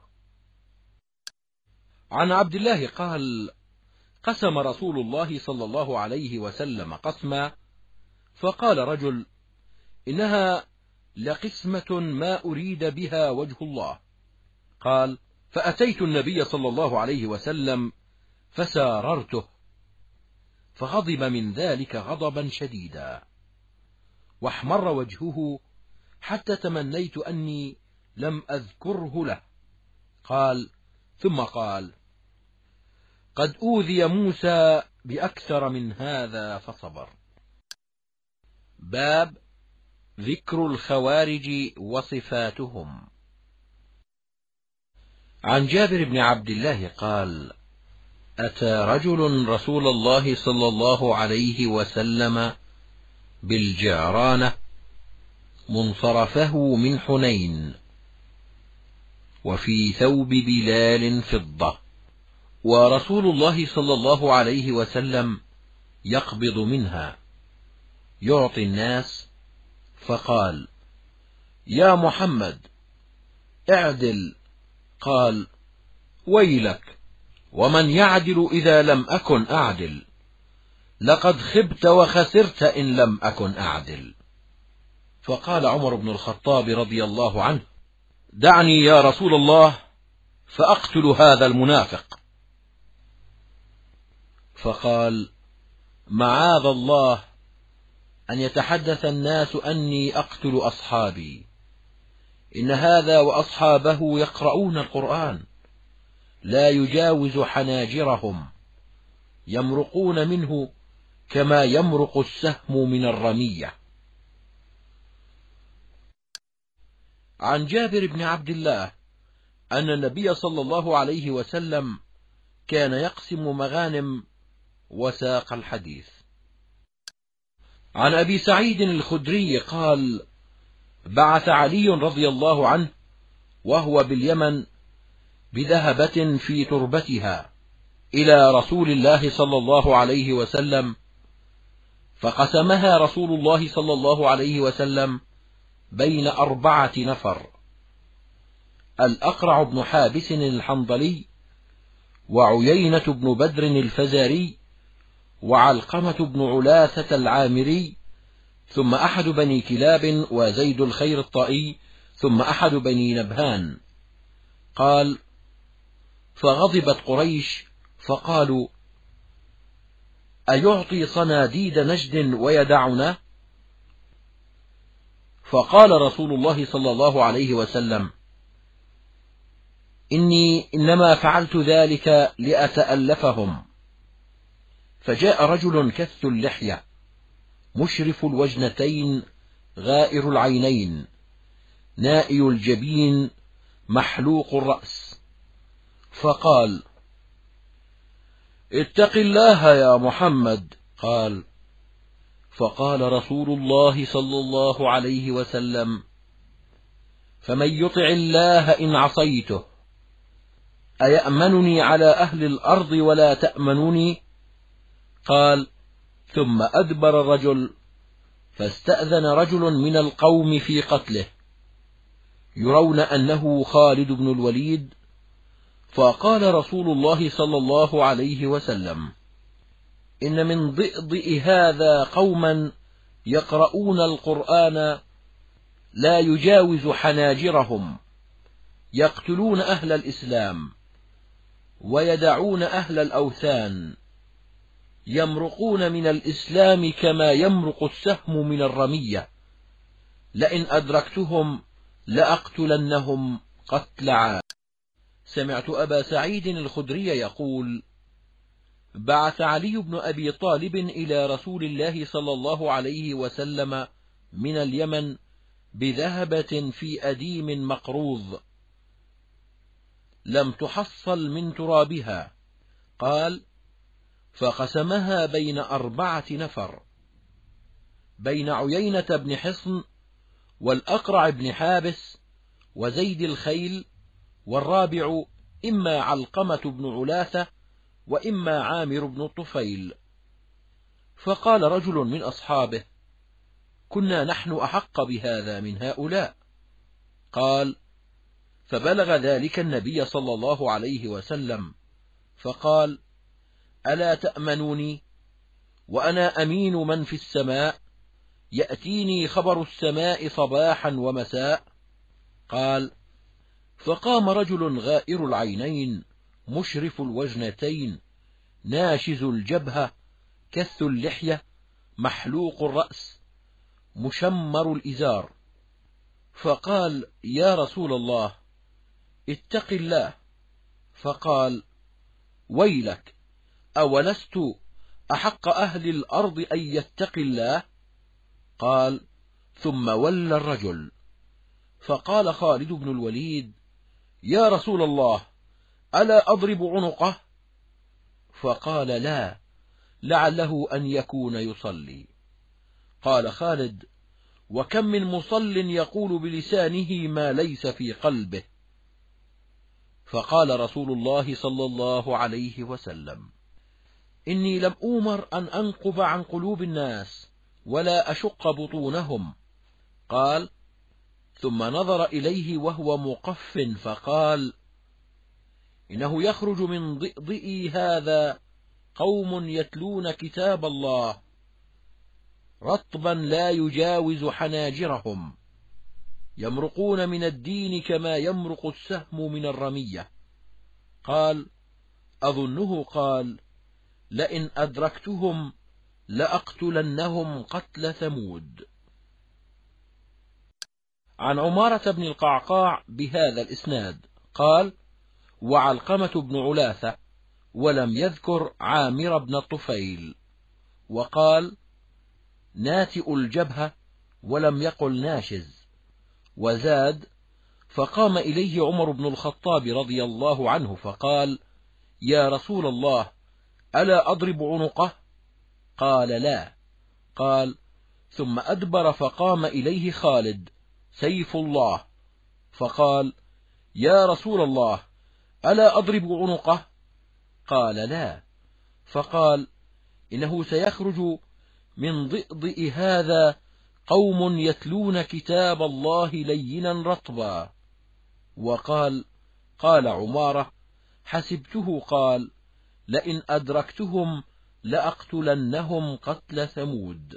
عن عبد الله قال: قسم رسول الله صلى الله عليه وسلم قسما، فقال رجل: إنها لقسمة ما أريد بها وجه الله. قال: فأتيت النبي صلى الله عليه وسلم فساررته، فغضب من ذلك غضبا شديدا، واحمر وجهه حتى تمنيت أني لم أذكره له. قال: ثم قال: قد أوذي موسى بأكثر من هذا فصبر. باب ذكر الخوارج وصفاتهم. عن جابر بن عبد الله قال: أتى رجل رسول الله صلى الله عليه وسلم بالجعرانة منصرفه من حنين، وفي ثوب بلال فضة، ورسول الله صلى الله عليه وسلم يقبض منها يعطي الناس، فقال: يا محمد اعدل. قال: ويلك، ومن يعدل إذا لم أكن أعدل؟ لقد خبت وخسرت إن لم أكن أعدل. فقال عمر بن الخطاب رضي الله عنه: دعني يا رسول الله فأقتل هذا المنافق. فقال: معاذ الله أن يتحدث الناس أني أقتل أصحابي، إن هذا وأصحابه يقرؤون القرآن لا يجاوز حناجرهم، يمرقون منه كما يمرق السهم من الرمية. عن جابر بن عبد الله أن النبي صلى الله عليه وسلم كان يقسم مغانم، وساق الحديث. عن أبي سعيد الخدري قال: بعث علي رضي الله عنه وهو باليمن بذهبة في تربتها إلى رسول الله صلى الله عليه وسلم، فقسمها رسول الله صلى الله عليه وسلم بين 4 نفر: الأقرع بن حابس الحنظلي، وعيينة بن بدر الفزاري، وعلقمة بن علاثة العامري، ثم أحد بني كلاب، وزيد الخير الطائي، ثم أحد بني نبهان. قال: فغضبت قريش فقالوا: أيعطي صناديد نجد ويدعنا؟ فقال رسول الله صلى الله عليه وسلم: إني إنما فعلت ذلك لأتألفهم. فجاء رجل كث اللحية مشرف الوجنتين غائر العينين نائي الجبين محلوق الرأس، فقال: اتق الله يا محمد. قال: فقال رسول الله صلى الله عليه وسلم: فمن يطع الله إن عصيته أيأمنني على أهل الأرض ولا تأمنني؟ قال: ثم أدبر الرجل، فاستأذن رجل من القوم في قتله، يرون أنه خالد بن الوليد. فقال رسول الله صلى الله عليه وسلم: إن من ضئضئ هذا قوما يقرؤون القرآن لا يجاوز حناجرهم، يقتلون أهل الإسلام ويدعون أهل الأوثان، يمرقون من الإسلام كما يمرق السهم من الرمية، لئن أدركتهم لأقتلنهم قتل عاد. سمعت أبا سعيد الخدري يقول: بعث علي بن أبي طالب إلى رسول الله صلى الله عليه وسلم من اليمن بذهبة في أديم مقروض لم تحصل من ترابها، قال: فقسمها بين 4 نفر، بين عيينة بن حصن والأقرع بن حابس وزيد الخيل، والرابع إما علقمة بن علاثة وإما عامر بن الطفيل. فقال رجل من أصحابه: كنا نحن أحق بهذا من هؤلاء. قال: فبلغ ذلك النبي صلى الله عليه وسلم، فقال: ألا تأمنوني وأنا أمين من في السماء، يأتيني خبر السماء صباحا ومساء؟ قال: فقام رجل غائر العينين مشرف الوجنتين ناشز الجبهة كث اللحية محلوق الرأس مشمر الإزار، فقال: يا رسول الله، اتق الله. فقال: ويلك، أولست أحق أهل الأرض أن يتقي الله؟ قال: ثم ولى الرجل. فقال خالد بن الوليد: يا رسول الله، ألا أضرب عنقه؟ فقال: لا، لعله أن يكون يصلي. قال خالد: وكم من مصل يقول بلسانه ما ليس في قلبه. فقال رسول الله صلى الله عليه وسلم: إني لم أؤمر أن أنقب عن قلوب الناس ولا أشق بطونهم. قال: ثم نظر إليه وهو مقف فقال: إنه يخرج من ضئضئي هذا قوم يتلون كتاب الله رطبا لا يجاوز حناجرهم، يمرقون من الدين كما يمرق السهم من الرمية. قال: أظنه قال: لئن أدركتهم لأقتلنهم قتل ثمود. عن عمارة بن القعقاع بهذا الإسناد قال: وعلقمة بن علاثة، ولم يذكر عامر بن الطفيل، وقال: ناتئ الجبهة، ولم يقل ناشز، وزاد: فقام إليه عمر بن الخطاب رضي الله عنه فقال: يا رسول الله، ألا أضرب عنقه؟ قال: لا. قال: ثم أدبر فقام إليه خالد سيف الله فقال: يا رسول الله، ألا أضرب عنقه؟ قال: لا. فقال: إنه سيخرج من ضئضئ هذا قوم يتلون كتاب الله لينا رطبا. وقال: قال عمارة: حسبته قال: لئن أدركتهم لأقتلنهم قتل ثمود.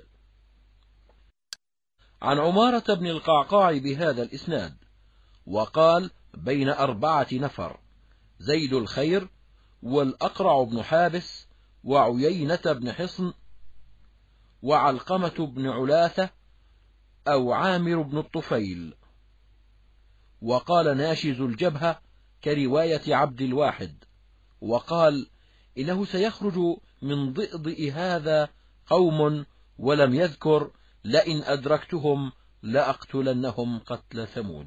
عن عمارة بن القعقاع بهذا الإسناد وقال: بين 4 نفر، زيد الخير والأقرع بن حابس وعيينة بن حصن وعلقمة بن علاثة أو عامر بن الطفيل. وقال: ناشز الجبهة كرواية عبد الواحد. وقال: إنه سيخرج من ضئضئ هذا قوم، ولم يذكر لئن أدركتهم لأقتلنهم قتل ثمود.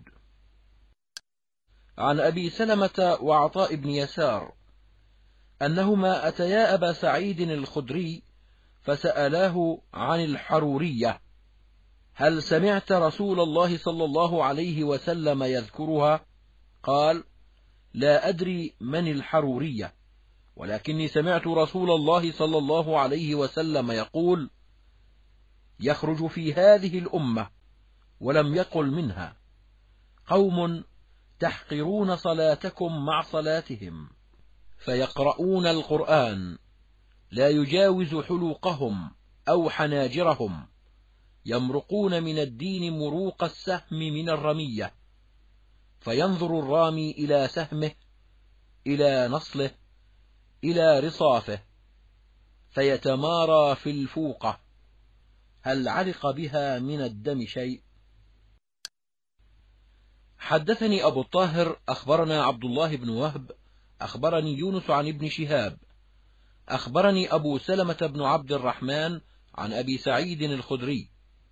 عن أبي سلمة وعطاء بن يسار أنهما أتيا أبا سعيد الخدري فسألاه عن الحرورية: هل سمعت رسول الله صلى الله عليه وسلم يذكرها؟ قال: لا أدري من الحرورية، ولكني سمعت رسول الله صلى الله عليه وسلم يقول: يخرج في هذه الأمة، ولم يقل منها، قوم تحقرون صلاتكم مع صلاتهم، فيقرؤون القرآن لا يجاوز حلوقهم أو حناجرهم، يمرقون من الدين مروق السهم من الرمية، فينظر الرامي إلى سهمه، إلى نصله، إلى رصافه، فيتمارى في الفوقة هل علق بها من الدم شيء. حدثني أبو الطاهر أخبرنا عبد الله بن وهب أخبرني يونس عن ابن شهاب أخبرني أبو سلمة بن عبد الرحمن عن أبي سعيد الخدري.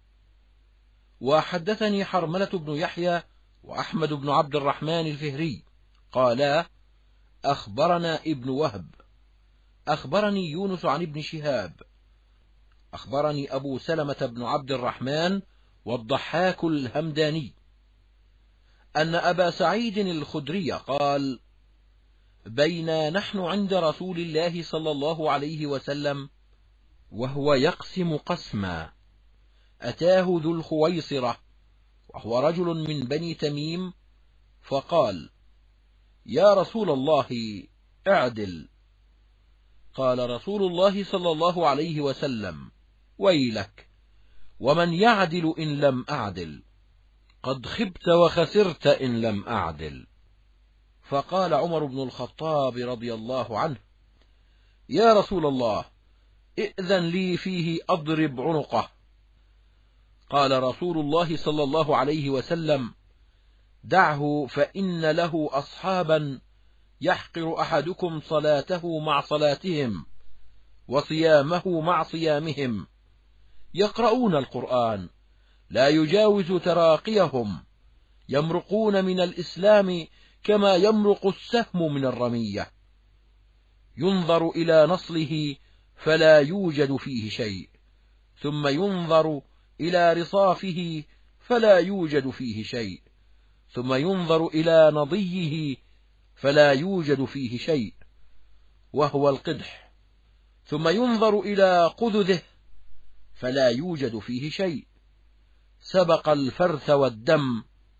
وحدثني حرملة بن يحيى وأحمد بن عبد الرحمن الفهري قالا أخبرنا ابن وهب أخبرني يونس عن ابن شهاب أخبرني أبو سلمة بن عبد الرحمن والضحاك الهمداني أن أبا سعيد الخدري قال بينا نحن عند رسول الله صلى الله عليه وسلم وهو يقسم قسما، أتاه ذو الخويصرة وهو رجل من بني تميم فقال يا رسول الله اعدل. قال رسول الله صلى الله عليه وسلم ويلك، ومن يعدل إن لم أعدل؟ قد خبت وخسرت إن لم أعدل. فقال عمر بن الخطاب رضي الله عنه يا رسول الله ائذن لي فيه أضرب عنقه. قال رسول الله صلى الله عليه وسلم دعه فإن له أصحابا يحقر أحدكم صلاته مع صلاتهم وصيامه مع صيامهم، يقرؤون القرآن لا يجاوز تراقيهم، يمرقون من الإسلام كما يمرق السهم من الرمية، ينظر إلى نصله فلا يوجد فيه شيء، ثم ينظر إلى رصافه فلا يوجد فيه شيء، ثم ينظر إلى نضيه فلا يوجد فيه شيء وهو القدح، ثم ينظر إلى قذذه فلا يوجد فيه شيء، سبق الفرث والدم.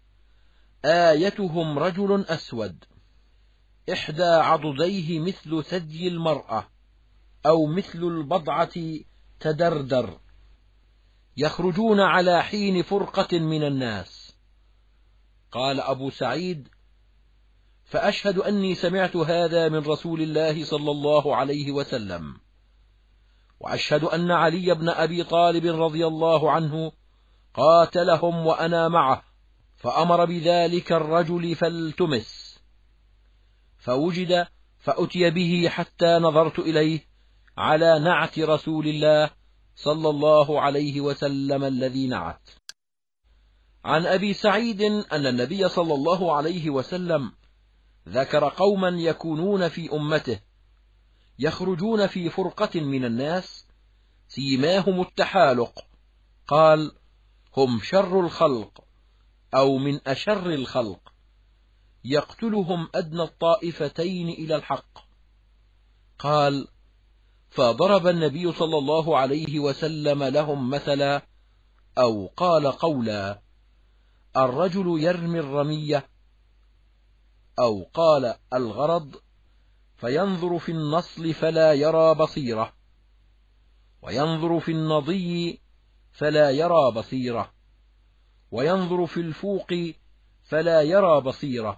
آيتهم رجل أسود إحدى عضديه مثل ثدي المرأة أو مثل البضعة تدردر، يخرجون على حين فرقة من الناس. قال أبو سعيد فأشهد أني سمعت هذا من رسول الله صلى الله عليه وسلم، وأشهد أن علي بن أبي طالب رضي الله عنه قاتلهم وأنا معه، فأمر بذلك الرجل فالتمس، فوجد فأتي به حتى نظرت إليه على نعت رسول الله صلى الله عليه وسلم الذي نعت. عن أبي سعيد أن النبي صلى الله عليه وسلم ذكر قوما يكونون في أمته يخرجون في فرقة من الناس سيماهم التحالق، قال هم شر الخلق أو من أشر الخلق، يقتلهم أدنى الطائفتين إلى الحق. قال فضرب النبي صلى الله عليه وسلم لهم مثلا أو قال قولا الرجل يرمي الرمية، أو قال الغرض فينظر في النصل فلا يرى بصيرة، وينظر في النضي فلا يرى بصيرة، وينظر في الفوق فلا يرى بصيرة.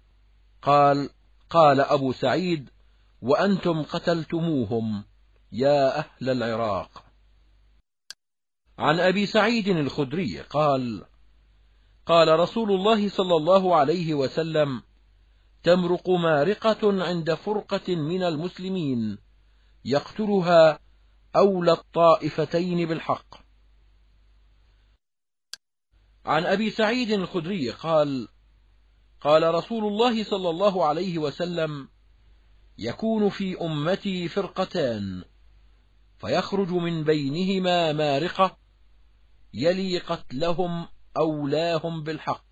قال أبو سعيد وأنتم قتلتموهم يا أهل العراق. عن أبي سعيد الخدري قال رسول الله صلى الله عليه وسلم تمرق مارقة عند فرقة من المسلمين يقتلها أولى الطائفتين بالحق. عن أبي سعيد الخدري قال رسول الله صلى الله عليه وسلم يكون في أمتي فرقتان فيخرج من بينهما مارقة يلي قتلهم أولاهم بالحق.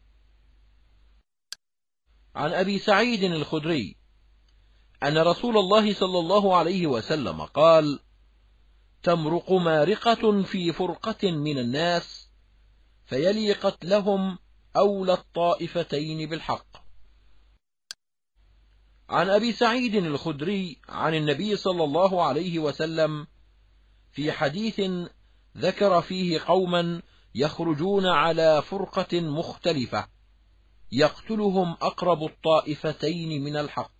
عن أبي سعيد الخدري أن رسول الله صلى الله عليه وسلم قال تمرق مارقة في فرقة من الناس فيلي قتلهم أولى الطائفتين بالحق. عن أبي سعيد الخدري عن النبي صلى الله عليه وسلم في حديث ذكر فيه قوما يخرجون على فرقة مختلفة يقتلهم أقرب الطائفتين من الحق.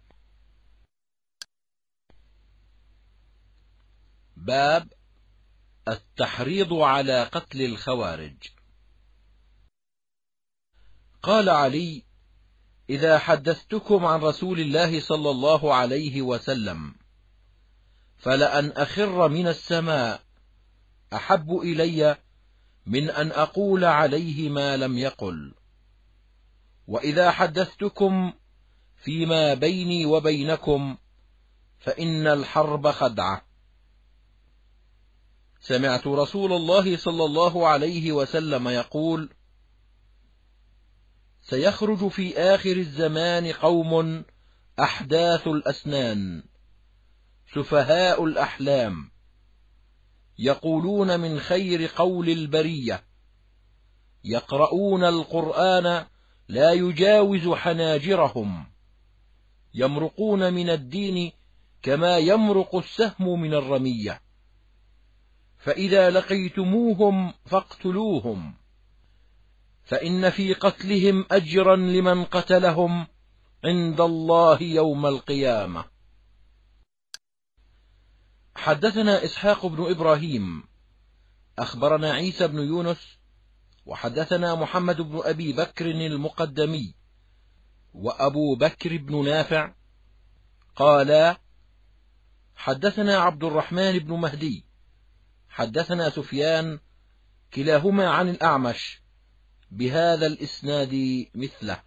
باب التحريض على قتل الخوارج. قال علي: إذا حدثتكم عن رسول الله صلى الله عليه وسلم فلأن أخر من السماء أحب إلي من أن أقول عليه ما لم يقل، وإذا حدثتكم فيما بيني وبينكم فإن الحرب خدعة. سمعت رسول الله صلى الله عليه وسلم يقول: سيخرج في آخر الزمان قوم أحداث الأسنان سفهاء الأحلام، يقولون من خير قول البرية، يقرؤون القرآن لا يجاوز حناجرهم، يمرقون من الدين كما يمرق السهم من الرمية، فإذا لقيتموهم فاقتلوهم، فإن في قتلهم أجرا لمن قتلهم عند الله يوم القيامة. حدثنا إسحاق بن إبراهيم أخبرنا عيسى بن يونس وحدثنا محمد بن أبي بكر المقدمي وأبو بكر بن نافع قالا: حدثنا عبد الرحمن بن مهدي حدثنا سفيان كلاهما عن الأعمش بهذا الإسناد مثله.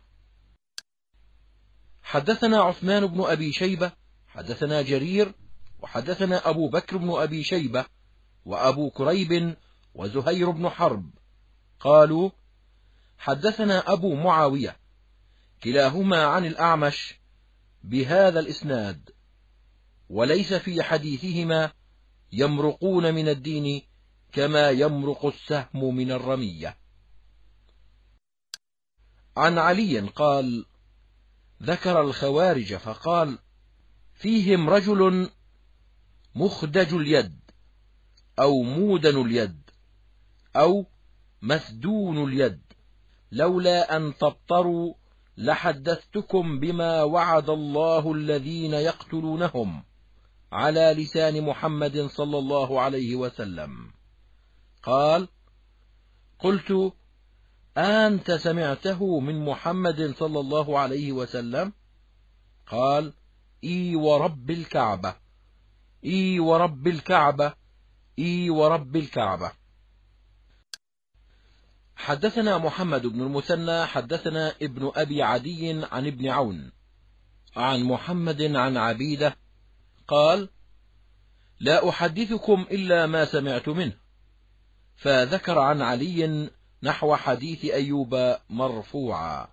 حدثنا عثمان بن أبي شيبة حدثنا جرير وحدثنا أبو بكر بن أبي شيبة وأبو كريب وزهير بن حرب قالوا: حدثنا أبو معاوية كلاهما عن الأعمش بهذا الإسناد، وليس في حديثهما يمرقون من الدين كما يمرق السهم من الرمية. عن علي قال: ذكر الخوارج فقال: فيهم رجل مخدج اليد أو مودن اليد أو مسدون اليد، لولا أن تبطروا لحدثتكم بما وعد الله الذين يقتلونهم على لسان محمد صلى الله عليه وسلم. قال: قلت: أنت سمعته من محمد صلى الله عليه وسلم؟ قال: إي ورب الكعبة، إي ورب الكعبة، إي ورب الكعبة. حدثنا محمد بن المثنى حدثنا ابن أبي عدي عن ابن عون عن محمد عن عبيدة قال: لا أحدثكم إلا ما سمعت منه، فذكر عن علي نحو حديث أيوب مرفوعا.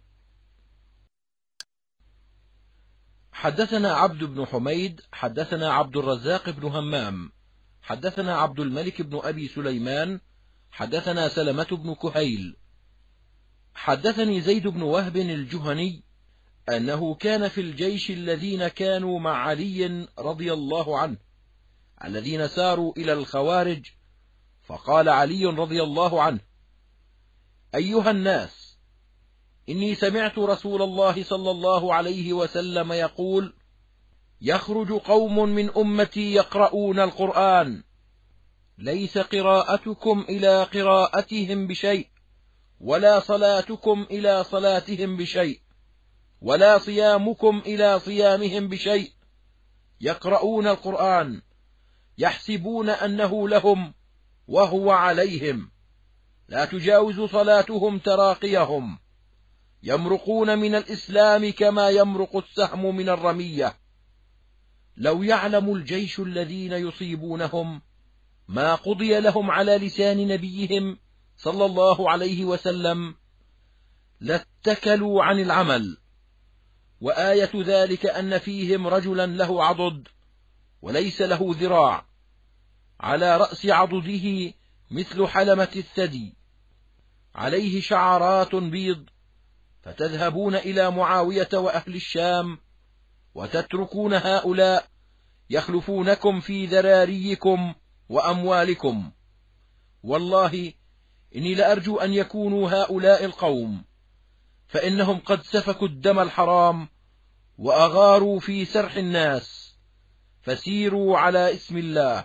حدثنا عبد بن حميد حدثنا عبد الرزاق بن همام حدثنا عبد الملك بن أبي سليمان حدثنا سلمة بن كهيل حدثني زيد بن وهب الجهني أنه كان في الجيش الذين كانوا مع علي رضي الله عنه الذين ساروا إلى الخوارج، فقال علي رضي الله عنه: أيها الناس، إني سمعت رسول الله صلى الله عليه وسلم يقول: يخرج قوم من أمتي يقرؤون القرآن، ليس قراءتكم إلى قراءتهم بشيء، ولا صلاتكم إلى صلاتهم بشيء، ولا صيامكم إلى صيامهم بشيء، يقرؤون القرآن يحسبون أنه لهم وهو عليهم، لا تجاوز صلاتهم تراقيهم، يمرقون من الإسلام كما يمرق السهم من الرمية. لو يعلم الجيش الذين يصيبونهم ما قضي لهم على لسان نبيهم صلى الله عليه وسلم لاتكلوا عن العمل. وآية ذلك أن فيهم رجلا له عضد وليس له ذراع، على رأس عضده مثل حلمة الثدي، عليه شعرات بيض، فتذهبون إلى معاوية وأهل الشام وتتركون هؤلاء يخلفونكم في ذراريكم وأموالكم. والله إني لأرجو أن يكونوا هؤلاء القوم، فإنهم قد سفكوا الدم الحرام وأغاروا في سرح الناس، فسيروا على اسم الله.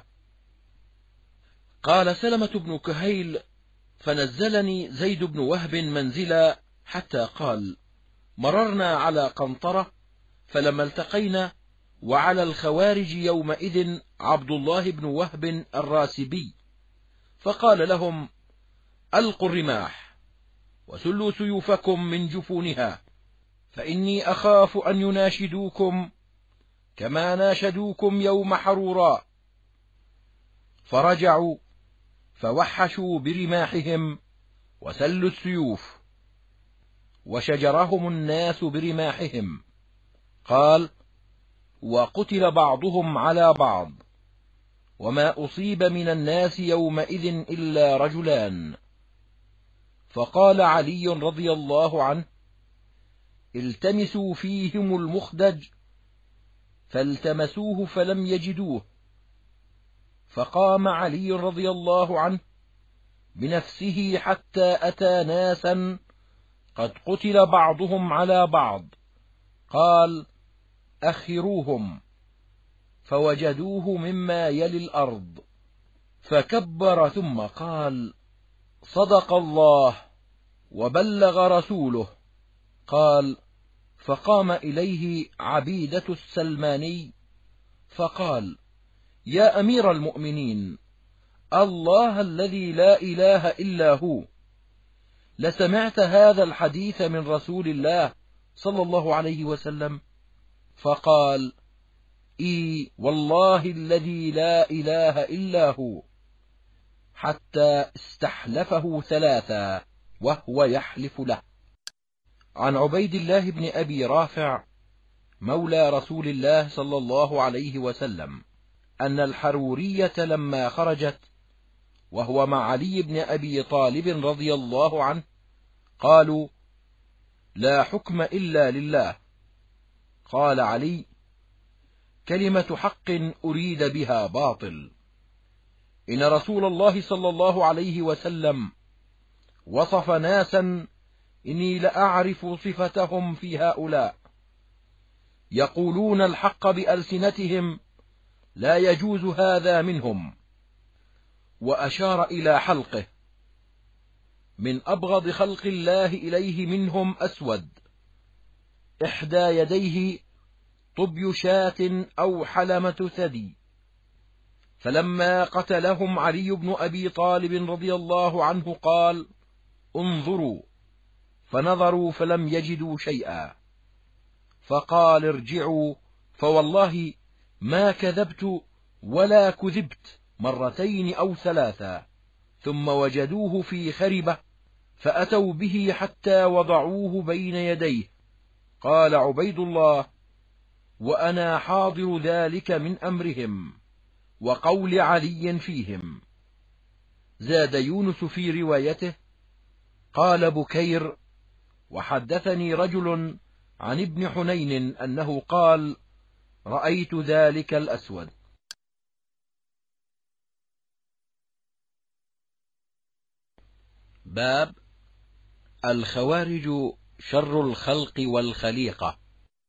قال سلمة بن كهيل: فنزلني زيد بن وهب منزلا حتى قال: مررنا على قنطرة فلما التقينا، وعلى الخوارج يومئذ عبد الله بن وهب الراسبي، فقال لهم: ألقوا الرماح وسلوا سيوفكم من جفونها، فإني أخاف أن يناشدوكم كما ناشدوكم يوم حروراء. فرجعوا فوحشوا برماحهم وسلوا السيوف، وشجرهم الناس برماحهم. قال: وقتل بعضهم على بعض، وما أصيب من الناس يومئذ إلا رجلان. فقال علي رضي الله عنه: التمسوا فيهم المخدج، فالتمسوه فلم يجدوه. فقام علي رضي الله عنه بنفسه حتى أتى ناسا قد قتل بعضهم على بعض، قال: أخروهم، فوجدوه مما يلي الأرض، فكبر ثم قال: صدق الله وبلغ رسوله. قال: فقام إليه عبيدة السلماني فقال: يا أمير المؤمنين، الله الذي لا إله إلا هو، لسمعت هذا الحديث من رسول الله صلى الله عليه وسلم؟ فقال: إي والله الذي لا إله إلا هو، حتى استحلفه ثلاثا وهو يحلف له. عن عبيد الله بن أبي رافع مولى رسول الله صلى الله عليه وسلم أن الحرورية لما خرجت وهو مع علي بن أبي طالب رضي الله عنه قالوا: لا حكم إلا لله. قال علي: كلمة حق أريد بها باطل. إن رسول الله صلى الله عليه وسلم وصف ناسا إني لأعرف صفتهم في هؤلاء، يقولون الحق بألسنتهم لا يجوز هذا منهم، وأشار إلى حلقه: من أبغض خلق الله إليه منهم أسود، إحدى يديه طبي شاة أو حلمة ثدي. فلما قتلهم علي بن أبي طالب رضي الله عنه قال: انظروا. فنظروا فلم يجدوا شيئا، فقال: ارجعوا، فوالله ما كذبت ولا كذبت مرتين أو ثلاثا. ثم وجدوه في خربة فأتوا به حتى وضعوه بين يديه. قال عبيد الله: وأنا حاضر ذلك من أمرهم وقول علي فيهم. زاد يونس في روايته: قال بكير: وحدثني رجل عن ابن حنين أنه قال: رأيت ذلك الأسود. باب الخوارج شر الخلق والخليقة.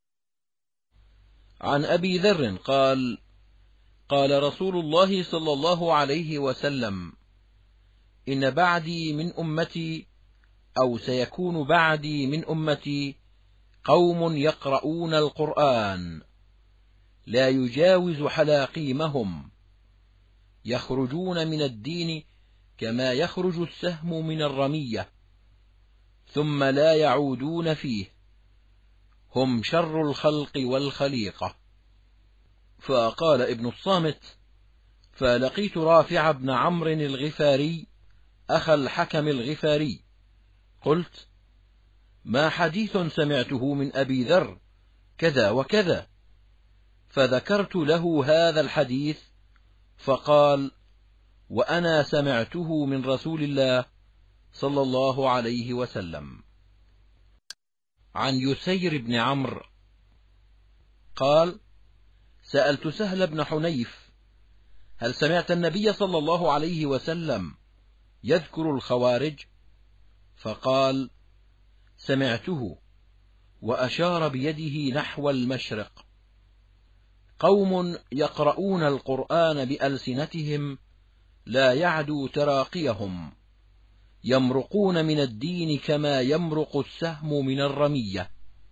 عن أبي ذر قال: قال رسول الله صلى الله عليه وسلم: إن بعدي من أمتي، أو سيكون بعدي من أمتي، قوم يقرؤون القرآن لا يجاوز حلاقيمهم، يخرجون من الدين كما يخرج السهم من الرمية، ثم لا يعودون فيه، هم شر الخلق والخليقة. فقال ابن الصامت: فلقيت رافع بن عمرو الغفاري أخا الحكم الغفاري، قلت: ما حديث سمعته من أبي ذر كذا وكذا، فذكرت له هذا الحديث، فقال: وأنا سمعته من رسول الله صلى الله عليه وسلم. عن يسير بن عمرو قال: سألت سهل بن حنيف: هل سمعت النبي صلى الله عليه وسلم يذكر الخوارج؟ فقال: سمعته، وأشار بيده نحو المشرق. قوم يقرؤون القرآن بألسنتهم لا يعدو تراقيهم، يمرقون من الدين كما يمرق السهم من الرمية.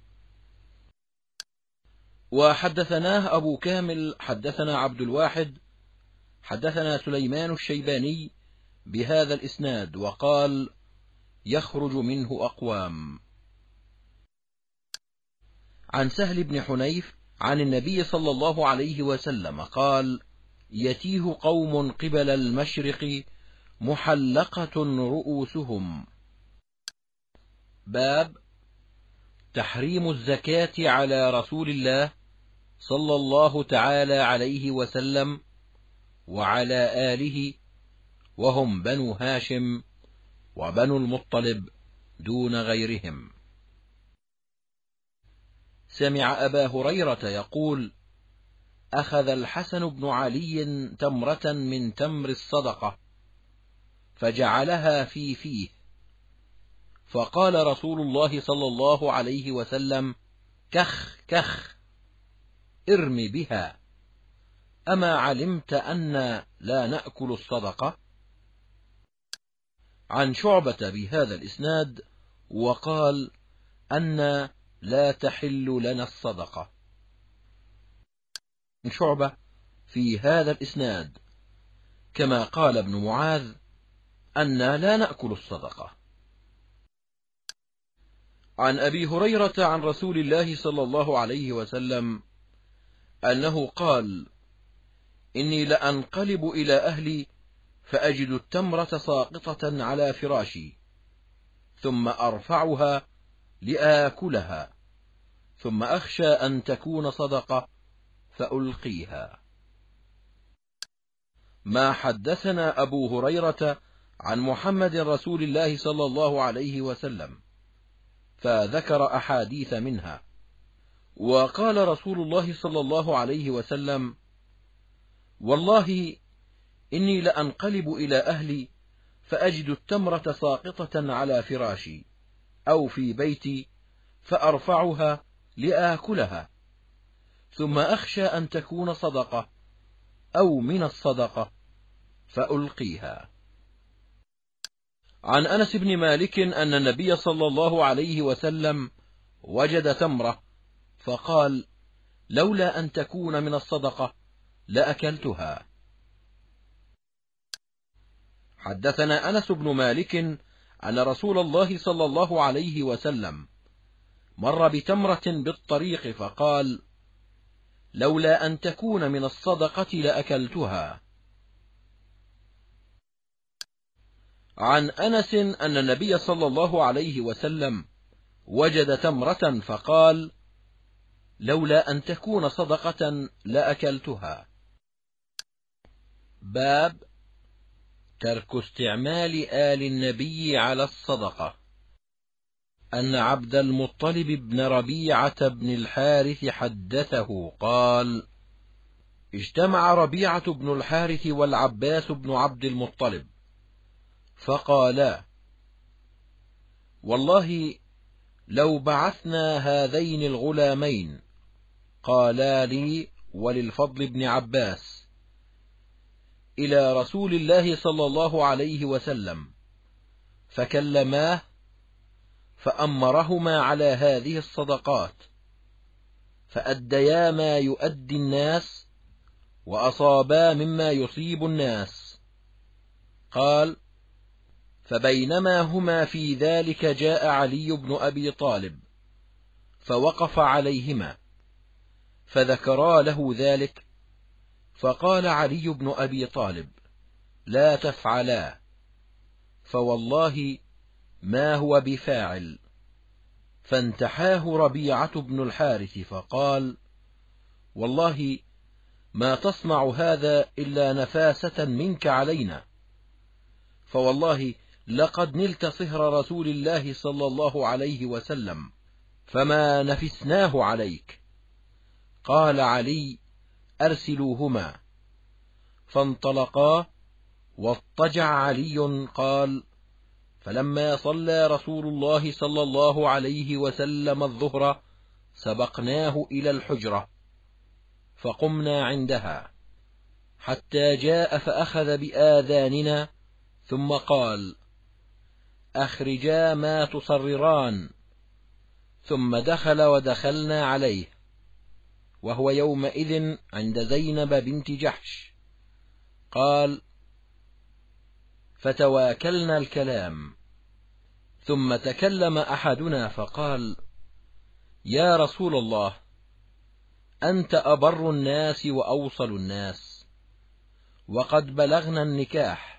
وحدثناه أبو كامل حدثنا عبد الواحد حدثنا سليمان الشيباني بهذا الإسناد، وقال: يخرج منه أقوام. عن سهل بن حنيف عن النبي صلى الله عليه وسلم قال: يتيه قوم قبل المشرق محلقة رؤوسهم. باب تحريم الزكاة على رسول الله صلى الله تعالى عليه وسلم وعلى آله، وهم بنو هاشم وبنو المطلب دون غيرهم. سمع أبا هريرة يقول: أخذ الحسن بن علي تمرة من تمر الصدقة فجعلها في فيه، فقال رسول الله صلى الله عليه وسلم: كخ كخ، ارم بها، أما علمت أن لا نأكل الصدقة؟ عن شعبة بهذا الإسناد، وقال: أن لا تحل لنا الصدقة. شعبة في هذا الإسناد كما قال ابن معاذ: أن لا نأكل الصدقة. عن أبي هريرة عن رسول الله صلى الله عليه وسلم أنه قال: إني لأنقلب إلى أهلي فأجد التمرة ساقطة على فراشي، ثم أرفعها لآكلها، ثم أخشى أن تكون صدقة فألقيها. ما حدثنا أبو هريرة عن محمد رسول الله صلى الله عليه وسلم، فذكر أحاديث منها. وقال رسول الله صلى الله عليه وسلم: والله إني لأنقلب إلى أهلي فأجد التمرة ساقطة على فراشي أو في بيتي، فأرفعها لآكلها، ثم أخشى أن تكون صدقة أو من الصدقة فألقيها. عن أنس بن مالك أن النبي صلى الله عليه وسلم وجد تمرة فقال: لولا أن تكون من الصدقة لأكلتها. حدثنا أنس بن مالك أن رسول الله صلى الله عليه وسلم مر بتمرة بالطريق فقال: لولا أن تكون من الصدقة لأكلتها. عن أنس أن النبي صلى الله عليه وسلم وجد تمرة فقال: لولا أن تكون صدقة لأكلتها. باب ترك استعمال آل النبي على الصدقة. أن عبد المطلب بن ربيعة بن الحارث حدثه قال: اجتمع ربيعة بن الحارث والعباس بن عبد المطلب فقالا: والله لو بعثنا هذين الغلامين، قالا لي وللفضل بن عباس، إلى رسول الله صلى الله عليه وسلم فكلماه فأمرهما على هذه الصدقات، فأديا ما يؤدي الناس وأصابا مما يصيب الناس. قال: فبينما هما في ذلك جاء علي بن أبي طالب فوقف عليهما فذكرا له ذلك، فقال علي بن أبي طالب: لا تفعلا، فوالله ما هو بفاعل. فانتحاه ربيعة بن الحارث فقال: والله ما تصنع هذا إلا نفاسة منك علينا، فوالله لقد نلت صهر رسول الله صلى الله عليه وسلم فما نفسناه عليك. قال علي: أرسلوهما. فانطلقا، واضطجع علي قال: فلما صلى رسول الله صلى الله عليه وسلم الظهر سبقناه إلى الحجرة فقمنا عندها حتى جاء فأخذ بآذاننا ثم قال: أخرجا ما تصرران. ثم دخل ودخلنا عليه وهو يومئذ عند زينب بنت جحش. قال: فتواكلنا الكلام، ثم تكلم أحدنا فقال: يا رسول الله، أنت أبر الناس وأوصل الناس، وقد بلغنا النكاح،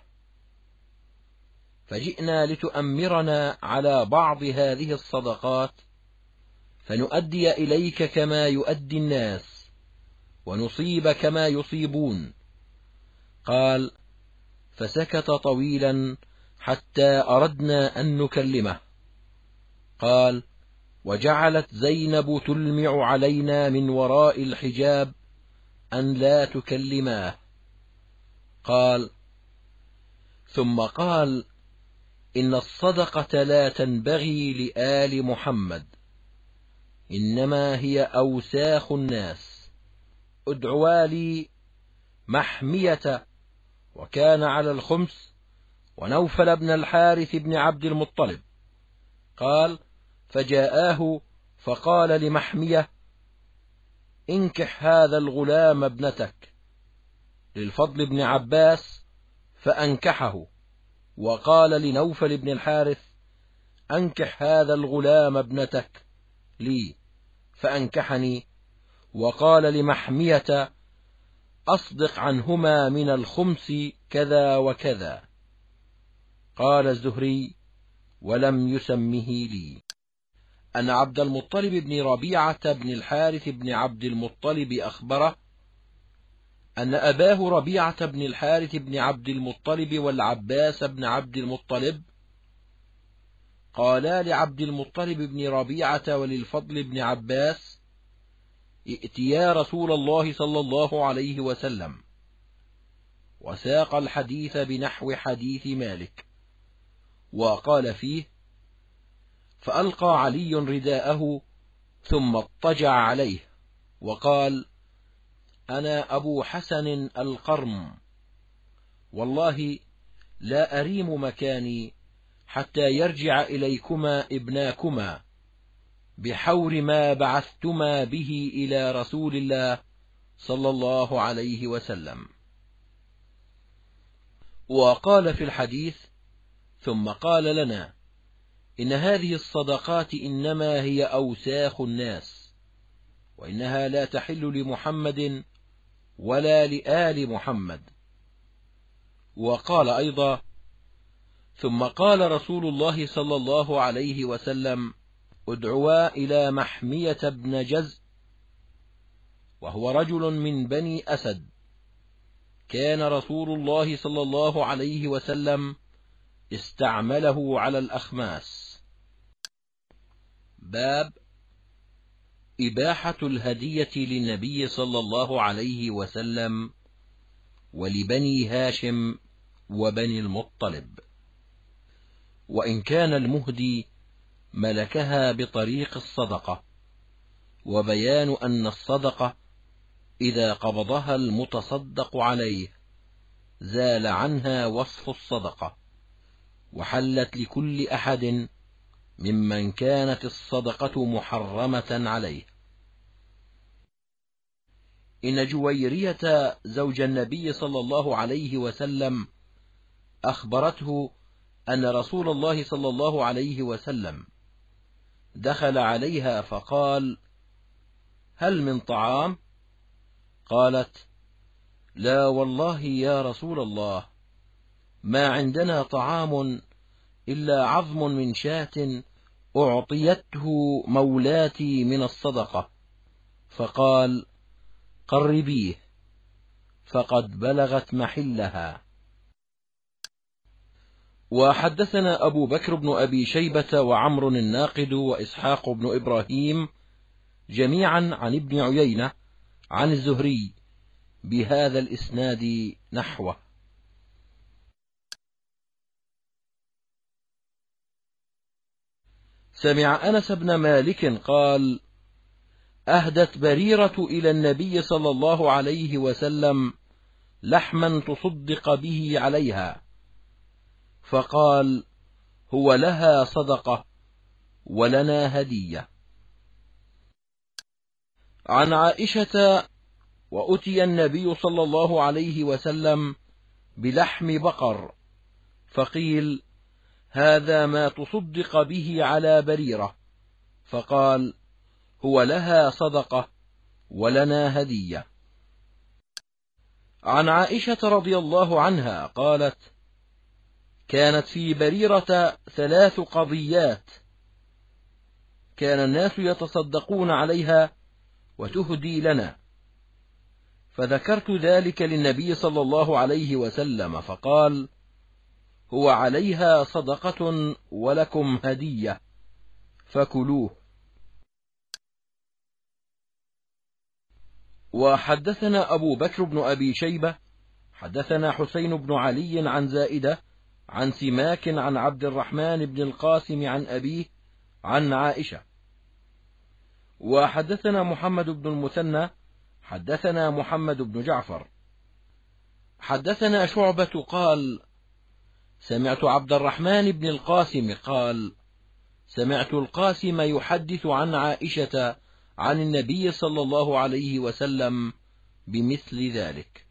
فجئنا لتؤمرنا على بعض هذه الصدقات فنؤدي إليك كما يؤدي الناس ونصيب كما يصيبون. قال: فسكت طويلا حتى أردنا أن نكلمه. قال: وجعلت زينب تلمع علينا من وراء الحجاب أن لا تكلماه. قال: ثم قال: إن الصدقة لا تنبغي لآل محمد، إنما هي أوساخ الناس. ادعوا لي محمية، وكان على الخمس، ونوفل بن الحارث بن عبد المطلب. قال: فجاءاه فقال لمحمية: انكح هذا الغلام ابنتك. للفضل بن عباس فأنكحه، وقال لنوفل بن الحارث: أنكح هذا الغلام ابنتك لي، فأنكحني، وقال لمحمية: أصدق عنهما من الخمس كذا وكذا. قال الزهري: ولم يسمه لي. أن عبد المطلب بن ربيعة بن الحارث بن عبد المطلب أخبره أن أباه ربيعة بن الحارث بن عبد المطلب والعباس بن عبد المطلب قالا لعبد المطلب بن ربيعة وللفضل بن عباس: ائتيا رسول الله صلى الله عليه وسلم. وساق الحديث بنحو حديث مالك، وقال فيه: فألقى علي رداءه ثم اضطجع عليه وقال: أنا أبو حسن القرم، والله لا أريم مكاني حتى يرجع إليكما ابناكما بحور ما بعثتما به إلى رسول الله صلى الله عليه وسلم. وقال في الحديث: ثم قال لنا: إن هذه الصدقات إنما هي أوساخ الناس، وإنها لا تحل لمحمد ولا لآل محمد. وقال أيضا: ثم قال رسول الله صلى الله عليه وسلم: ادعوا إلى محمية بن جزء، وهو رجل من بني أسد، كان رسول الله صلى الله عليه وسلم استعمله على الأخماس. باب إباحة الهدية للنبي صلى الله عليه وسلم ولبني هاشم وبني المطلب، وإن كان المهدي ملكها بطريق الصدقة، وبيان أن الصدقة إذا قبضها المتصدق عليه زال عنها وصف الصدقة، وحلت لكل أحد ممن كانت الصدقة محرمة عليه. إن جويرية زوج النبي صلى الله عليه وسلم أخبرته أن رسول الله صلى الله عليه وسلم دخل عليها فقال: هل من طعام؟ قالت: لا والله يا رسول الله، ما عندنا طعام إلا عظم من شاة أعطيته مولاتي من الصدقة. فقال: قربيه، فقد بلغت محلها. وحدثنا أبو بكر بن أبي شيبة وعمر الناقد وإسحاق بن إبراهيم جميعا عن ابن عيينة عن الزهري بهذا الإسناد نحوه. سمع أنس بن مالك قال: أهدت بريرة إلى النبي صلى الله عليه وسلم لحما تصدق به عليها، فقال: هو لها صدقة ولنا هدية. عن عائشة: وأتي النبي صلى الله عليه وسلم بلحم بقر، فقيل: هذا ما تصدق به على بريرة، فقال: هو لها صدقة ولنا هدية. عن عائشة رضي الله عنها قالت: كانت في بريرة 3 قضيات، كان الناس يتصدقون عليها وتهدي لنا، فذكرت ذلك للنبي صلى الله عليه وسلم، فقال: هو عليها صدقة ولكم هدية، فكلوه. وحدثنا أبو بكر بن أبي شيبة حدثنا حسين بن علي عن زائدة عن سماك عن عبد الرحمن بن القاسم عن أبيه عن عائشة. وحدثنا محمد بن المثنى حدثنا محمد بن جعفر حدثنا شعبة قال: سمعت عبد الرحمن بن القاسم قال: سمعت القاسم يحدث عن عائشة عن النبي صلى الله عليه وسلم بمثل ذلك.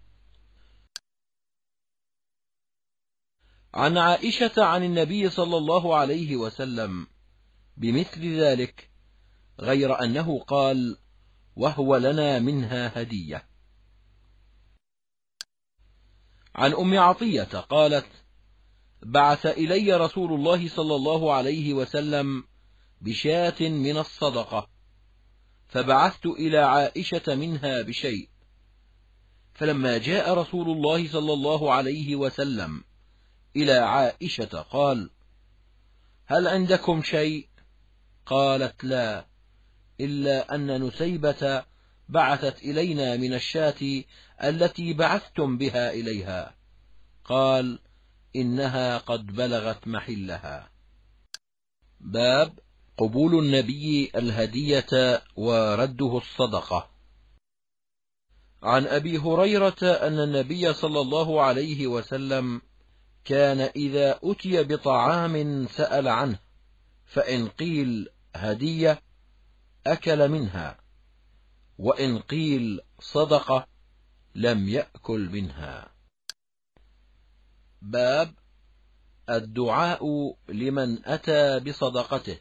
عن عائشة عن النبي صلى الله عليه وسلم بمثل ذلك، غير أنه قال: وهو لنا منها هدية. عن أم عطية قالت: بعث إلي رسول الله صلى الله عليه وسلم بشاة من الصدقة، فبعثت إلى عائشة منها بشيء، فلما جاء رسول الله صلى الله عليه وسلم إلى عائشة قال: هل عندكم شيء؟ قالت: لا، إلا أن نسيبة بعثت إلينا من الشاة التي بعثتم بها إليها. قال: إنها قد بلغت محلها. باب قبول النبي الهدية ورده الصدقة. عن أبي هريرة أن النبي صلى الله عليه وسلم كان إذا أتي بطعام سأل عنه، فإن قيل هدية أكل منها، وإن قيل صدقة لم يأكل منها. باب الدعاء لمن أتى بصدقته.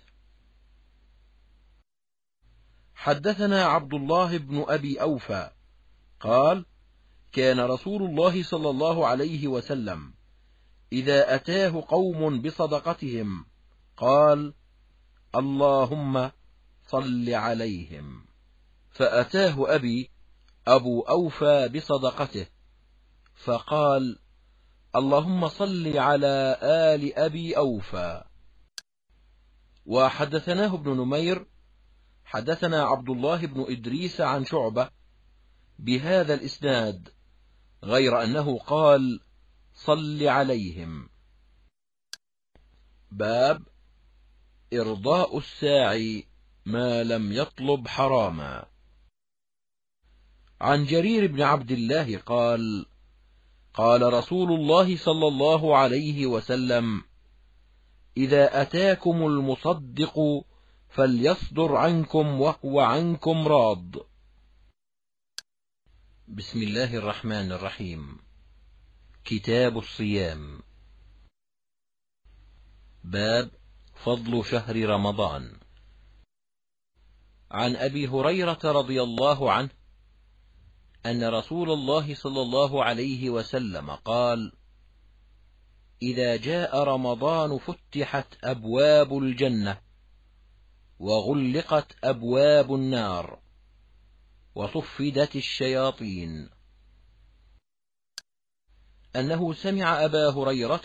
حدثنا عبد الله بن أبي أوفى قال: كان رسول الله صلى الله عليه وسلم إذا أتاه قوم بصدقتهم قال: اللهم صل عليهم. فأتاه أبو أوفى بصدقته، فقال: اللهم صل على آل أبي أوفى. وحدثناه ابن نمير حدثنا عبد الله بن إدريس عن شعبة بهذا الإسناد، غير أنه قال: صل عليهم. باب إرضاء الساعي ما لم يطلب حراما. عن جرير بن عبد الله قال: قال رسول الله صلى الله عليه وسلم: إذا أتاكم المصدق فليصدر عنكم وهو عنكم راض. بسم الله الرحمن الرحيم. كتاب الصيام. باب فضل شهر رمضان. عن أبي هريرة رضي الله عنه أن رسول الله صلى الله عليه وسلم قال: إذا جاء رمضان فتحت أبواب الجنة وغلقت أبواب النار وصفدت الشياطين. أنه سمع أبا هريرة